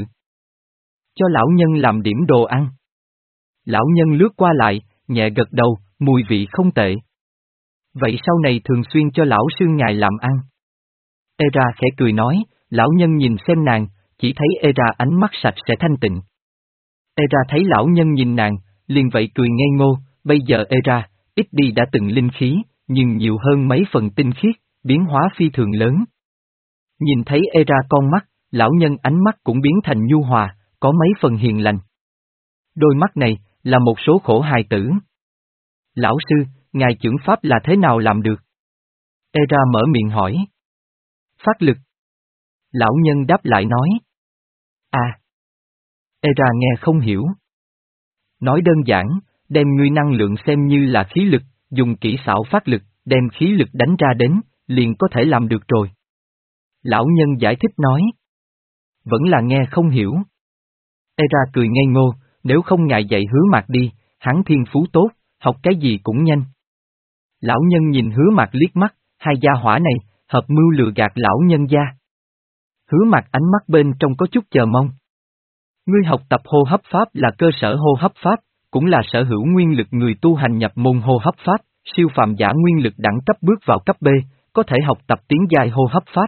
Speaker 1: Cho lão nhân làm điểm đồ ăn. Lão nhân lướt qua lại, nhẹ gật đầu, mùi vị không tệ. Vậy sau này thường xuyên cho lão sư ngài làm ăn. Era khẽ cười nói, lão nhân nhìn xem nàng, chỉ thấy Era ánh mắt sạch sẽ thanh tịnh. Era thấy lão nhân nhìn nàng, liền vậy cười ngây ngô, bây giờ Era, ít đi đã từng linh khí, nhưng nhiều hơn mấy phần tinh khiết, biến hóa phi thường lớn. Nhìn thấy Era con mắt, lão nhân ánh mắt cũng biến thành nhu hòa, có mấy phần hiền lành. Đôi mắt này, là một số khổ hài tử. Lão sư, ngài chưởng pháp là thế nào làm được? Era mở miệng hỏi. Phát lực. Lão nhân đáp lại nói. À. Era nghe không hiểu. Nói đơn giản, đem ngươi năng lượng xem như là khí lực, dùng kỹ xảo phát lực, đem khí lực đánh ra đến, liền có thể làm được rồi. Lão nhân giải thích nói. Vẫn là nghe không hiểu. Era cười ngây ngô, nếu không ngại dạy Hứa Mạc đi, hắn thiên phú tốt, học cái gì cũng nhanh. Lão nhân nhìn Hứa Mạc liếc mắt, hai gia hỏa này, hợp mưu lừa gạt lão nhân gia. Hứa Mạc ánh mắt bên trong có chút chờ mong. Ngươi học tập hô hấp pháp là cơ sở hô hấp pháp, cũng là sở hữu nguyên lực người tu hành nhập môn hô hấp pháp, siêu phàm giả nguyên lực đẳng cấp bước vào cấp B, có thể học tập tiến giai hô hấp pháp.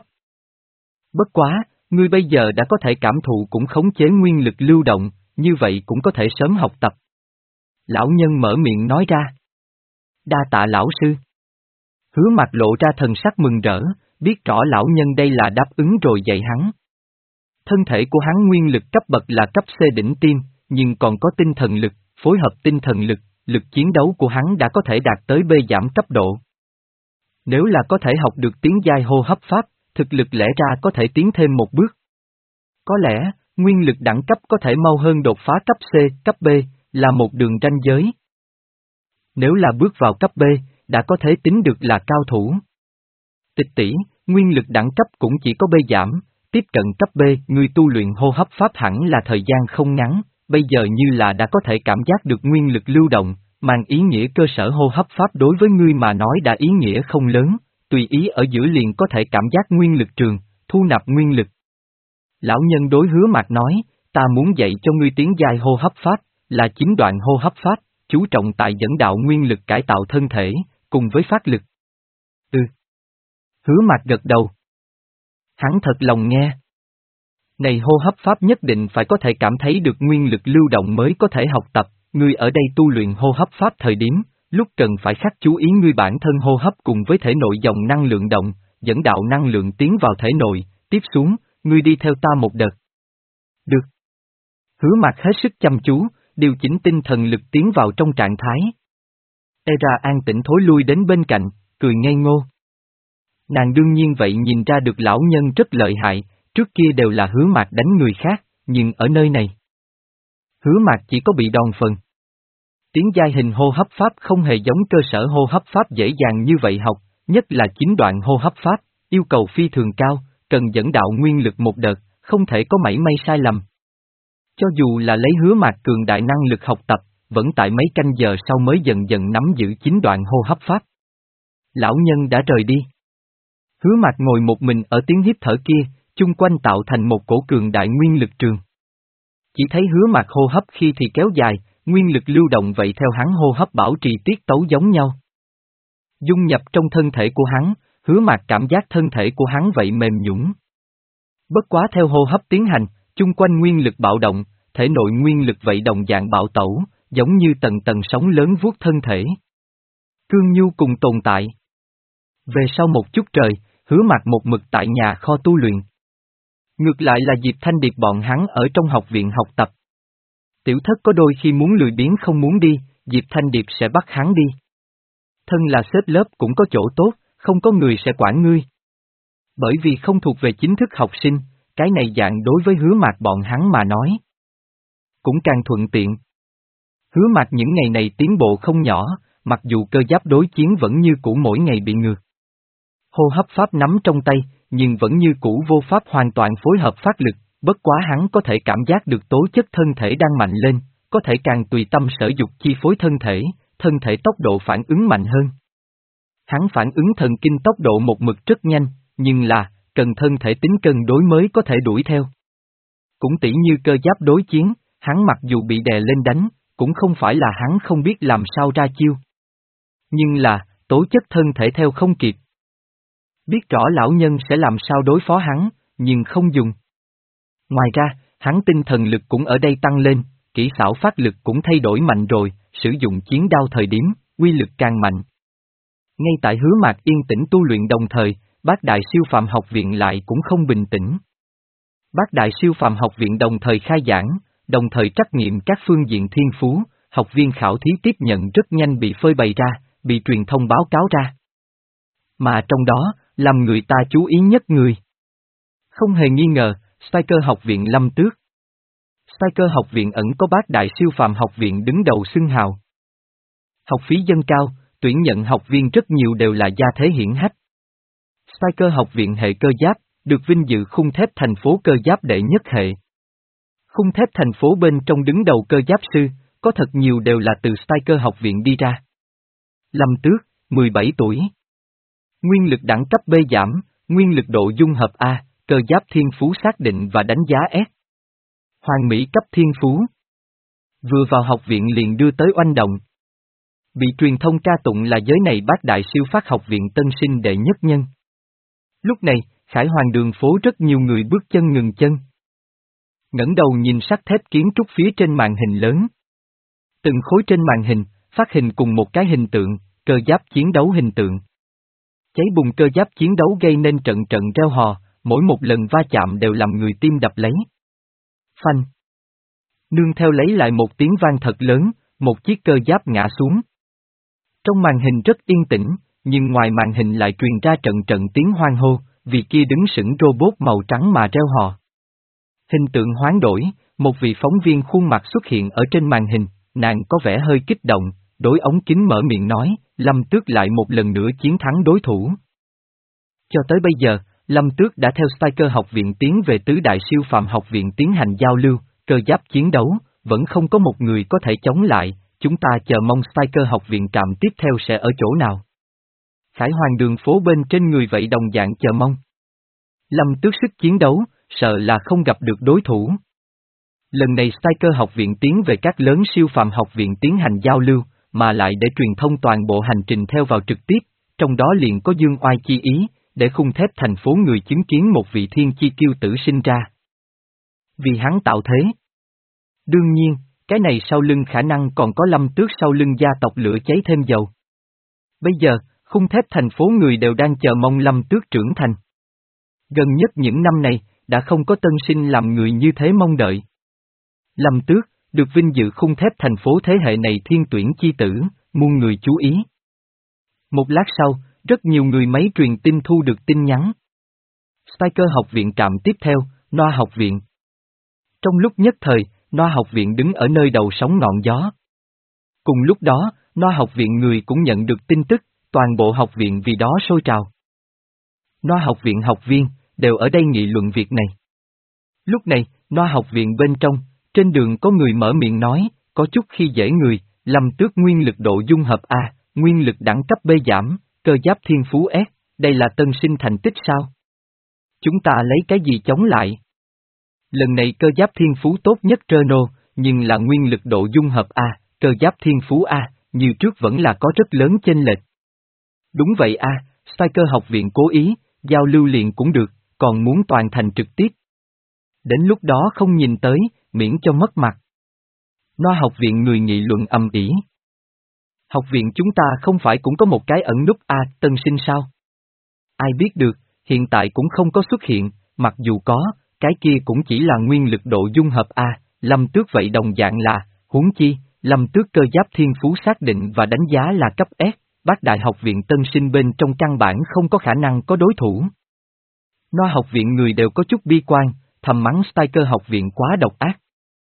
Speaker 1: Bất quá, ngươi bây giờ đã có thể cảm thụ cũng khống chế nguyên lực lưu động, như vậy cũng có thể sớm học tập. Lão nhân mở miệng nói ra. Đa tạ lão sư. Hứa Mạc lộ ra thần sắc mừng rỡ, biết rõ lão nhân đây là đáp ứng rồi dạy hắn. Thân thể của hắn nguyên lực cấp bậc là cấp C đỉnh tiêm, nhưng còn có tinh thần lực, phối hợp tinh thần lực, lực chiến đấu của hắn đã có thể đạt tới B giảm cấp độ. Nếu là có thể học được tiến giai hô hấp pháp, thực lực lẽ ra có thể tiến thêm một bước. Có lẽ, nguyên lực đẳng cấp có thể mau hơn đột phá cấp C, cấp B, là một đường ranh giới. Nếu là bước vào cấp B, đã có thể tính được là cao thủ. Tịch tỷ, nguyên lực đẳng cấp cũng chỉ có B giảm, tiếp cận cấp B, ngươi tu luyện hô hấp pháp hẳn là thời gian không ngắn, bây giờ như là đã có thể cảm giác được nguyên lực lưu động, mang ý nghĩa cơ sở hô hấp pháp đối với ngươi mà nói đã ý nghĩa không lớn, tùy ý ở giữa liền có thể cảm giác nguyên lực trường, thu nạp nguyên lực. Lão nhân đối Hứa Mạc nói, ta muốn dạy cho ngươi tiến giai hô hấp pháp, là chín đoạn hô hấp pháp, chú trọng tại dẫn đạo nguyên lực cải tạo thân thể, cùng với phát lực. Ừ. Hứa Mạc gật đầu. Hắn thật lòng nghe. Này hô hấp pháp nhất định phải có thể cảm thấy được nguyên lực lưu động mới có thể học tập, ngươi ở đây tu luyện hô hấp pháp thời điểm, lúc cần phải khắc chú ý ngươi bản thân hô hấp cùng với thể nội dòng năng lượng động, dẫn đạo năng lượng tiến vào thể nội, tiếp xuống, ngươi đi theo ta một đợt. Được. Hứa Mạc hết sức chăm chú, điều chỉnh tinh thần lực tiến vào trong trạng thái. Era an tĩnh thối lui đến bên cạnh, cười ngây ngô. Nàng đương nhiên vậy nhìn ra được lão nhân rất lợi hại, trước kia đều là Hứa Mạc đánh người khác, nhưng ở nơi này. Hứa Mạc chỉ có bị đòn phần. Tiến giai hình hô hấp pháp không hề giống cơ sở hô hấp pháp dễ dàng như vậy học, nhất là chín đoạn hô hấp pháp, yêu cầu phi thường cao, cần dẫn đạo nguyên lực một đợt, không thể có mảy may sai lầm. Cho dù là lấy Hứa Mạc cường đại năng lực học tập, vẫn tại mấy canh giờ sau mới dần dần nắm giữ chín đoạn hô hấp pháp. Lão nhân đã rời đi. Hứa Mạc ngồi một mình ở tiếng hít thở kia, chung quanh tạo thành một cổ cường đại nguyên lực trường. Chỉ thấy Hứa Mạc hô hấp khi thì kéo dài, nguyên lực lưu động vậy theo hắn hô hấp bảo trì tiết tấu giống nhau. Dung nhập trong thân thể của hắn, Hứa Mạc cảm giác thân thể của hắn vậy mềm nhũn. Bất quá theo hô hấp tiến hành, chung quanh nguyên lực bạo động, thể nội nguyên lực vậy đồng dạng bạo tẩu, giống như tầng tầng sóng lớn vuốt thân thể. Cương nhu cùng tồn tại. Về sau một chút trời, Hứa Mạc một mực tại nhà kho tu luyện. Ngược lại là Diệp Thanh Điệp bọn hắn ở trong học viện học tập. Tiểu thất có đôi khi muốn lười biếng không muốn đi, Diệp Thanh Điệp sẽ bắt hắn đi. Thân là xếp lớp cũng có chỗ tốt, không có người sẽ quản ngươi. Bởi vì không thuộc về chính thức học sinh, cái này dạng đối với Hứa Mạc bọn hắn mà nói. Cũng càng thuận tiện. Hứa Mạc những ngày này tiến bộ không nhỏ, mặc dù cơ giáp đối chiến vẫn như cũ mỗi ngày bị ngược. Hô hấp pháp nắm trong tay, nhưng vẫn như cũ vô pháp hoàn toàn phối hợp phát lực, bất quá hắn có thể cảm giác được tố chất thân thể đang mạnh lên, có thể càng tùy tâm sở dục chi phối thân thể, thân thể tốc độ phản ứng mạnh hơn. Hắn phản ứng thần kinh tốc độ một mực rất nhanh, nhưng là, cần thân thể tính cân đối mới có thể đuổi theo. Cũng tỉ như cơ giáp đối chiến, hắn mặc dù bị đè lên đánh, cũng không phải là hắn không biết làm sao ra chiêu. Nhưng là, tố chất thân thể theo không kịp. Biết rõ lão nhân sẽ làm sao đối phó hắn, nhưng không dùng. Ngoài ra, hắn tinh thần lực cũng ở đây tăng lên, kỹ xảo phát lực cũng thay đổi mạnh rồi, sử dụng chiến đao thời điểm, uy lực càng mạnh. Ngay tại Hứa Mạc yên tĩnh tu luyện đồng thời, Bát Đại Siêu Phàm Học Viện lại cũng không bình tĩnh. Bát Đại Siêu Phàm Học Viện đồng thời khai giảng, đồng thời trắc nghiệm các phương diện thiên phú, học viên khảo thí tiếp nhận rất nhanh bị phơi bày ra, bị truyền thông báo cáo ra. Mà trong đó, làm người ta chú ý nhất người. Không hề nghi ngờ, Spiker Học Viện Lâm Tước. Spiker Học Viện ẩn có Bát Đại Siêu Phàm Học Viện đứng đầu xưng hào. Học phí dâng cao, tuyển nhận học viên rất nhiều đều là gia thế hiển hách. Spiker Học Viện hệ cơ giáp, được vinh dự khung thép thành phố cơ giáp đệ nhất hệ. Khung thép thành phố bên trong đứng đầu cơ giáp sư, có thật nhiều đều là từ Spiker Học Viện đi ra. Lâm Tước, mười bảy tuổi. Nguyên lực đẳng cấp B giảm, nguyên lực độ dung hợp A, cơ giáp thiên phú xác định và đánh giá S. Hoàng Mỹ cấp thiên phú. Vừa vào học viện liền đưa tới oanh động. Bị truyền thông ca tụng là giới này Bát Đại Siêu Phát Học Viện tân sinh đệ nhất nhân. Lúc này, Khải Hoàng đường phố rất nhiều người bước chân ngừng chân. Ngẩng đầu nhìn sắt thép kiến trúc phía trên màn hình lớn. Từng khối trên màn hình, phát hình cùng một cái hình tượng, cơ giáp chiến đấu hình tượng. Cháy bùng cơ giáp chiến đấu gây nên trận trận reo hò, mỗi một lần va chạm đều làm người tim đập lấy. Phanh. Nương theo lấy lại một tiếng vang thật lớn, một chiếc cơ giáp ngã xuống. Trong màn hình rất yên tĩnh, nhưng ngoài màn hình lại truyền ra trận trận tiếng hoan hô, vì kia đứng sững robot màu trắng mà reo hò. Hình tượng hoán đổi, một vị phóng viên khuôn mặt xuất hiện ở trên màn hình, nàng có vẻ hơi kích động, đối ống kính mở miệng nói, Lâm Tước lại một lần nữa chiến thắng đối thủ. Cho tới bây giờ, Lâm Tước đã theo Striker học viện tiến về tứ đại siêu phàm học viện tiến hành giao lưu, cơ giáp chiến đấu, vẫn không có một người có thể chống lại, chúng ta chờ mong Striker học viện trạm tiếp theo sẽ ở chỗ nào. Khải Hoàng đường phố bên trên người vậy đồng dạng chờ mong. Lâm Tước sức chiến đấu, sợ là không gặp được đối thủ. Lần này Striker học viện tiến về các lớn siêu phàm học viện tiến hành giao lưu, mà lại để truyền thông toàn bộ hành trình theo vào trực tiếp, trong đó liền có dương oai chi ý, để khung thép thành phố người chứng kiến một vị thiên chi kiêu tử sinh ra. Vì hắn tạo thế. Đương nhiên, cái này sau lưng khả năng còn có Lâm Tước sau lưng gia tộc lửa cháy thêm dầu. Bây giờ, khung thép thành phố người đều đang chờ mong Lâm Tước trưởng thành. Gần nhất những năm này, đã không có tân sinh làm người như thế mong đợi. Lâm Tước, được vinh dự khung thép thành phố thế hệ này thiên tuyển chi tử, muôn người chú ý. Một lát sau, rất nhiều người máy truyền tin thu được tin nhắn. Striker học viện trạm tiếp theo, Noa học viện. Trong lúc nhất thời, Noa học viện đứng ở nơi đầu sóng ngọn gió. Cùng lúc đó, Noa học viện người cũng nhận được tin tức, toàn bộ học viện vì đó sôi trào. Noa học viện học viên, đều ở đây nghị luận việc này. Lúc này, Noa học viện bên trong, trên đường có người mở miệng nói, có chút khi dễ người, Lâm Tước nguyên lực độ dung hợp A, nguyên lực đẳng cấp B giảm, cơ giáp thiên phú S, đây là tân sinh thành tích sao? Chúng ta lấy cái gì chống lại? Lần này cơ giáp thiên phú tốt nhất Renault, nhưng là nguyên lực độ dung hợp A, cơ giáp thiên phú A, như trước vẫn là có rất lớn chênh lệch. Đúng vậy A, Striker học viện cố ý, giao lưu liền cũng được, còn muốn toàn thành trực tiếp. Đến lúc đó không nhìn tới, miễn cho mất mặt. Noa học viện người nghị luận ầm ĩ. Học viện chúng ta không phải cũng có một cái ẩn núp A, tân sinh sao? Ai biết được, hiện tại cũng không có xuất hiện, mặc dù có, cái kia cũng chỉ là nguyên lực độ dung hợp A, Lâm Tước vậy đồng dạng là, huống chi, Lâm Tước cơ giáp thiên phú xác định và đánh giá là cấp S, bác đại học viện tân sinh bên trong căn bản không có khả năng có đối thủ. Noa học viện người đều có chút bi quan, thầm mắng Striker học viện quá độc ác.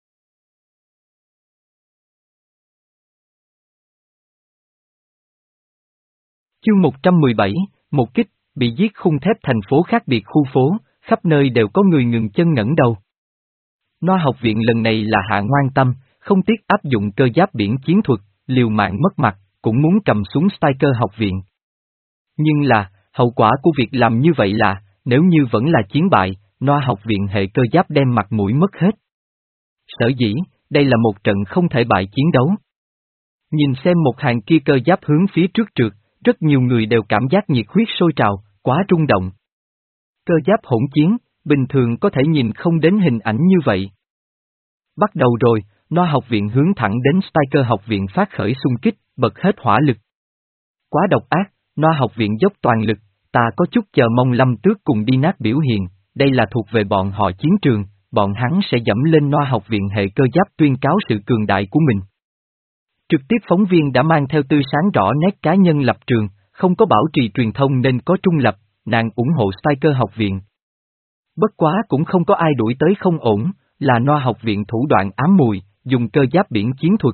Speaker 1: Chương một trăm mười bảy, một kích, bị giết khung thép thành phố khác biệt khu phố, khắp nơi đều có người ngừng chân ngẩng đầu. Noa học viện lần này là hạ ngoan tâm, không tiếc áp dụng cơ giáp biển chiến thuật, liều mạng mất mặt, cũng muốn cầm xuống Striker học viện. Nhưng là, hậu quả của việc làm như vậy là, nếu như vẫn là chiến bại, Noa học viện hệ cơ giáp đem mặt mũi mất hết. Sở dĩ, đây là một trận không thể bại chiến đấu. Nhìn xem một hàng kia cơ giáp hướng phía trước trượt, rất nhiều người đều cảm giác nhiệt huyết sôi trào, quá rung động. Cơ giáp hỗn chiến, bình thường có thể nhìn không đến hình ảnh như vậy. Bắt đầu rồi, Noa học viện hướng thẳng đến Striker học viện phát khởi xung kích, bật hết hỏa lực. Quá độc ác, Noa học viện dốc toàn lực, ta có chút chờ mong Lâm Tước cùng đi nát biểu hiện, đây là thuộc về bọn họ chiến trường, bọn hắn sẽ dẫm lên Noa học viện hệ cơ giáp tuyên cáo sự cường đại của mình. Trực tiếp phóng viên đã mang theo tươi sáng rõ nét cá nhân lập trường, không có bảo trì truyền thông nên có trung lập, nàng ủng hộ Striker học viện. Bất quá cũng không có ai đuổi tới không ổn, là Noa học viện thủ đoạn ám mùi, dùng cơ giáp biển chiến thuật.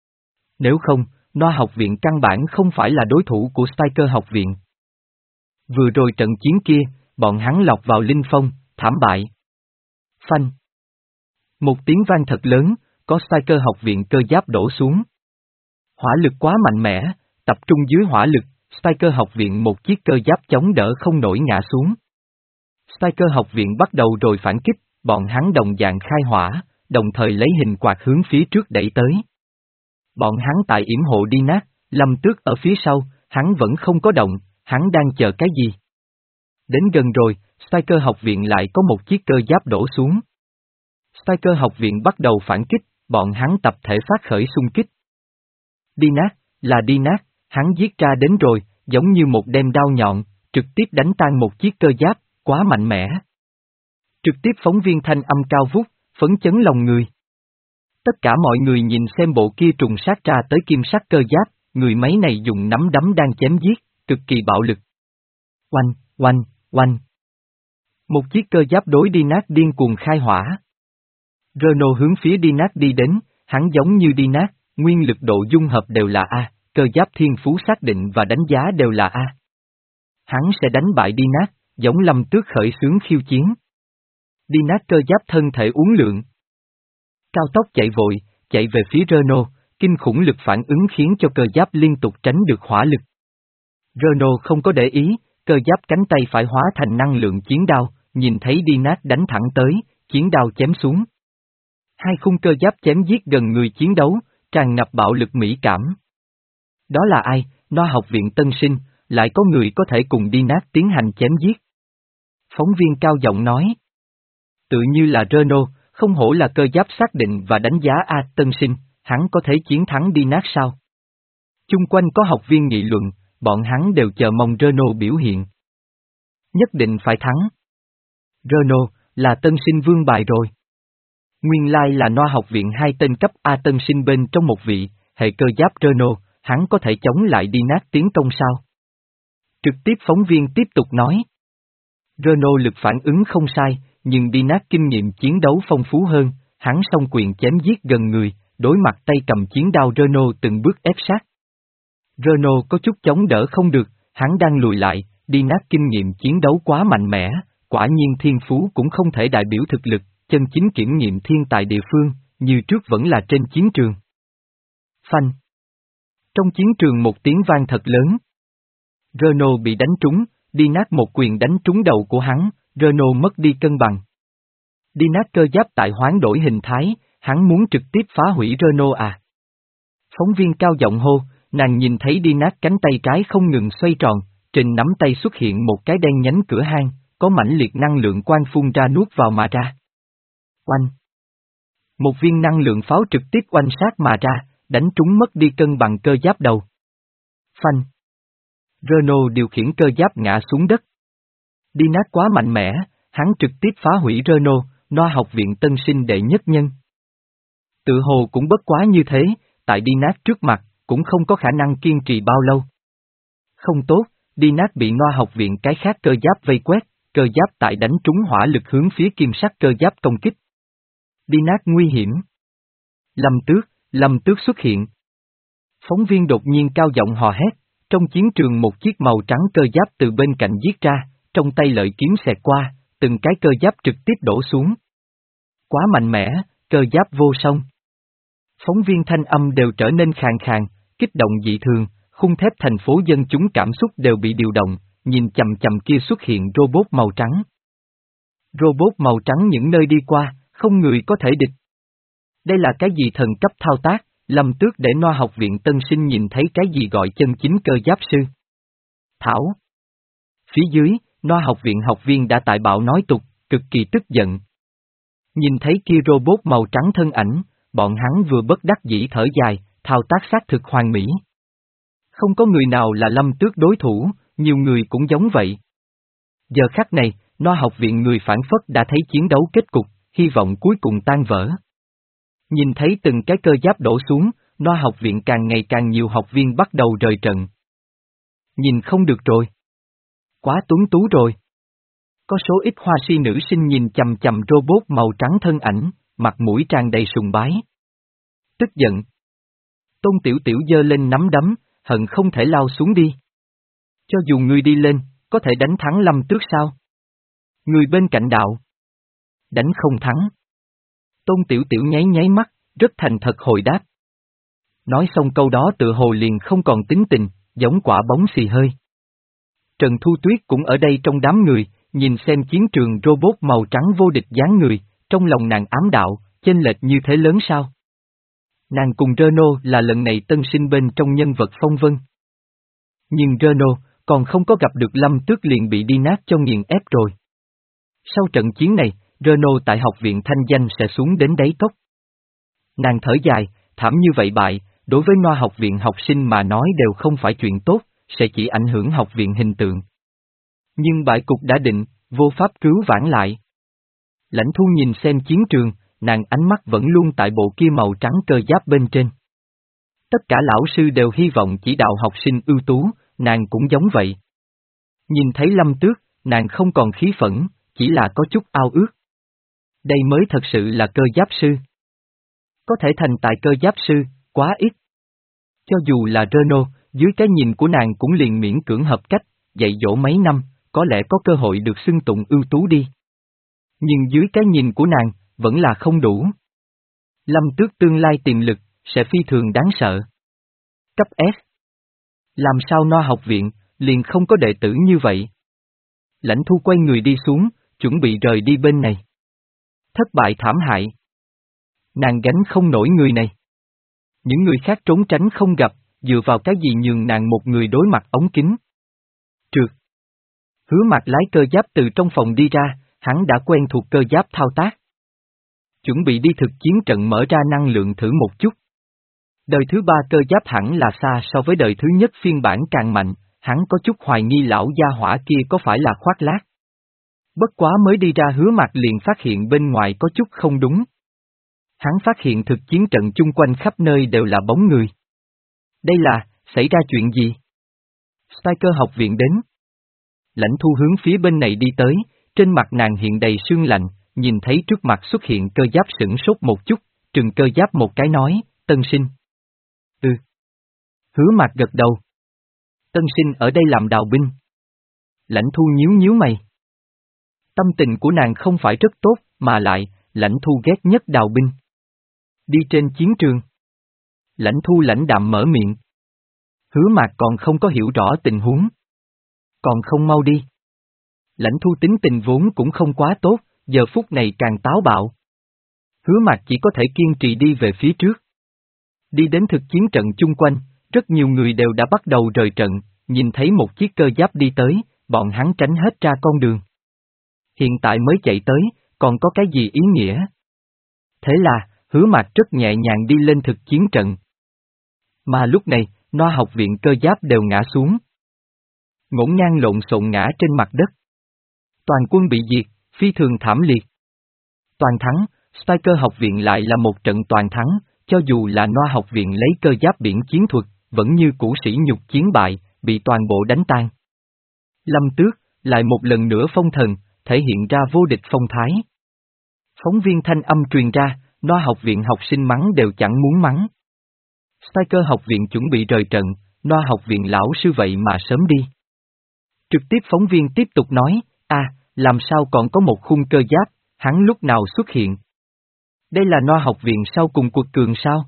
Speaker 1: Nếu không, Noa học viện căn bản không phải là đối thủ của Striker học viện. Vừa rồi trận chiến kia, bọn hắn lọt vào linh phong, thảm bại. Phanh. Một tiếng vang thật lớn, có Striker học viện cơ giáp đổ xuống. Hỏa lực quá mạnh mẽ, tập trung dưới hỏa lực, Striker học viện một chiếc cơ giáp chống đỡ không nổi ngã xuống. Striker học viện bắt đầu rồi phản kích, bọn hắn đồng dạng khai hỏa, đồng thời lấy hình quạt hướng phía trước đẩy tới. Bọn hắn tại yểm hộ đi nát, Lâm Tước ở phía sau, hắn vẫn không có động, hắn đang chờ cái gì? Đến gần rồi, Striker học viện lại có một chiếc cơ giáp đổ xuống. Striker học viện bắt đầu phản kích, bọn hắn tập thể phát khởi xung kích. Đi nát, là đi nát, hắn giết ra đến rồi, giống như một đem đao nhọn, trực tiếp đánh tan một chiếc cơ giáp, quá mạnh mẽ. Trực tiếp phóng viên thanh âm cao vút, phấn chấn lòng người. Tất cả mọi người nhìn xem bộ kia trùng sát ra tới kim sắc cơ giáp, người máy này dùng nắm đấm đang chém giết, cực kỳ bạo lực. Oanh, oanh, oanh. Một chiếc cơ giáp đối Dinác điên cuồng khai hỏa. Renault hướng phía Dinác đi đến, hắn giống như Dinác, nguyên lực độ dung hợp đều là A, cơ giáp thiên phú xác định và đánh giá đều là A. Hắn sẽ đánh bại Dinác, giống Lâm Tước khởi xướng khiêu chiến. Dinác cơ giáp thân thể uốn lượn. Cao tốc chạy vội, chạy về phía Renault, kinh khủng lực phản ứng khiến cho cơ giáp liên tục tránh được hỏa lực. Renault không có để ý, cơ giáp cánh tay phải hóa thành năng lượng chiến đao, nhìn thấy Dinác đánh thẳng tới, chiến đao chém xuống. Hai khung cơ giáp chém giết gần người chiến đấu, tràn ngập bạo lực mỹ cảm. Đó là ai? No học viện tân sinh, lại có người có thể cùng Dinác tiến hành chém giết. Phóng viên cao giọng nói. Tự như là Renault, không hổ là cơ giáp xác định và đánh giá A tân sinh, hắn có thể chiến thắng Dinác sao? Chung quanh có học viên nghị luận, bọn hắn đều chờ mong Renault biểu hiện. Nhất định phải thắng. Renault, là tân sinh vương bài rồi. Nguyên lai là No học viện hai tên cấp A tân sinh bên trong một vị, hệ cơ giáp Renault, hắn có thể chống lại Dinác tiến công sao? Trực tiếp phóng viên tiếp tục nói. Renault lực phản ứng không sai, nhưng Dinác kinh nghiệm chiến đấu phong phú hơn, hắn song quyền chém giết gần người, đối mặt tay cầm chiến đao Renault từng bước ép sát. Renault có chút chống đỡ không được, hắn đang lùi lại, Dinác kinh nghiệm chiến đấu quá mạnh mẽ, quả nhiên thiên phú cũng không thể đại biểu thực lực, chân chính kiểm nghiệm thiên tài địa phương, như trước vẫn là trên chiến trường. Phanh. Trong chiến trường một tiếng vang thật lớn. Renault bị đánh trúng, Dinác một quyền đánh trúng đầu của hắn, Renault mất đi cân bằng. Dinác cơ giáp tại hoán đổi hình thái, hắn muốn trực tiếp phá hủy Renault à. Phóng viên cao giọng hô, nàng nhìn thấy Dinác cánh tay trái không ngừng xoay tròn, trên nắm tay xuất hiện một cái đen nhánh cửa hang, có mãnh liệt năng lượng quang phun ra nuốt vào mà ra. Oanh! Một viên năng lượng pháo trực tiếp oanh sát mà ra, đánh trúng mất đi cân bằng cơ giáp đầu. Phanh! Renault điều khiển cơ giáp ngã xuống đất. Dinác quá mạnh mẽ, hắn trực tiếp phá hủy Renault, No học viện tân sinh đệ nhất nhân. Tự hồ cũng bất quá như thế, tại Dinác trước mặt, cũng không có khả năng kiên trì bao lâu. Không tốt, Dinác bị No học viện cái khác cơ giáp vây quét, cơ giáp tại đánh trúng hỏa lực hướng phía kim sắc cơ giáp công kích. Dinác nguy hiểm. Lâm Tước, Lâm Tước xuất hiện. Phóng viên đột nhiên cao giọng hò hét, trong chiến trường một chiếc màu trắng cơ giáp từ bên cạnh giết ra, trong tay lợi kiếm xẹt qua, từng cái cơ giáp trực tiếp đổ xuống. Quá mạnh mẽ, cơ giáp vô song. Phóng viên thanh âm đều trở nên khàn khàn, kích động dị thường, khung thép thành phố dân chúng cảm xúc đều bị điều động, nhìn chầm chầm kia xuất hiện robot màu trắng. Robot màu trắng những nơi đi qua, không người có thể địch. Đây là cái gì thần cấp thao tác, Lâm Tước để No học viện tân sinh nhìn thấy cái gì gọi chân chính cơ giáp sư. Thảo. Phía dưới, No học viện học viên đã tại bạo nói tục, cực kỳ tức giận. Nhìn thấy kia robot màu trắng thân ảnh, bọn hắn vừa bất đắc dĩ thở dài, thao tác xác thực hoàn mỹ. Không có người nào là Lâm Tước đối thủ, nhiều người cũng giống vậy. Giờ khắc này, No học viện người phản phất đã thấy chiến đấu kết cục, hy vọng cuối cùng tan vỡ. Nhìn thấy từng cái cơ giáp đổ xuống, No học viện càng ngày càng nhiều học viên bắt đầu rời trận. Nhìn không được rồi. Quá tuấn tú rồi. Có số ít hoa si nữ sinh nhìn chầm chầm robot màu trắng thân ảnh, mặt mũi tràn đầy sùng bái. Tức giận. Tôn Tiểu Tiểu giơ lên nắm đấm, hận không thể lao xuống đi. Cho dù ngươi đi lên, có thể đánh thắng Lâm Tước sao? Người bên cạnh đạo. Đánh không thắng. Tôn Tiểu Tiểu nháy nháy mắt, rất thành thật hồi đáp. Nói xong câu đó tự hồ liền không còn tính tình, giống quả bóng xì hơi. Trần Thu Tuyết cũng ở đây trong đám người, nhìn xem chiến trường robot màu trắng vô địch dáng người, trong lòng nàng ám đạo, chênh lệch như thế lớn sao? Nàng cùng Renault là lần này tân sinh bên trong nhân vật phong vân. Nhưng Renault còn không có gặp được Lâm Tước liền bị Dinác cho nghiền ép rồi. Sau trận chiến này, Renault tại học viện thanh danh sẽ xuống đến đáy cốc. Nàng thở dài, thảm như vậy bại, đối với No học viện học sinh mà nói đều không phải chuyện tốt, sẽ chỉ ảnh hưởng học viện hình tượng. Nhưng bại cục đã định, vô pháp cứu vãn lại. Lãnh Thu nhìn xem chiến trường, nàng ánh mắt vẫn luôn tại bộ kia màu trắng cơ giáp bên trên. Tất cả lão sư đều hy vọng chỉ đạo học sinh ưu tú, nàng cũng giống vậy. Nhìn thấy Lâm Tước, nàng không còn khí phẫn, chỉ là có chút ao ước. Đây mới thật sự là cơ giáp sư. Có thể thành tài cơ giáp sư, quá ít. Cho dù là Renault, dưới cái nhìn của nàng cũng liền miễn cưỡng hợp cách, dạy dỗ mấy năm, có lẽ có cơ hội được xưng tụng ưu tú đi. Nhưng dưới cái nhìn của nàng, vẫn là không đủ. Lâm Tước tương lai tiềm lực, sẽ phi thường đáng sợ. Cấp S. Làm sao No học viện, liền không có đệ tử như vậy? Lãnh Thu quay người đi xuống, chuẩn bị rời đi bên này. Thất bại thảm hại. Nàng gánh không nổi người này. Những người khác trốn tránh không gặp, dựa vào cái gì nhường nàng một người đối mặt ống kính. Trượt. Hứa Mạc lái cơ giáp từ trong phòng đi ra, hắn đã quen thuộc cơ giáp thao tác. Chuẩn bị đi thực chiến trận mở ra năng lượng thử một chút. Đời thứ ba cơ giáp hẳn là xa so với đời thứ nhất phiên bản càng mạnh, hắn có chút hoài nghi lão gia hỏa kia có phải là khoác lác. Bất quá mới đi ra Hứa Mạc liền phát hiện bên ngoài có chút không đúng. Hắn phát hiện thực chiến trận chung quanh khắp nơi đều là bóng người. Đây là, xảy ra chuyện gì? Striker học viện đến. Lãnh Thu hướng phía bên này đi tới, trên mặt nàng hiện đầy sương lạnh, nhìn thấy trước mặt xuất hiện cơ giáp sửng sốt một chút, trừng cơ giáp một cái nói, tân sinh. Ừ. Hứa Mạc gật đầu. Tân sinh ở đây làm đào binh. Lãnh Thu nhíu nhíu mày. Tâm tình của nàng không phải rất tốt, mà lại, Lãnh Thu ghét nhất đào binh. Đi trên chiến trường. Lãnh Thu lãnh đạm mở miệng. Hứa Mạc còn không có hiểu rõ tình huống. Còn không mau đi. Lãnh Thu tính tình vốn cũng không quá tốt, giờ phút này càng táo bạo. Hứa Mạc chỉ có thể kiên trì đi về phía trước. Đi đến thực chiến trận chung quanh, rất nhiều người đều đã bắt đầu rời trận, nhìn thấy một chiếc cơ giáp đi tới, bọn hắn tránh hết ra con đường. Hiện tại mới chạy tới, còn có cái gì ý nghĩa? Thế là, Hứa Mạc rất nhẹ nhàng đi lên thực chiến trận. Mà lúc này, No học viện cơ giáp đều ngã xuống. Ngổn ngang lộn xộn ngã trên mặt đất. Toàn quân bị diệt, phi thường thảm liệt. Toàn thắng, Striker học viện lại là một trận toàn thắng, cho dù là No học viện lấy cơ giáp biển chiến thuật, vẫn như cũ sỉ nhục chiến bại, bị toàn bộ đánh tan. Lâm Tước, lại một lần nữa phong thần, thể hiện ra vô địch phong thái. Phóng viên thanh âm truyền ra, No học viện học sinh mắng đều chẳng muốn mắng. Striker học viện chuẩn bị rời trận, No học viện lão sư vậy mà sớm đi. Trực tiếp phóng viên tiếp tục nói, à, làm sao còn có một khung cơ giáp, hắn lúc nào xuất hiện? Đây là No học viện sau cùng cuộc cường sao?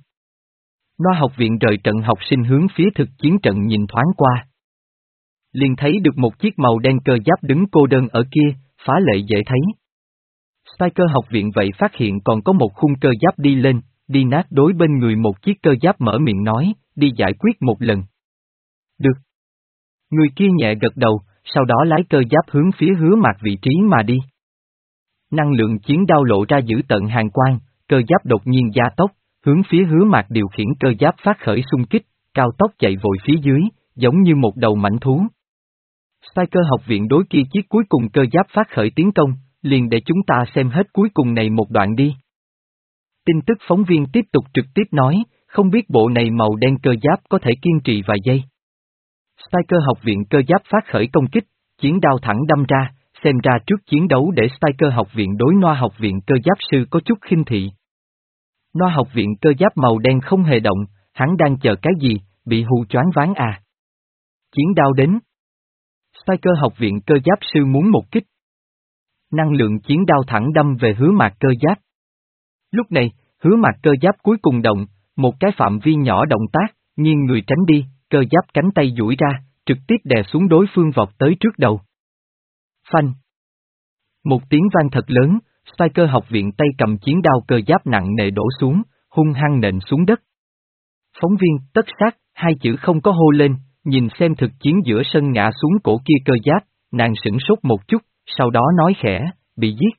Speaker 1: No học viện rời trận học sinh hướng phía thực chiến trận nhìn thoáng qua. Liền thấy được một chiếc màu đen cơ giáp đứng cô đơn ở kia, phá lệ dễ thấy. Striker học viện vậy phát hiện còn có một khung cơ giáp đi lên, đi nát đối bên người một chiếc cơ giáp mở miệng nói, đi giải quyết một lần. Được. Người kia nhẹ gật đầu, sau đó lái cơ giáp hướng phía Hứa Mạc vị trí mà đi. Năng lượng chiến đao lộ ra giữ tận hàng quang, cơ giáp đột nhiên gia tốc, hướng phía Hứa Mạc điều khiển cơ giáp phát khởi xung kích, cao tốc chạy vội phía dưới, giống như một đầu mãnh thú. Striker học viện đối kia chiếc cuối cùng cơ giáp phát khởi tiến công, liền để chúng ta xem hết cuối cùng này một đoạn đi. Tin tức phóng viên tiếp tục trực tiếp nói, không biết bộ này màu đen cơ giáp có thể kiên trì vài giây. Striker học viện cơ giáp phát khởi công kích, chiến đao thẳng đâm ra, xem ra trước chiến đấu để Striker học viện đối No học viện cơ giáp sư có chút khinh thị. No học viện cơ giáp màu đen không hề động, hắn đang chờ cái gì, bị hù choáng váng à. Chiến đao đến. Striker học viện cơ giáp sư muốn một kích. Năng lượng chiến đao thẳng đâm về Hứa Mạc cơ giáp. Lúc này, Hứa Mạc cơ giáp cuối cùng động, một cái phạm vi nhỏ động tác, nghiêng người tránh đi, cơ giáp cánh tay duỗi ra, trực tiếp đè xuống đối phương vọt tới trước đầu. Phanh. Một tiếng vang thật lớn, Striker học viện tay cầm chiến đao cơ giáp nặng nề đổ xuống, hung hăng nện xuống đất. Phóng viên tất sát, hai chữ không có hô lên, nhìn xem thực chiến giữa sân ngã xuống cổ kia cơ giáp, nàng sửng sốt một chút, sau đó nói khẽ, bị giết.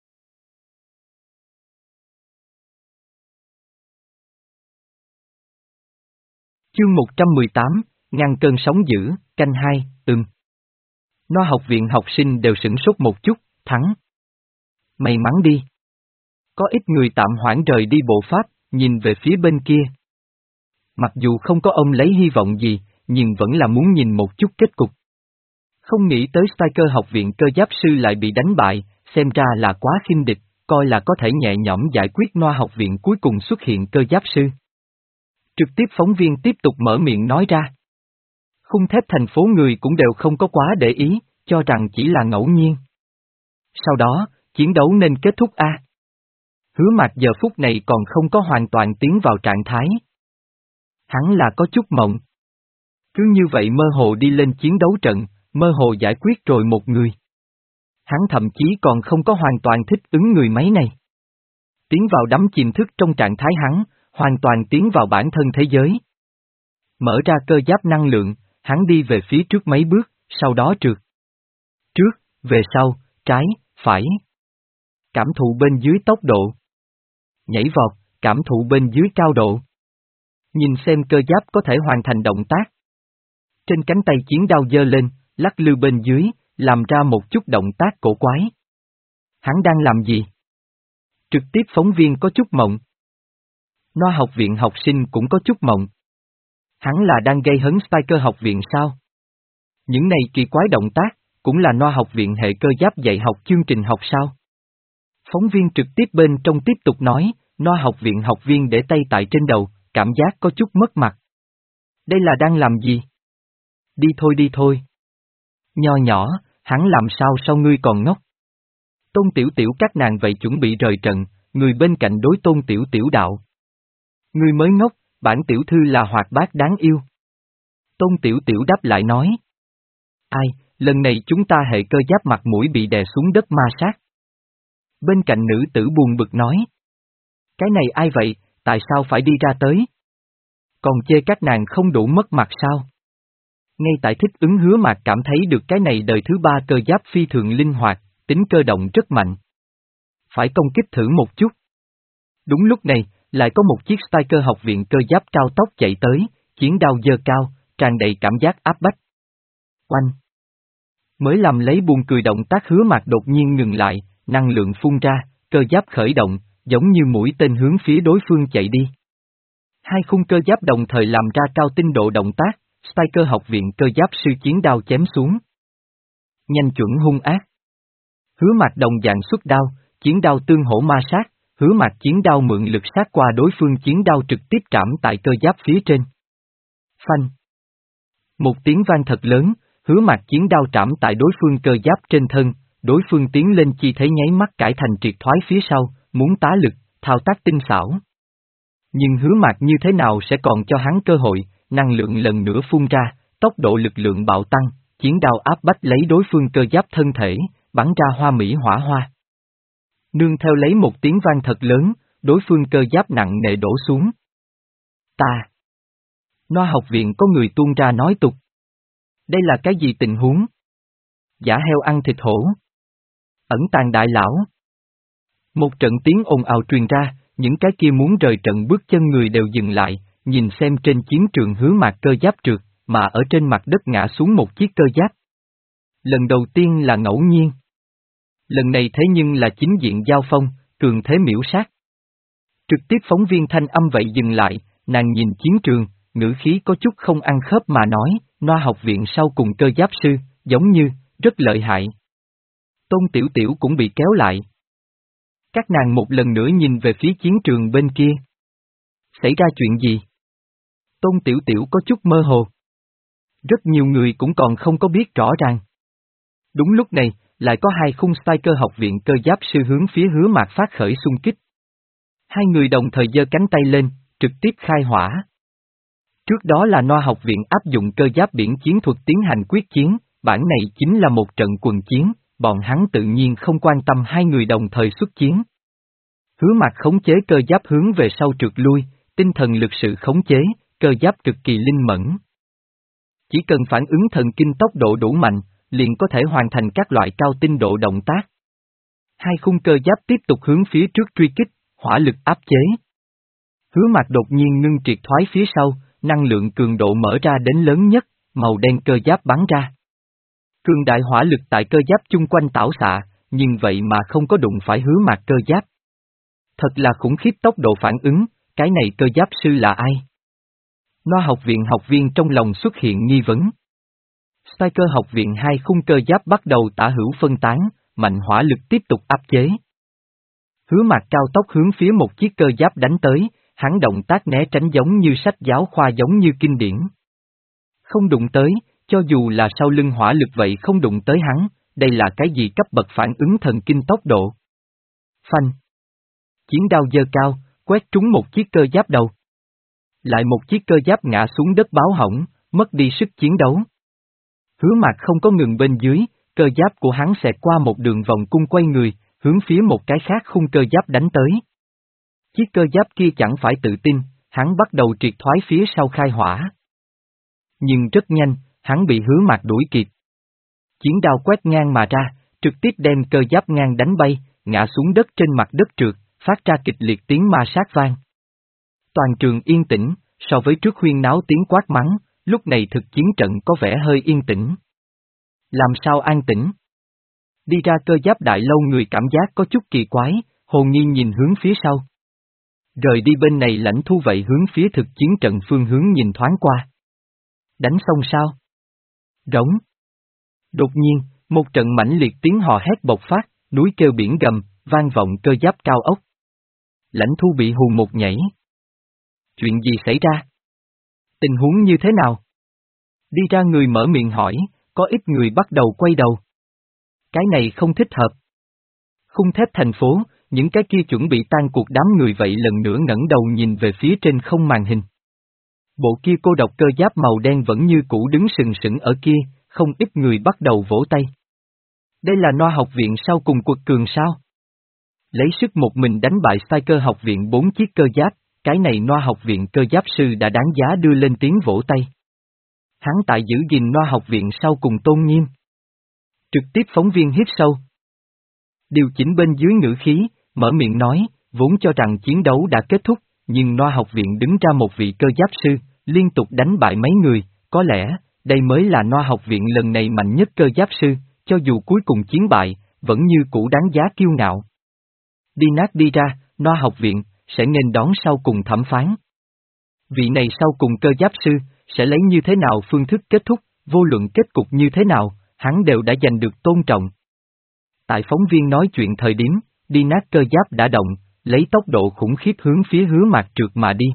Speaker 1: Chương một trăm mười tám, ngăn cơn sóng dữ, canh hai, ừm. No học viện học sinh đều sửng sốt một chút, thắng. May mắn đi. Có ít người tạm hoãn rời đi bộ pháp, nhìn về phía bên kia. Mặc dù không có ông lấy hy vọng gì, nhưng vẫn là muốn nhìn một chút kết cục. Không nghĩ tới Striker học viện cơ giáp sư lại bị đánh bại, xem ra là quá khinh địch, coi là có thể nhẹ nhõm giải quyết Noa học viện cuối cùng xuất hiện cơ giáp sư. Trực tiếp phóng viên tiếp tục mở miệng nói ra. Khung thép thành phố người cũng đều không có quá để ý, cho rằng chỉ là ngẫu nhiên. Sau đó, chiến đấu nên kết thúc a. Hứa Mạc giờ phút này còn không có hoàn toàn tiến vào trạng thái. Hắn là có chút mộng. Cứ như vậy mơ hồ đi lên chiến đấu trận, mơ hồ giải quyết rồi một người. Hắn thậm chí còn không có hoàn toàn thích ứng người máy này. Tiến vào đắm chìm thức trong trạng thái hắn, hoàn toàn tiến vào bản thân thế giới. Mở ra cơ giáp năng lượng, hắn đi về phía trước mấy bước, sau đó trượt. Trước, về sau, trái, phải. Cảm thụ bên dưới tốc độ. Nhảy vọt, cảm thụ bên dưới cao độ. Nhìn xem cơ giáp có thể hoàn thành động tác. Trên cánh tay chiến đao giơ lên, lắc lư bên dưới, làm ra một chút động tác cổ quái. Hắn đang làm gì? Trực tiếp phóng viên có chút mộng. Noa học viện học sinh cũng có chút mộng. Hắn là đang gây hấn Spiker học viện sao? Những này kỳ quái động tác, cũng là Noa học viện hệ cơ giáp dạy học chương trình học sao? Phóng viên trực tiếp bên trong tiếp tục nói, Noa học viện học viên để tay tại trên đầu, cảm giác có chút mất mặt. Đây là đang làm gì? Đi thôi đi thôi. Nho nhỏ, hắn làm sao sao ngươi còn ngốc? Tôn Tiểu Tiểu các nàng vậy chuẩn bị rời trận, người bên cạnh đối Tôn Tiểu Tiểu đạo. Ngươi mới ngốc, bản tiểu thư là hoạt bát đáng yêu. Tôn Tiểu Tiểu đáp lại nói. Ai, lần này chúng ta hệ cơ giáp mặt mũi bị đè xuống đất ma sát. Bên cạnh nữ tử buồn bực nói. Cái này ai vậy, tại sao phải đi ra tới? Còn chê các nàng không đủ mất mặt sao? Ngay tại thích ứng Hứa Mạc cảm thấy được cái này đời thứ ba cơ giáp phi thường linh hoạt, tính cơ động rất mạnh. Phải công kích thử một chút. Đúng lúc này, lại có một chiếc Spiker học viện cơ giáp cao tốc chạy tới, chiến đao giơ cao, tràn đầy cảm giác áp bách. Oanh! Mới làm lấy buồn cười động tác Hứa Mạc đột nhiên ngừng lại, năng lượng phun ra, cơ giáp khởi động, giống như mũi tên hướng phía đối phương chạy đi. Hai khung cơ giáp đồng thời làm ra cao tinh độ động tác, Spiker học viện cơ giáp sư chiến đao chém xuống. Nhanh chuẩn hung ác. Hứa Mạc đồng dạng xuất đao, chiến đao tương hỗ ma sát, Hứa Mạc chiến đao mượn lực sát qua đối phương chiến đao trực tiếp trảm tại cơ giáp phía trên. Phanh. Một tiếng vang thật lớn, Hứa Mạc chiến đao trảm tại đối phương cơ giáp trên thân, đối phương tiến lên chi thấy nháy mắt cải thành triệt thoái phía sau, muốn tá lực, thao tác tinh xảo. Nhưng Hứa Mạc như thế nào sẽ còn cho hắn cơ hội, năng lượng lần nữa phun ra, tốc độ lực lượng bạo tăng, chiến đao áp bách lấy đối phương cơ giáp thân thể, bắn ra hoa mỹ hỏa hoa. Nương theo lấy một tiếng vang thật lớn, đối phương cơ giáp nặng nề đổ xuống. Ta! Noa học viện có người tuôn ra nói tục. Đây là cái gì tình huống? Giả heo ăn thịt hổ. Ẩn tàng đại lão. Một trận tiếng ồn ào truyền ra, những cái kia muốn rời trận bước chân người đều dừng lại, nhìn xem trên chiến trường Hứa Mạc cơ giáp trượt, mà ở trên mặt đất ngã xuống một chiếc cơ giáp. Lần đầu tiên là ngẫu nhiên. Lần này thế nhưng là chính diện giao phong, cường thế miễu sát. Trực tiếp phóng viên thanh âm vậy dừng lại, nàng nhìn chiến trường, ngữ khí có chút không ăn khớp mà nói, Noa học viện sau cùng cơ giáp sư, giống như, rất lợi hại. Tôn Tiểu Tiểu cũng bị kéo lại. Các nàng một lần nữa nhìn về phía chiến trường bên kia. Xảy ra chuyện gì? Tôn Tiểu Tiểu có chút mơ hồ. Rất nhiều người cũng còn không có biết rõ ràng. Đúng lúc này, lại có hai khung Spiker học viện cơ giáp sư hướng phía Hứa Mạc phát khởi xung kích. Hai người đồng thời giơ cánh tay lên, trực tiếp khai hỏa. Trước đó là Noa học viện áp dụng cơ giáp biển chiến thuật tiến hành quyết chiến, bản này chính là một trận quần chiến, bọn hắn tự nhiên không quan tâm hai người đồng thời xuất chiến. Hứa Mạc khống chế cơ giáp hướng về sau trượt lui, tinh thần lực sự khống chế, cơ giáp cực kỳ linh mẫn. Chỉ cần phản ứng thần kinh tốc độ đủ mạnh, liền có thể hoàn thành các loại cao tinh độ động tác. Hai khung cơ giáp tiếp tục hướng phía trước truy kích, hỏa lực áp chế. Hứa Mạc đột nhiên ngưng triệt thoái phía sau, năng lượng cường độ mở ra đến lớn nhất, màu đen cơ giáp bắn ra. Cường đại hỏa lực tại cơ giáp chung quanh tảo xạ, nhưng vậy mà không có đụng phải Hứa Mạc cơ giáp. Thật là khủng khiếp tốc độ phản ứng, cái này cơ giáp sư là ai? Noa học viện học viên trong lòng xuất hiện nghi vấn. Spiker học viện hai khung cơ giáp bắt đầu tả hữu phân tán, mạnh hỏa lực tiếp tục áp chế. Hứa Mạc cao tốc hướng phía một chiếc cơ giáp đánh tới, hắn động tác né tránh giống như sách giáo khoa giống như kinh điển. Không đụng tới, cho dù là sau lưng hỏa lực vậy không đụng tới hắn, đây là cái gì cấp bậc phản ứng thần kinh tốc độ. Phanh. Chiến đao giơ cao, quét trúng một chiếc cơ giáp đầu. Lại một chiếc cơ giáp ngã xuống đất báo hỏng, mất đi sức chiến đấu. Hứa Mạc không có ngừng bên dưới, cơ giáp của hắn xẹt qua một đường vòng cung quay người, hướng phía một cái khác khung cơ giáp đánh tới. Chiếc cơ giáp kia chẳng phải tự tin, hắn bắt đầu triệt thoái phía sau khai hỏa. Nhưng rất nhanh, hắn bị Hứa Mạc đuổi kịp. Chiến đao quét ngang mà ra, trực tiếp đem cơ giáp ngang đánh bay, ngã xuống đất trên mặt đất trượt, phát ra kịch liệt tiếng ma sát vang. Toàn trường yên tĩnh, so với trước huyên náo tiếng quát mắng, lúc này thực chiến trận có vẻ hơi yên tĩnh. Làm sao an tĩnh? Đi ra cơ giáp đại lâu người cảm giác có chút kỳ quái, hồ nghi nhìn hướng phía sau. Rời đi bên này lãnh thu vậy hướng phía thực chiến trận phương hướng nhìn thoáng qua. Đánh xong sao? Rống. Đột nhiên, một trận mãnh liệt tiếng hò hét bộc phát, núi kêu biển gầm, vang vọng cơ giáp cao ốc. Lãnh thu bị hù một nhảy. Chuyện gì xảy ra? Tình huống như thế nào? Đi ra người mở miệng hỏi, có ít người bắt đầu quay đầu. Cái này không thích hợp. Khung thép thành phố, những cái kia chuẩn bị tan cuộc đám người vậy lần nữa ngẩng đầu nhìn về phía trên không màn hình. Bộ kia cô độc cơ giáp màu đen vẫn như cũ đứng sừng sững ở kia, không ít người bắt đầu vỗ tay. Đây là Noa học viện sau cùng quật cường sao? Lấy sức một mình đánh bại Psyker học viện bốn chiếc cơ giáp, cái này Noa học viện cơ giáp sư đã đáng giá đưa lên tiếng vỗ tay. Hắn tại giữ gìn Noa học viện sau cùng tôn nghiêm. Trực tiếp phóng viên hít sâu. Điều chỉnh bên dưới ngữ khí, mở miệng nói, vốn cho rằng chiến đấu đã kết thúc, nhưng Noa học viện đứng ra một vị cơ giáp sư, liên tục đánh bại mấy người, có lẽ, đây mới là Noa học viện lần này mạnh nhất cơ giáp sư, cho dù cuối cùng chiến bại, vẫn như cũ đáng giá kiêu ngạo. Đi nát đi ra, Noa học viện, sẽ nên đón sau cùng thẩm phán. Vị này sau cùng cơ giáp sư, sẽ lấy như thế nào phương thức kết thúc, vô luận kết cục như thế nào, hắn đều đã giành được tôn trọng. Tại phóng viên nói chuyện thời điểm, đi nát cơ giáp đã động, lấy tốc độ khủng khiếp hướng phía Hứa Mạc trượt mà đi.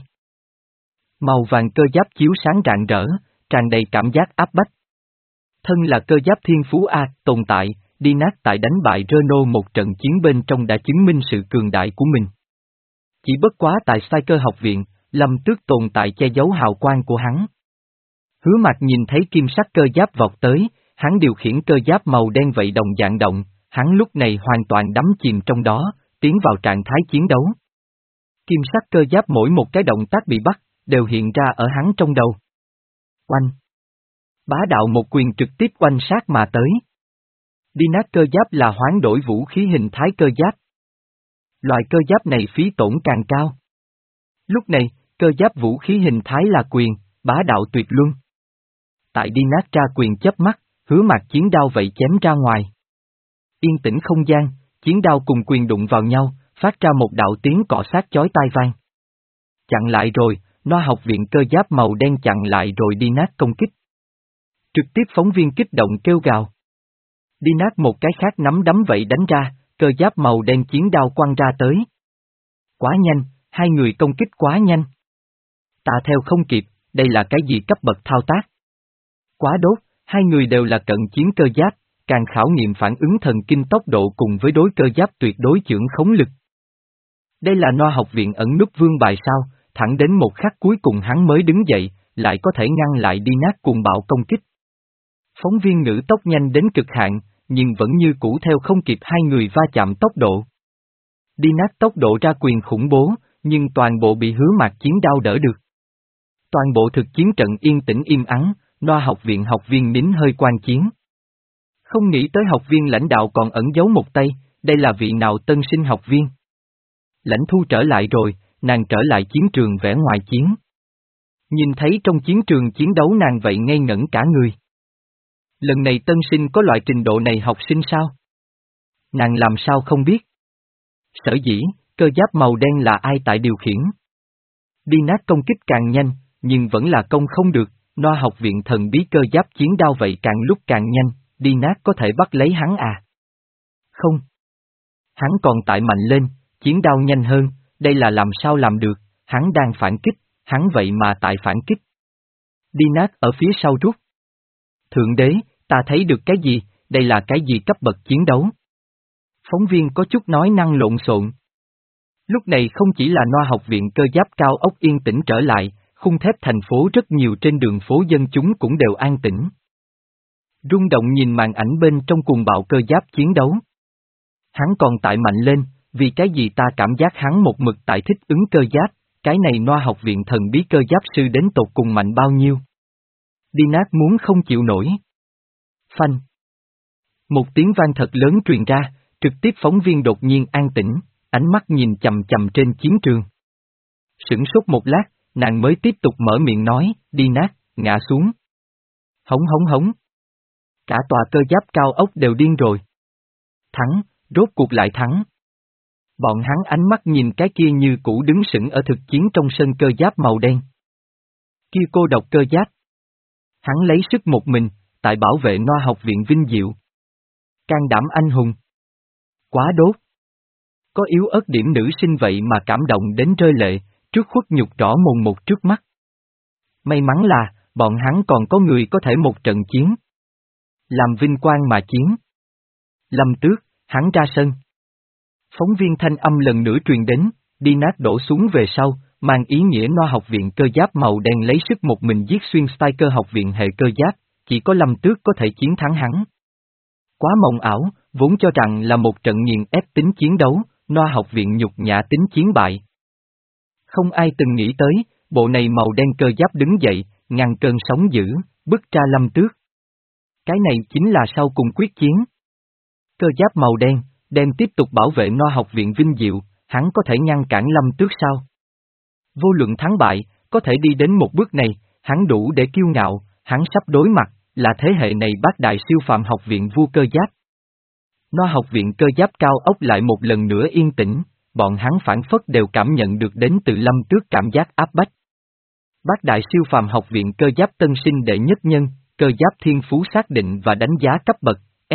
Speaker 1: Màu vàng cơ giáp chiếu sáng rạng rỡ, tràn đầy cảm giác áp bách. Thân là cơ giáp thiên phú A, tồn tại, đi nát tại đánh bại Renault một trận chiến bên trong đã chứng minh sự cường đại của mình. Chỉ bất quá tại Psyker học viện, Lâm Tước tồn tại che giấu hào quang của hắn. Hứa Mạc nhìn thấy kim sắc cơ giáp vọt tới, hắn điều khiển cơ giáp màu đen vậy đồng dạng động, hắn lúc này hoàn toàn đắm chìm trong đó, tiến vào trạng thái chiến đấu. Kim sắc cơ giáp mỗi một cái động tác bị bắt, đều hiện ra ở hắn trong đầu. Oanh! Bá đạo một quyền trực tiếp oanh sát mà tới. Đi nát cơ giáp là hoán đổi vũ khí hình thái cơ giáp. Loại cơ giáp này phí tổn càng cao. Lúc này, cơ giáp vũ khí hình thái là quyền, bá đạo tuyệt luân. Tại đi nát ra quyền chớp mắt, Hứa Mạc chiến đao vậy chém ra ngoài. Yên tĩnh không gian, chiến đao cùng quyền đụng vào nhau, phát ra một đạo tiếng cọ sát chói tai vang. Chặn lại rồi, Noa học viện cơ giáp màu đen chặn lại rồi đi nát công kích. Trực tiếp phóng viên kích động kêu gào. Đi nát một cái khác nắm đấm vậy đánh ra, cơ giáp màu đen chiến đao quăng ra tới. Quá nhanh, hai người công kích quá nhanh. Ta theo không kịp, đây là cái gì cấp bậc thao tác? Quá đốt, hai người đều là cận chiến cơ giáp, càng khảo nghiệm phản ứng thần kinh tốc độ cùng với đối cơ giáp tuyệt đối chưởng khống lực. Đây là Noa học viện ẩn núp vương bài sao, thẳng đến một khắc cuối cùng hắn mới đứng dậy, lại có thể ngăn lại đi nát cuồng bạo công kích. Phóng viên ngữ tốc nhanh đến cực hạn, nhưng vẫn như cũ theo không kịp hai người va chạm tốc độ. Đi nát tốc độ ra quyền khủng bố, nhưng toàn bộ bị Hứa Mạc chiến đao đỡ được. Toàn bộ thực chiến trận yên tĩnh im ắng, Noa học viện học viên nín hơi quan chiến. Không nghĩ tới học viên lãnh đạo còn ẩn giấu một tay, đây là vị nào tân sinh học viên. Lãnh thu trở lại rồi, nàng trở lại chiến trường vẽ ngoài chiến. Nhìn thấy trong chiến trường chiến đấu nàng vậy ngây ngẩn cả người. Lần này tân sinh có loại trình độ này học sinh sao? Nàng làm sao không biết? Sở dĩ, cơ giáp màu đen là ai tại điều khiển? Đi nát công kích càng nhanh, nhưng vẫn là công không được, Noa học viện thần bí cơ giáp chiến đao vậy càng lúc càng nhanh, đi nát có thể bắt lấy hắn à? Không. Hắn còn tại mạnh lên, chiến đao nhanh hơn, đây là làm sao làm được, hắn đang phản kích, hắn vậy mà tại phản kích. Đi nát ở phía sau rút. Thượng đế, ta thấy được cái gì, đây là cái gì cấp bậc chiến đấu? Phóng viên có chút nói năng lộn xộn. Lúc này không chỉ là Noa học viện cơ giáp cao ốc yên tĩnh trở lại, khung thép thành phố rất nhiều trên đường phố dân chúng cũng đều an tĩnh. Rung động nhìn màn ảnh bên trong cuồng bạo cơ giáp chiến đấu. Hắn còn tại mạnh lên, vì cái gì ta cảm giác hắn một mực tại thích ứng cơ giáp, cái này Noa học viện thần bí cơ giáp sư đến tột cùng mạnh bao nhiêu. Đi nát muốn không chịu nổi. Phanh. Một tiếng vang thật lớn truyền ra, trực tiếp phóng viên đột nhiên an tĩnh, ánh mắt nhìn chầm chầm trên chiến trường. Sửng sốt một lát, nàng mới tiếp tục mở miệng nói, đi nát, ngã xuống. Hống hống hống. Cả tòa cơ giáp cao ốc đều điên rồi. Thắng, rốt cuộc lại thắng. Bọn hắn ánh mắt nhìn cái kia như cũ đứng sững ở thực chiến trong sân cơ giáp màu đen. Kia cô độc cơ giáp. Hắn lấy sức một mình, tại bảo vệ Noa học viện vinh diệu. Can đảm anh hùng. Quá đốt. Có yếu ớt điểm nữ sinh vậy mà cảm động đến rơi lệ, trước khuất nhục rõ mồn một trước mắt. May mắn là, bọn hắn còn có người có thể một trận chiến. Làm vinh quang mà chiến. Lâm Tước, hắn ra sân. Phóng viên thanh âm lần nữa truyền đến, đi nát đổ xuống về sau, mang ý nghĩa Noa học viện cơ giáp màu đen lấy sức một mình giết xuyên Striker học viện hệ cơ giáp, chỉ có Lâm Tước có thể chiến thắng hắn. Quá mộng ảo, vốn cho rằng là một trận nghiền ép tính chiến đấu, Noa học viện nhục nhã tính chiến bại. Không ai từng nghĩ tới, bộ này màu đen cơ giáp đứng dậy, ngăn cơn sóng dữ, bức ra Lâm Tước. Cái này chính là sau cùng quyết chiến. Cơ giáp màu đen, đem tiếp tục bảo vệ Noa học viện vinh diệu, hắn có thể ngăn cản Lâm Tước sao? Vô luận thắng bại, có thể đi đến một bước này, hắn đủ để kiêu ngạo, hắn sắp đối mặt, là thế hệ này bác đại siêu phàm học viện vua cơ giáp. Noa học viện cơ giáp cao ốc lại một lần nữa yên tĩnh, bọn hắn phản phất đều cảm nhận được đến từ Lâm Tước cảm giác áp bách. Bác đại siêu phàm học viện cơ giáp tân sinh đệ nhất nhân, cơ giáp thiên phú xác định và đánh giá cấp bậc, S.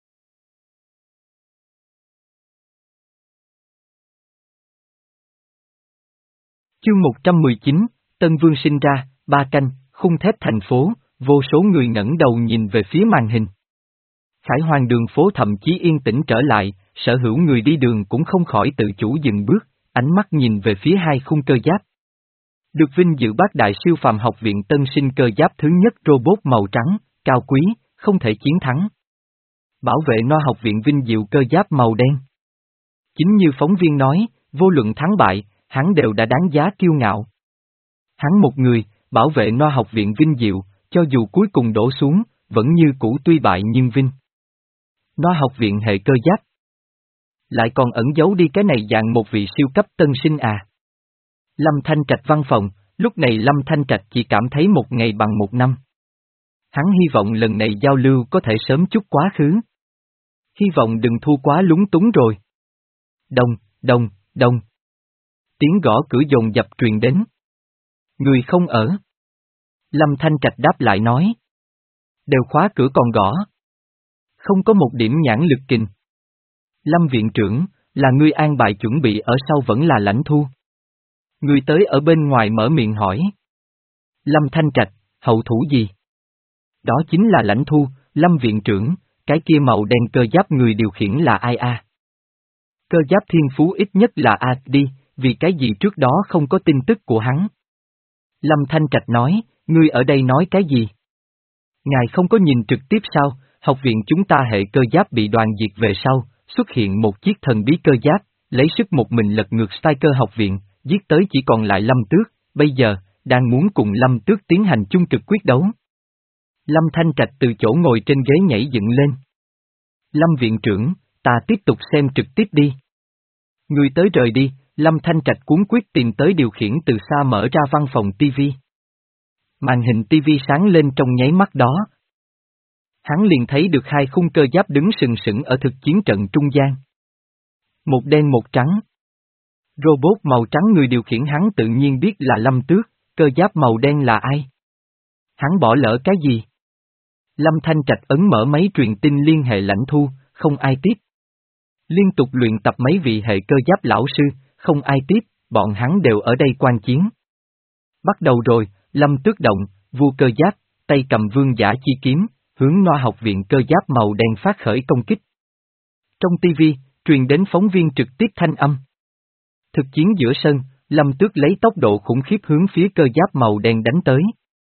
Speaker 1: Chương một trăm mười chín, Tân Vương sinh ra, ba canh, khung thép thành phố, vô số người ngẩng đầu nhìn về phía màn hình. Khải Hoàn đường phố thậm chí yên tĩnh trở lại, sở hữu người đi đường cũng không khỏi tự chủ dừng bước, ánh mắt nhìn về phía hai khung cơ giáp. Được vinh dự bác đại siêu phàm học viện tân sinh cơ giáp thứ nhất robot màu trắng, cao quý, không thể chiến thắng. Bảo vệ Noa học viện vinh diệu cơ giáp màu đen. Chính như phóng viên nói, vô luận thắng bại, hắn đều đã đáng giá kiêu ngạo. Hắn một người, bảo vệ Noa học viện vinh diệu, cho dù cuối cùng đổ xuống, vẫn như cũ tuy bại nhưng vinh. Noa học viện hệ cơ giáp. Lại còn ẩn giấu đi cái này dạng một vị siêu cấp tân sinh à. Lâm Thanh Trạch văn phòng, lúc này Lâm Thanh Trạch chỉ cảm thấy một ngày bằng một năm. Hắn hy vọng lần này giao lưu có thể sớm chút quá khứ. Hy vọng đừng thua quá lúng túng rồi. Đông, đông, đông. Tiếng gõ cửa dồn dập truyền đến. Người không ở. Lâm Thanh Trạch đáp lại nói. Đều khóa cửa còn gõ. Không có một điểm nhãn lực kình. Lâm viện trưởng, là ngươi an bài chuẩn bị ở sau vẫn là lãnh thu. Người tới ở bên ngoài mở miệng hỏi. Lâm Thanh Trạch, hậu thủ gì? Đó chính là lãnh thu, Lâm viện trưởng, cái kia màu đen cơ giáp người điều khiển là ai a? Cơ giáp thiên phú ít nhất là A đi, vì cái gì trước đó không có tin tức của hắn? Lâm Thanh Trạch nói, ngươi ở đây nói cái gì? Ngài không có nhìn trực tiếp sao, học viện chúng ta hệ cơ giáp bị đoàn diệt về sau, xuất hiện một chiếc thần bí cơ giáp, lấy sức một mình lật ngược Striker học viện, giết tới chỉ còn lại Lâm Tước, bây giờ, đang muốn cùng Lâm Tước tiến hành chung trực quyết đấu. Lâm Thanh Trạch từ chỗ ngồi trên ghế nhảy dựng lên. Lâm viện trưởng, ta tiếp tục xem trực tiếp đi. Người tới rời đi, Lâm Thanh Trạch cuốn quyết tìm tới điều khiển từ xa mở ra văn phòng ti vi. Màn hình ti vi sáng lên trong nháy mắt đó. Hắn liền thấy được hai khung cơ giáp đứng sừng sững ở thực chiến trận trung gian. Một đen một trắng. Robot màu trắng người điều khiển hắn tự nhiên biết là Lâm Tước, cơ giáp màu đen là ai? Hắn bỏ lỡ cái gì? Lâm Thanh Trạch ấn mở máy truyền tin liên hệ lãnh thu, không ai tiếp. Liên tục luyện tập mấy vị hệ cơ giáp lão sư, không ai tiếp, bọn hắn đều ở đây quan chiến. Bắt đầu rồi, Lâm Tước động, vua cơ giáp, tay cầm vương giả chi kiếm, hướng Noa học viện cơ giáp màu đen phát khởi công kích. Trong tivi, truyền đến phóng viên trực tiếp thanh âm. Thực chiến giữa sân, Lâm Tước lấy tốc độ khủng khiếp hướng phía cơ giáp màu đen đánh tới.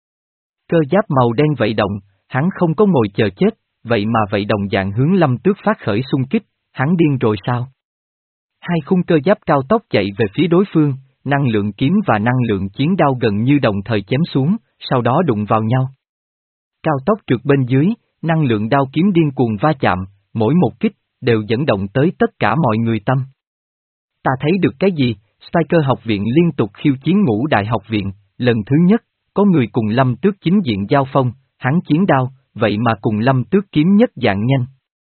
Speaker 1: Cơ giáp màu đen vậy động, hắn không có ngồi chờ chết, vậy mà vậy đồng dạng hướng Lâm Tước phát khởi xung kích, hắn điên rồi sao? Hai khung cơ giáp cao tốc chạy về phía đối phương, năng lượng kiếm và năng lượng chiến đao gần như đồng thời chém xuống, sau đó đụng vào nhau. Cao tốc trượt bên dưới, năng lượng đao kiếm điên cuồng va chạm, mỗi một kích, đều dẫn động tới tất cả mọi người tâm. Ta thấy được cái gì? Striker học viện liên tục khiêu chiến Ngũ Đại học viện, lần thứ nhất, có người cùng Lâm Tước chính diện giao phong, hắn chiến đao, vậy mà cùng Lâm Tước kiếm nhất dạng nhanh.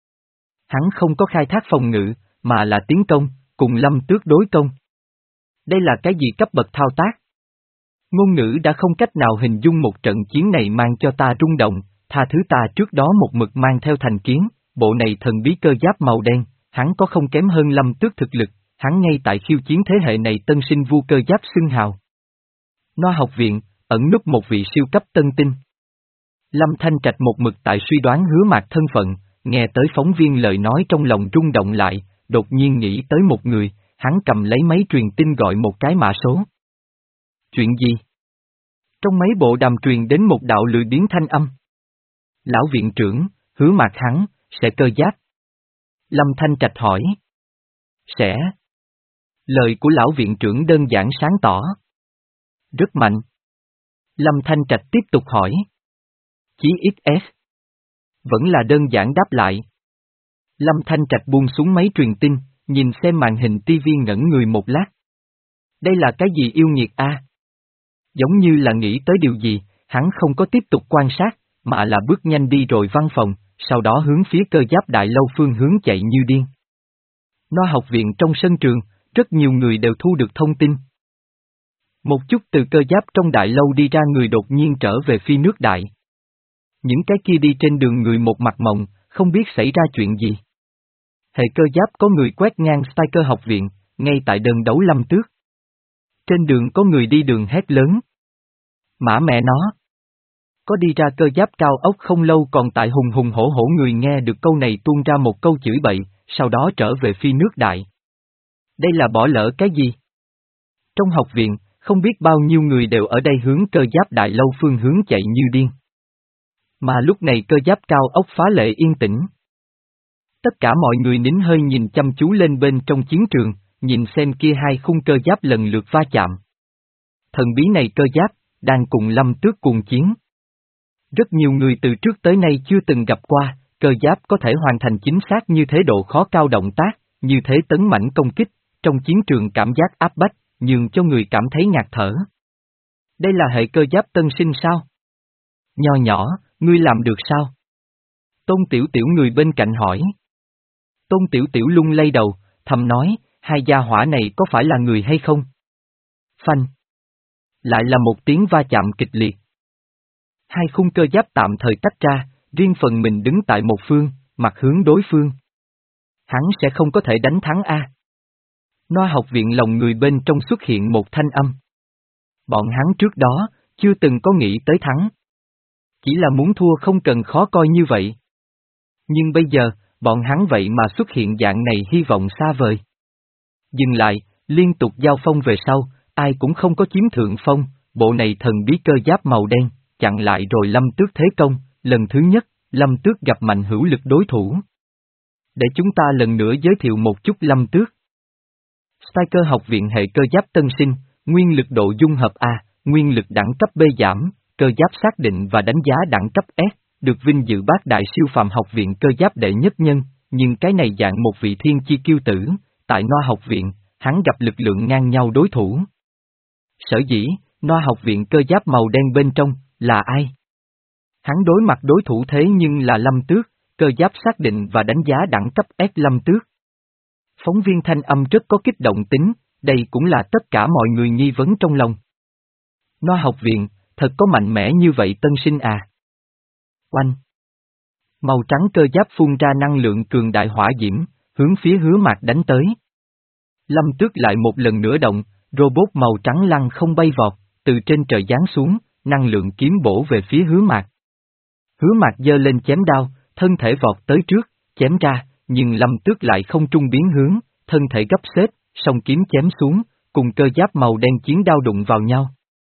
Speaker 1: Hắn không có khai thác phòng ngự, mà là tiến công, cùng Lâm Tước đối công. Đây là cái gì cấp bậc thao tác? Ngôn ngữ đã không cách nào hình dung một trận chiến này mang cho ta rung động, tha thứ ta trước đó một mực mang theo thành kiến, bộ này thần bí cơ giáp màu đen, hắn có không kém hơn Lâm Tước thực lực, hắn ngay tại khiêu chiến thế hệ này tân sinh vua cơ giáp xưng hào. Noa học viện, ẩn núp một vị siêu cấp tân tinh. Lâm Thanh Trạch một mực tại suy đoán Hứa Mạc thân phận, nghe tới phóng viên lời nói trong lòng rung động lại, đột nhiên nghĩ tới một người, hắn cầm lấy máy truyền tin gọi một cái mã số. Chuyện gì? Trong mấy bộ đàm truyền đến một đạo lười biếng thanh âm. Lão viện trưởng, Hứa Mạc hắn, sẽ cơ giáp. Lâm Thanh Trạch hỏi. Sẽ. Lời của lão viện trưởng đơn giản sáng tỏ. Rất mạnh. Lâm Thanh Trạch tiếp tục hỏi. Chí ích ét. Vẫn là đơn giản đáp lại. Lâm Thanh Trạch buông xuống máy truyền tin, nhìn xem màn hình tivi ngẩn người một lát. Đây là cái gì yêu nghiệt a? Giống như là nghĩ tới điều gì, hắn không có tiếp tục quan sát, mà là bước nhanh đi rồi văn phòng, sau đó hướng phía cơ giáp đại lâu phương hướng chạy như điên. Noa học viện trong sân trường, rất nhiều người đều thu được thông tin. Một chút từ cơ giáp trong đại lâu đi ra người đột nhiên trở về phi nước đại. Những cái kia đi trên đường người một mặt mộng, không biết xảy ra chuyện gì. Hệ cơ giáp có người quét ngang Striker học viện, ngay tại đơn đấu Lâm Tước. Trên đường có người đi đường hét lớn. Mã mẹ nó! Có đi ra cơ giáp cao ốc không lâu còn tại hùng hùng hổ hổ người nghe được câu này tuôn ra một câu chửi bậy, sau đó trở về phi nước đại. Đây là bỏ lỡ cái gì? Trong học viện, không biết bao nhiêu người đều ở đây hướng cơ giáp đại lâu phương hướng chạy như điên. Mà lúc này cơ giáp cao ốc phá lệ yên tĩnh. Tất cả mọi người nín hơi nhìn chăm chú lên bên trong chiến trường, nhìn xem kia hai khung cơ giáp lần lượt va chạm. Thần bí này cơ giáp, đang cùng Lâm Tước cùng chiến. Rất nhiều người từ trước tới nay chưa từng gặp qua, cơ giáp có thể hoàn thành chính xác như thế độ khó cao động tác, như thế tấn mãnh công kích, trong chiến trường cảm giác áp bách, nhường cho người cảm thấy ngạt thở. Đây là hệ cơ giáp tân sinh sao? Nho nhỏ, ngươi làm được sao? Tôn Tiểu Tiểu người bên cạnh hỏi. Tôn Tiểu Tiểu lung lay đầu, thầm nói, hai gia hỏa này có phải là người hay không? Phanh. Lại là một tiếng va chạm kịch liệt. Hai khung cơ giáp tạm thời tách ra, riêng phần mình đứng tại một phương, mặt hướng đối phương. Hắn sẽ không có thể đánh thắng a. Noa học viện lòng người bên trong xuất hiện một thanh âm. Bọn hắn trước đó, chưa từng có nghĩ tới thắng. Chỉ là muốn thua không cần khó coi như vậy. Nhưng bây giờ, bọn hắn vậy mà xuất hiện dạng này hy vọng xa vời. Dừng lại, liên tục giao phong về sau, ai cũng không có chiếm thượng phong, bộ này thần bí cơ giáp màu đen, chặn lại rồi Lâm Tước thế công, lần thứ nhất, Lâm Tước gặp mạnh hữu lực đối thủ. Để chúng ta lần nữa giới thiệu một chút Lâm Tước. Striker học viện hệ cơ giáp tân sinh, nguyên lực độ dung hợp A, nguyên lực đẳng cấp B giảm, cơ giáp xác định và đánh giá đẳng cấp S, được vinh dự bát đại siêu phàm học viện cơ giáp đệ nhất nhân, nhưng cái này dạng một vị thiên chi kiêu tử, tại Noa học viện, hắn gặp lực lượng ngang nhau đối thủ. Sở dĩ, Noa học viện cơ giáp màu đen bên trong, là ai? Hắn đối mặt đối thủ thế nhưng là Lâm Tước, cơ giáp xác định và đánh giá đẳng cấp S Lâm Tước. Phóng viên thanh âm rất có kích động tính, đây cũng là tất cả mọi người nghi vấn trong lòng. Noa học viện, thật có mạnh mẽ như vậy tân sinh à? Oanh! Màu trắng cơ giáp phun ra năng lượng cường đại hỏa diễm, hướng phía Hứa Mạc đánh tới. Lâm Tước lại một lần nữa động, robot màu trắng lăng không bay vọt, từ trên trời giáng xuống, năng lượng kiếm bổ về phía Hứa Mạc. Hứa Mạc giơ lên chém đao, thân thể vọt tới trước, chém ra, nhưng Lâm Tước lại không trung biến hướng, thân thể gấp xếp, song kiếm chém xuống, cùng cơ giáp màu đen chiến đao đụng vào nhau.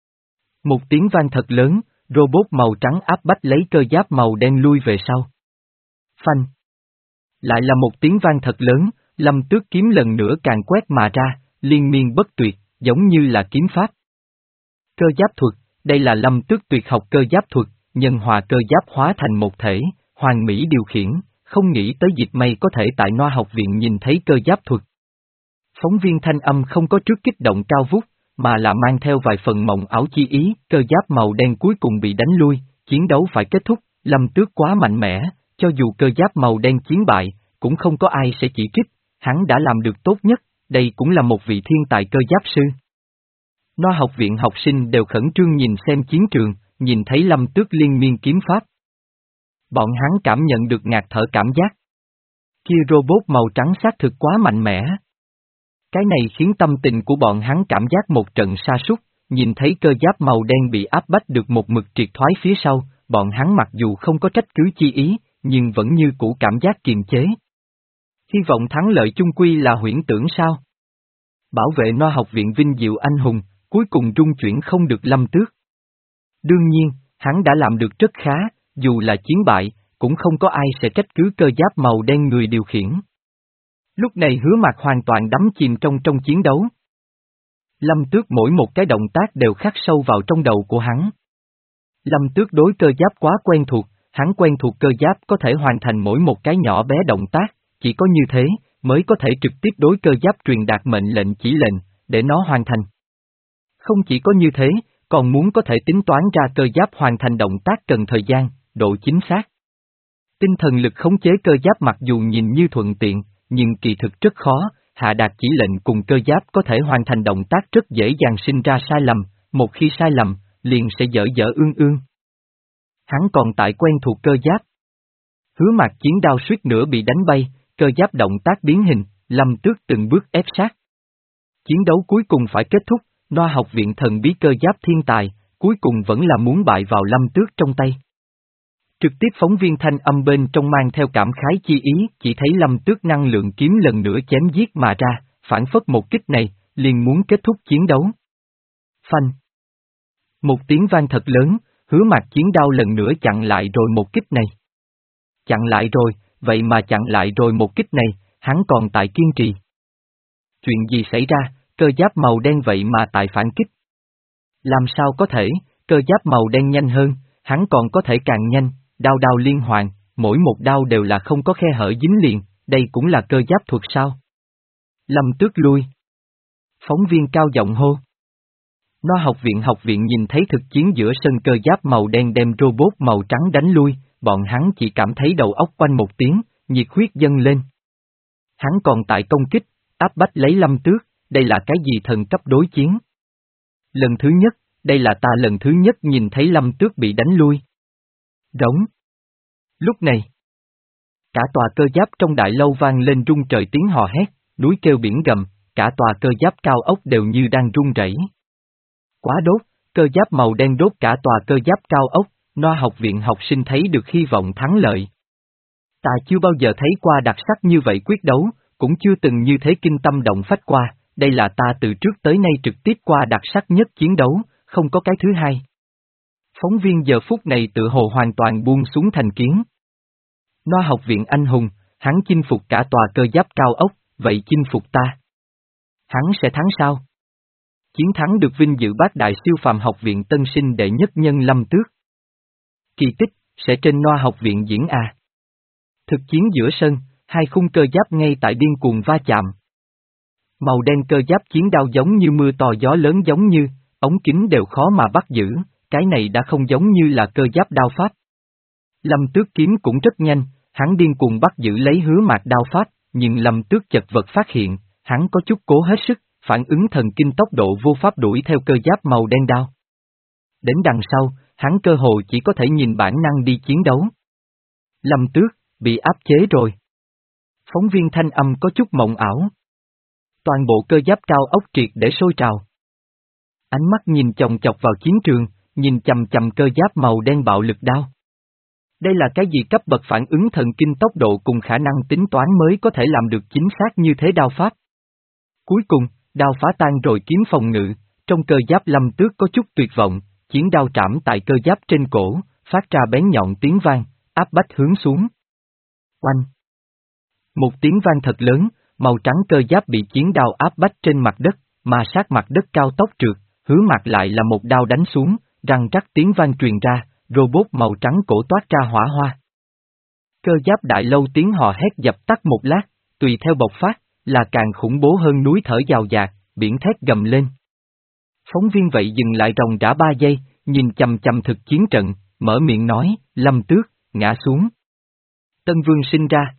Speaker 1: Một tiếng vang thật lớn, robot màu trắng áp bách lấy cơ giáp màu đen lui về sau. Phanh! Lại là một tiếng vang thật lớn, Lâm Tước kiếm lần nữa càng quét mà ra, liên miên bất tuyệt, giống như là kiếm pháp. Cơ giáp thuật, đây là Lâm Tước tuyệt học cơ giáp thuật, nhân hòa cơ giáp hóa thành một thể, hoàn mỹ điều khiển, không nghĩ tới Dịch Mây có thể tại Noa học viện nhìn thấy cơ giáp thuật. Phóng viên thanh âm không có trước kích động cao vút, mà là mang theo vài phần mộng ảo chi ý, cơ giáp màu đen cuối cùng bị đánh lui, chiến đấu phải kết thúc, Lâm Tước quá mạnh mẽ, cho dù cơ giáp màu đen chiến bại, cũng không có ai sẽ chỉ trích, hắn đã làm được tốt nhất, đây cũng là một vị thiên tài cơ giáp sư. Noa học viện học sinh đều khẩn trương nhìn xem chiến trường, nhìn thấy Lâm Tước liên miên kiếm pháp. Bọn hắn cảm nhận được ngạt thở cảm giác. Kia robot màu trắng xác thực quá mạnh mẽ. Cái này khiến tâm tình của bọn hắn cảm giác một trận sa sút, nhìn thấy cơ giáp màu đen bị áp bách được một mực triệt thoái phía sau, bọn hắn mặc dù không có trách cứ chi ý, nhưng vẫn như cũ cảm giác kiềm chế. Hy vọng thắng lợi chung quy là huyễn tưởng sao? Bảo vệ Noa học viện vinh diệu anh hùng, cuối cùng trung chuyển không được Lâm Tước. Đương nhiên, hắn đã làm được rất khá, dù là chiến bại, cũng không có ai sẽ trách cứ cơ giáp màu đen người điều khiển. Lúc này Hứa Mạc hoàn toàn đắm chìm trong trong chiến đấu. Lâm Tước mỗi một cái động tác đều khắc sâu vào trong đầu của hắn. Lâm Tước đối cơ giáp quá quen thuộc, hắn quen thuộc cơ giáp có thể hoàn thành mỗi một cái nhỏ bé động tác, chỉ có như thế, mới có thể trực tiếp đối cơ giáp truyền đạt mệnh lệnh chỉ lệnh, để nó hoàn thành. Không chỉ có như thế, còn muốn có thể tính toán ra cơ giáp hoàn thành động tác cần thời gian, độ chính xác. Tinh thần lực khống chế cơ giáp mặc dù nhìn như thuận tiện, nhưng kỳ thực rất khó, hạ đạt chỉ lệnh cùng cơ giáp có thể hoàn thành động tác rất dễ dàng sinh ra sai lầm, một khi sai lầm, liền sẽ dở dở ương ương. Hắn còn tại quen thuộc cơ giáp. Hứa Mạc chiến đao suýt nữa bị đánh bay, cơ giáp động tác biến hình, Lâm Tước từng bước ép sát. Chiến đấu cuối cùng phải kết thúc, Noa học viện thần bí cơ giáp thiên tài, cuối cùng vẫn là muốn bại vào Lâm Tước trong tay. Trực tiếp phóng viên thanh âm bên trong mang theo cảm khái chi ý, chỉ thấy Lâm Tước năng lượng kiếm lần nữa chém giết mà ra, phản phất một kích này, liền muốn kết thúc chiến đấu. Phanh! Một tiếng vang thật lớn, Hứa Mạc chiến đao lần nữa chặn lại rồi một kích này. Chặn lại rồi, vậy mà chặn lại rồi một kích này, hắn còn tại kiên trì. Chuyện gì xảy ra, cơ giáp màu đen vậy mà tại phản kích? Làm sao có thể, cơ giáp màu đen nhanh hơn, hắn còn có thể càng nhanh, đao đao liên hoàn, mỗi một đao đều là không có khe hở dính liền, đây cũng là cơ giáp thuật sao? Lâm Tước lui. Phóng viên cao giọng hô. Noa học viện học viện nhìn thấy thực chiến giữa sân cơ giáp màu đen đem robot màu trắng đánh lui, bọn hắn chỉ cảm thấy đầu óc quanh một tiếng, nhiệt huyết dâng lên. Hắn còn tại công kích, áp bách lấy Lâm Tước, đây là cái gì thần cấp đối chiến? Lần thứ nhất, đây là ta lần thứ nhất nhìn thấy Lâm Tước bị đánh lui. Rống. Lúc này, cả tòa cơ giáp trong đại lâu vang lên rung trời tiếng hò hét, núi kêu biển gầm, cả tòa cơ giáp cao ốc đều như đang rung rẩy. Quá đốt, cơ giáp màu đen đốt cả tòa cơ giáp cao ốc, Noa học viện học sinh thấy được hy vọng thắng lợi. Ta chưa bao giờ thấy qua đặc sắc như vậy quyết đấu, cũng chưa từng như thế kinh tâm động phách qua, đây là ta từ trước tới nay trực tiếp qua đặc sắc nhất chiến đấu, không có cái thứ hai. Phóng viên giờ phút này tự hồ hoàn toàn buông xuống thành kiến. Noa học viện anh hùng, hắn chinh phục cả tòa cơ giáp cao ốc, vậy chinh phục ta. Hắn sẽ thắng sao? Chiến thắng được vinh dự bác đại siêu phàm học viện tân sinh đệ nhất nhân Lâm Tước. Kỳ tích, sẽ trên Noa học viện diễn à. Thực chiến giữa sân, hai khung cơ giáp ngay tại điên cuồng va chạm. Màu đen cơ giáp chiến đao giống như mưa to gió lớn giống như, ống kính đều khó mà bắt giữ, cái này đã không giống như là cơ giáp đao pháp. Lâm Tước kiếm cũng rất nhanh, hắn điên cuồng bắt giữ lấy Hứa Mạc đao pháp, nhưng Lâm Tước chật vật phát hiện, hắn có chút cố hết sức, phản ứng thần kinh tốc độ vô pháp đuổi theo cơ giáp màu đen đao. Đến đằng sau, hắn cơ hồ chỉ có thể nhìn bản năng đi chiến đấu. Lâm Tước, bị áp chế rồi. Phóng viên thanh âm có chút mộng ảo. Toàn bộ cơ giáp cao ốc triệt để sôi trào. Ánh mắt nhìn chòng chọc vào chiến trường, nhìn chầm chầm cơ giáp màu đen bạo lực đao. Đây là cái gì cấp bậc phản ứng thần kinh tốc độ cùng khả năng tính toán mới có thể làm được chính xác như thế đao pháp. Cuối cùng, đao phá tan rồi kiếm phòng ngự, trong cơ giáp Lâm Tước có chút tuyệt vọng, chiến đao trảm tại cơ giáp trên cổ, phát ra bén nhọn tiếng vang, áp bách hướng xuống. Oanh! Một tiếng vang thật lớn, màu trắng cơ giáp bị chiến đao áp bách trên mặt đất, mà sát mặt đất cao tốc trượt, hứa mặt lại là một đao đánh xuống, răng rắc tiếng vang truyền ra, robot màu trắng cổ toát ra hỏa hoa. Cơ giáp đại lâu tiếng hò hét dập tắt một lát, tùy theo bộc phát, là càng khủng bố hơn núi thở giàu dạt, biển thét gầm lên. Phóng viên vậy dừng lại ròng rã ba giây, nhìn chầm chầm thực chiến trận, mở miệng nói, Lâm Tước, ngã xuống. Tân Vương sinh ra,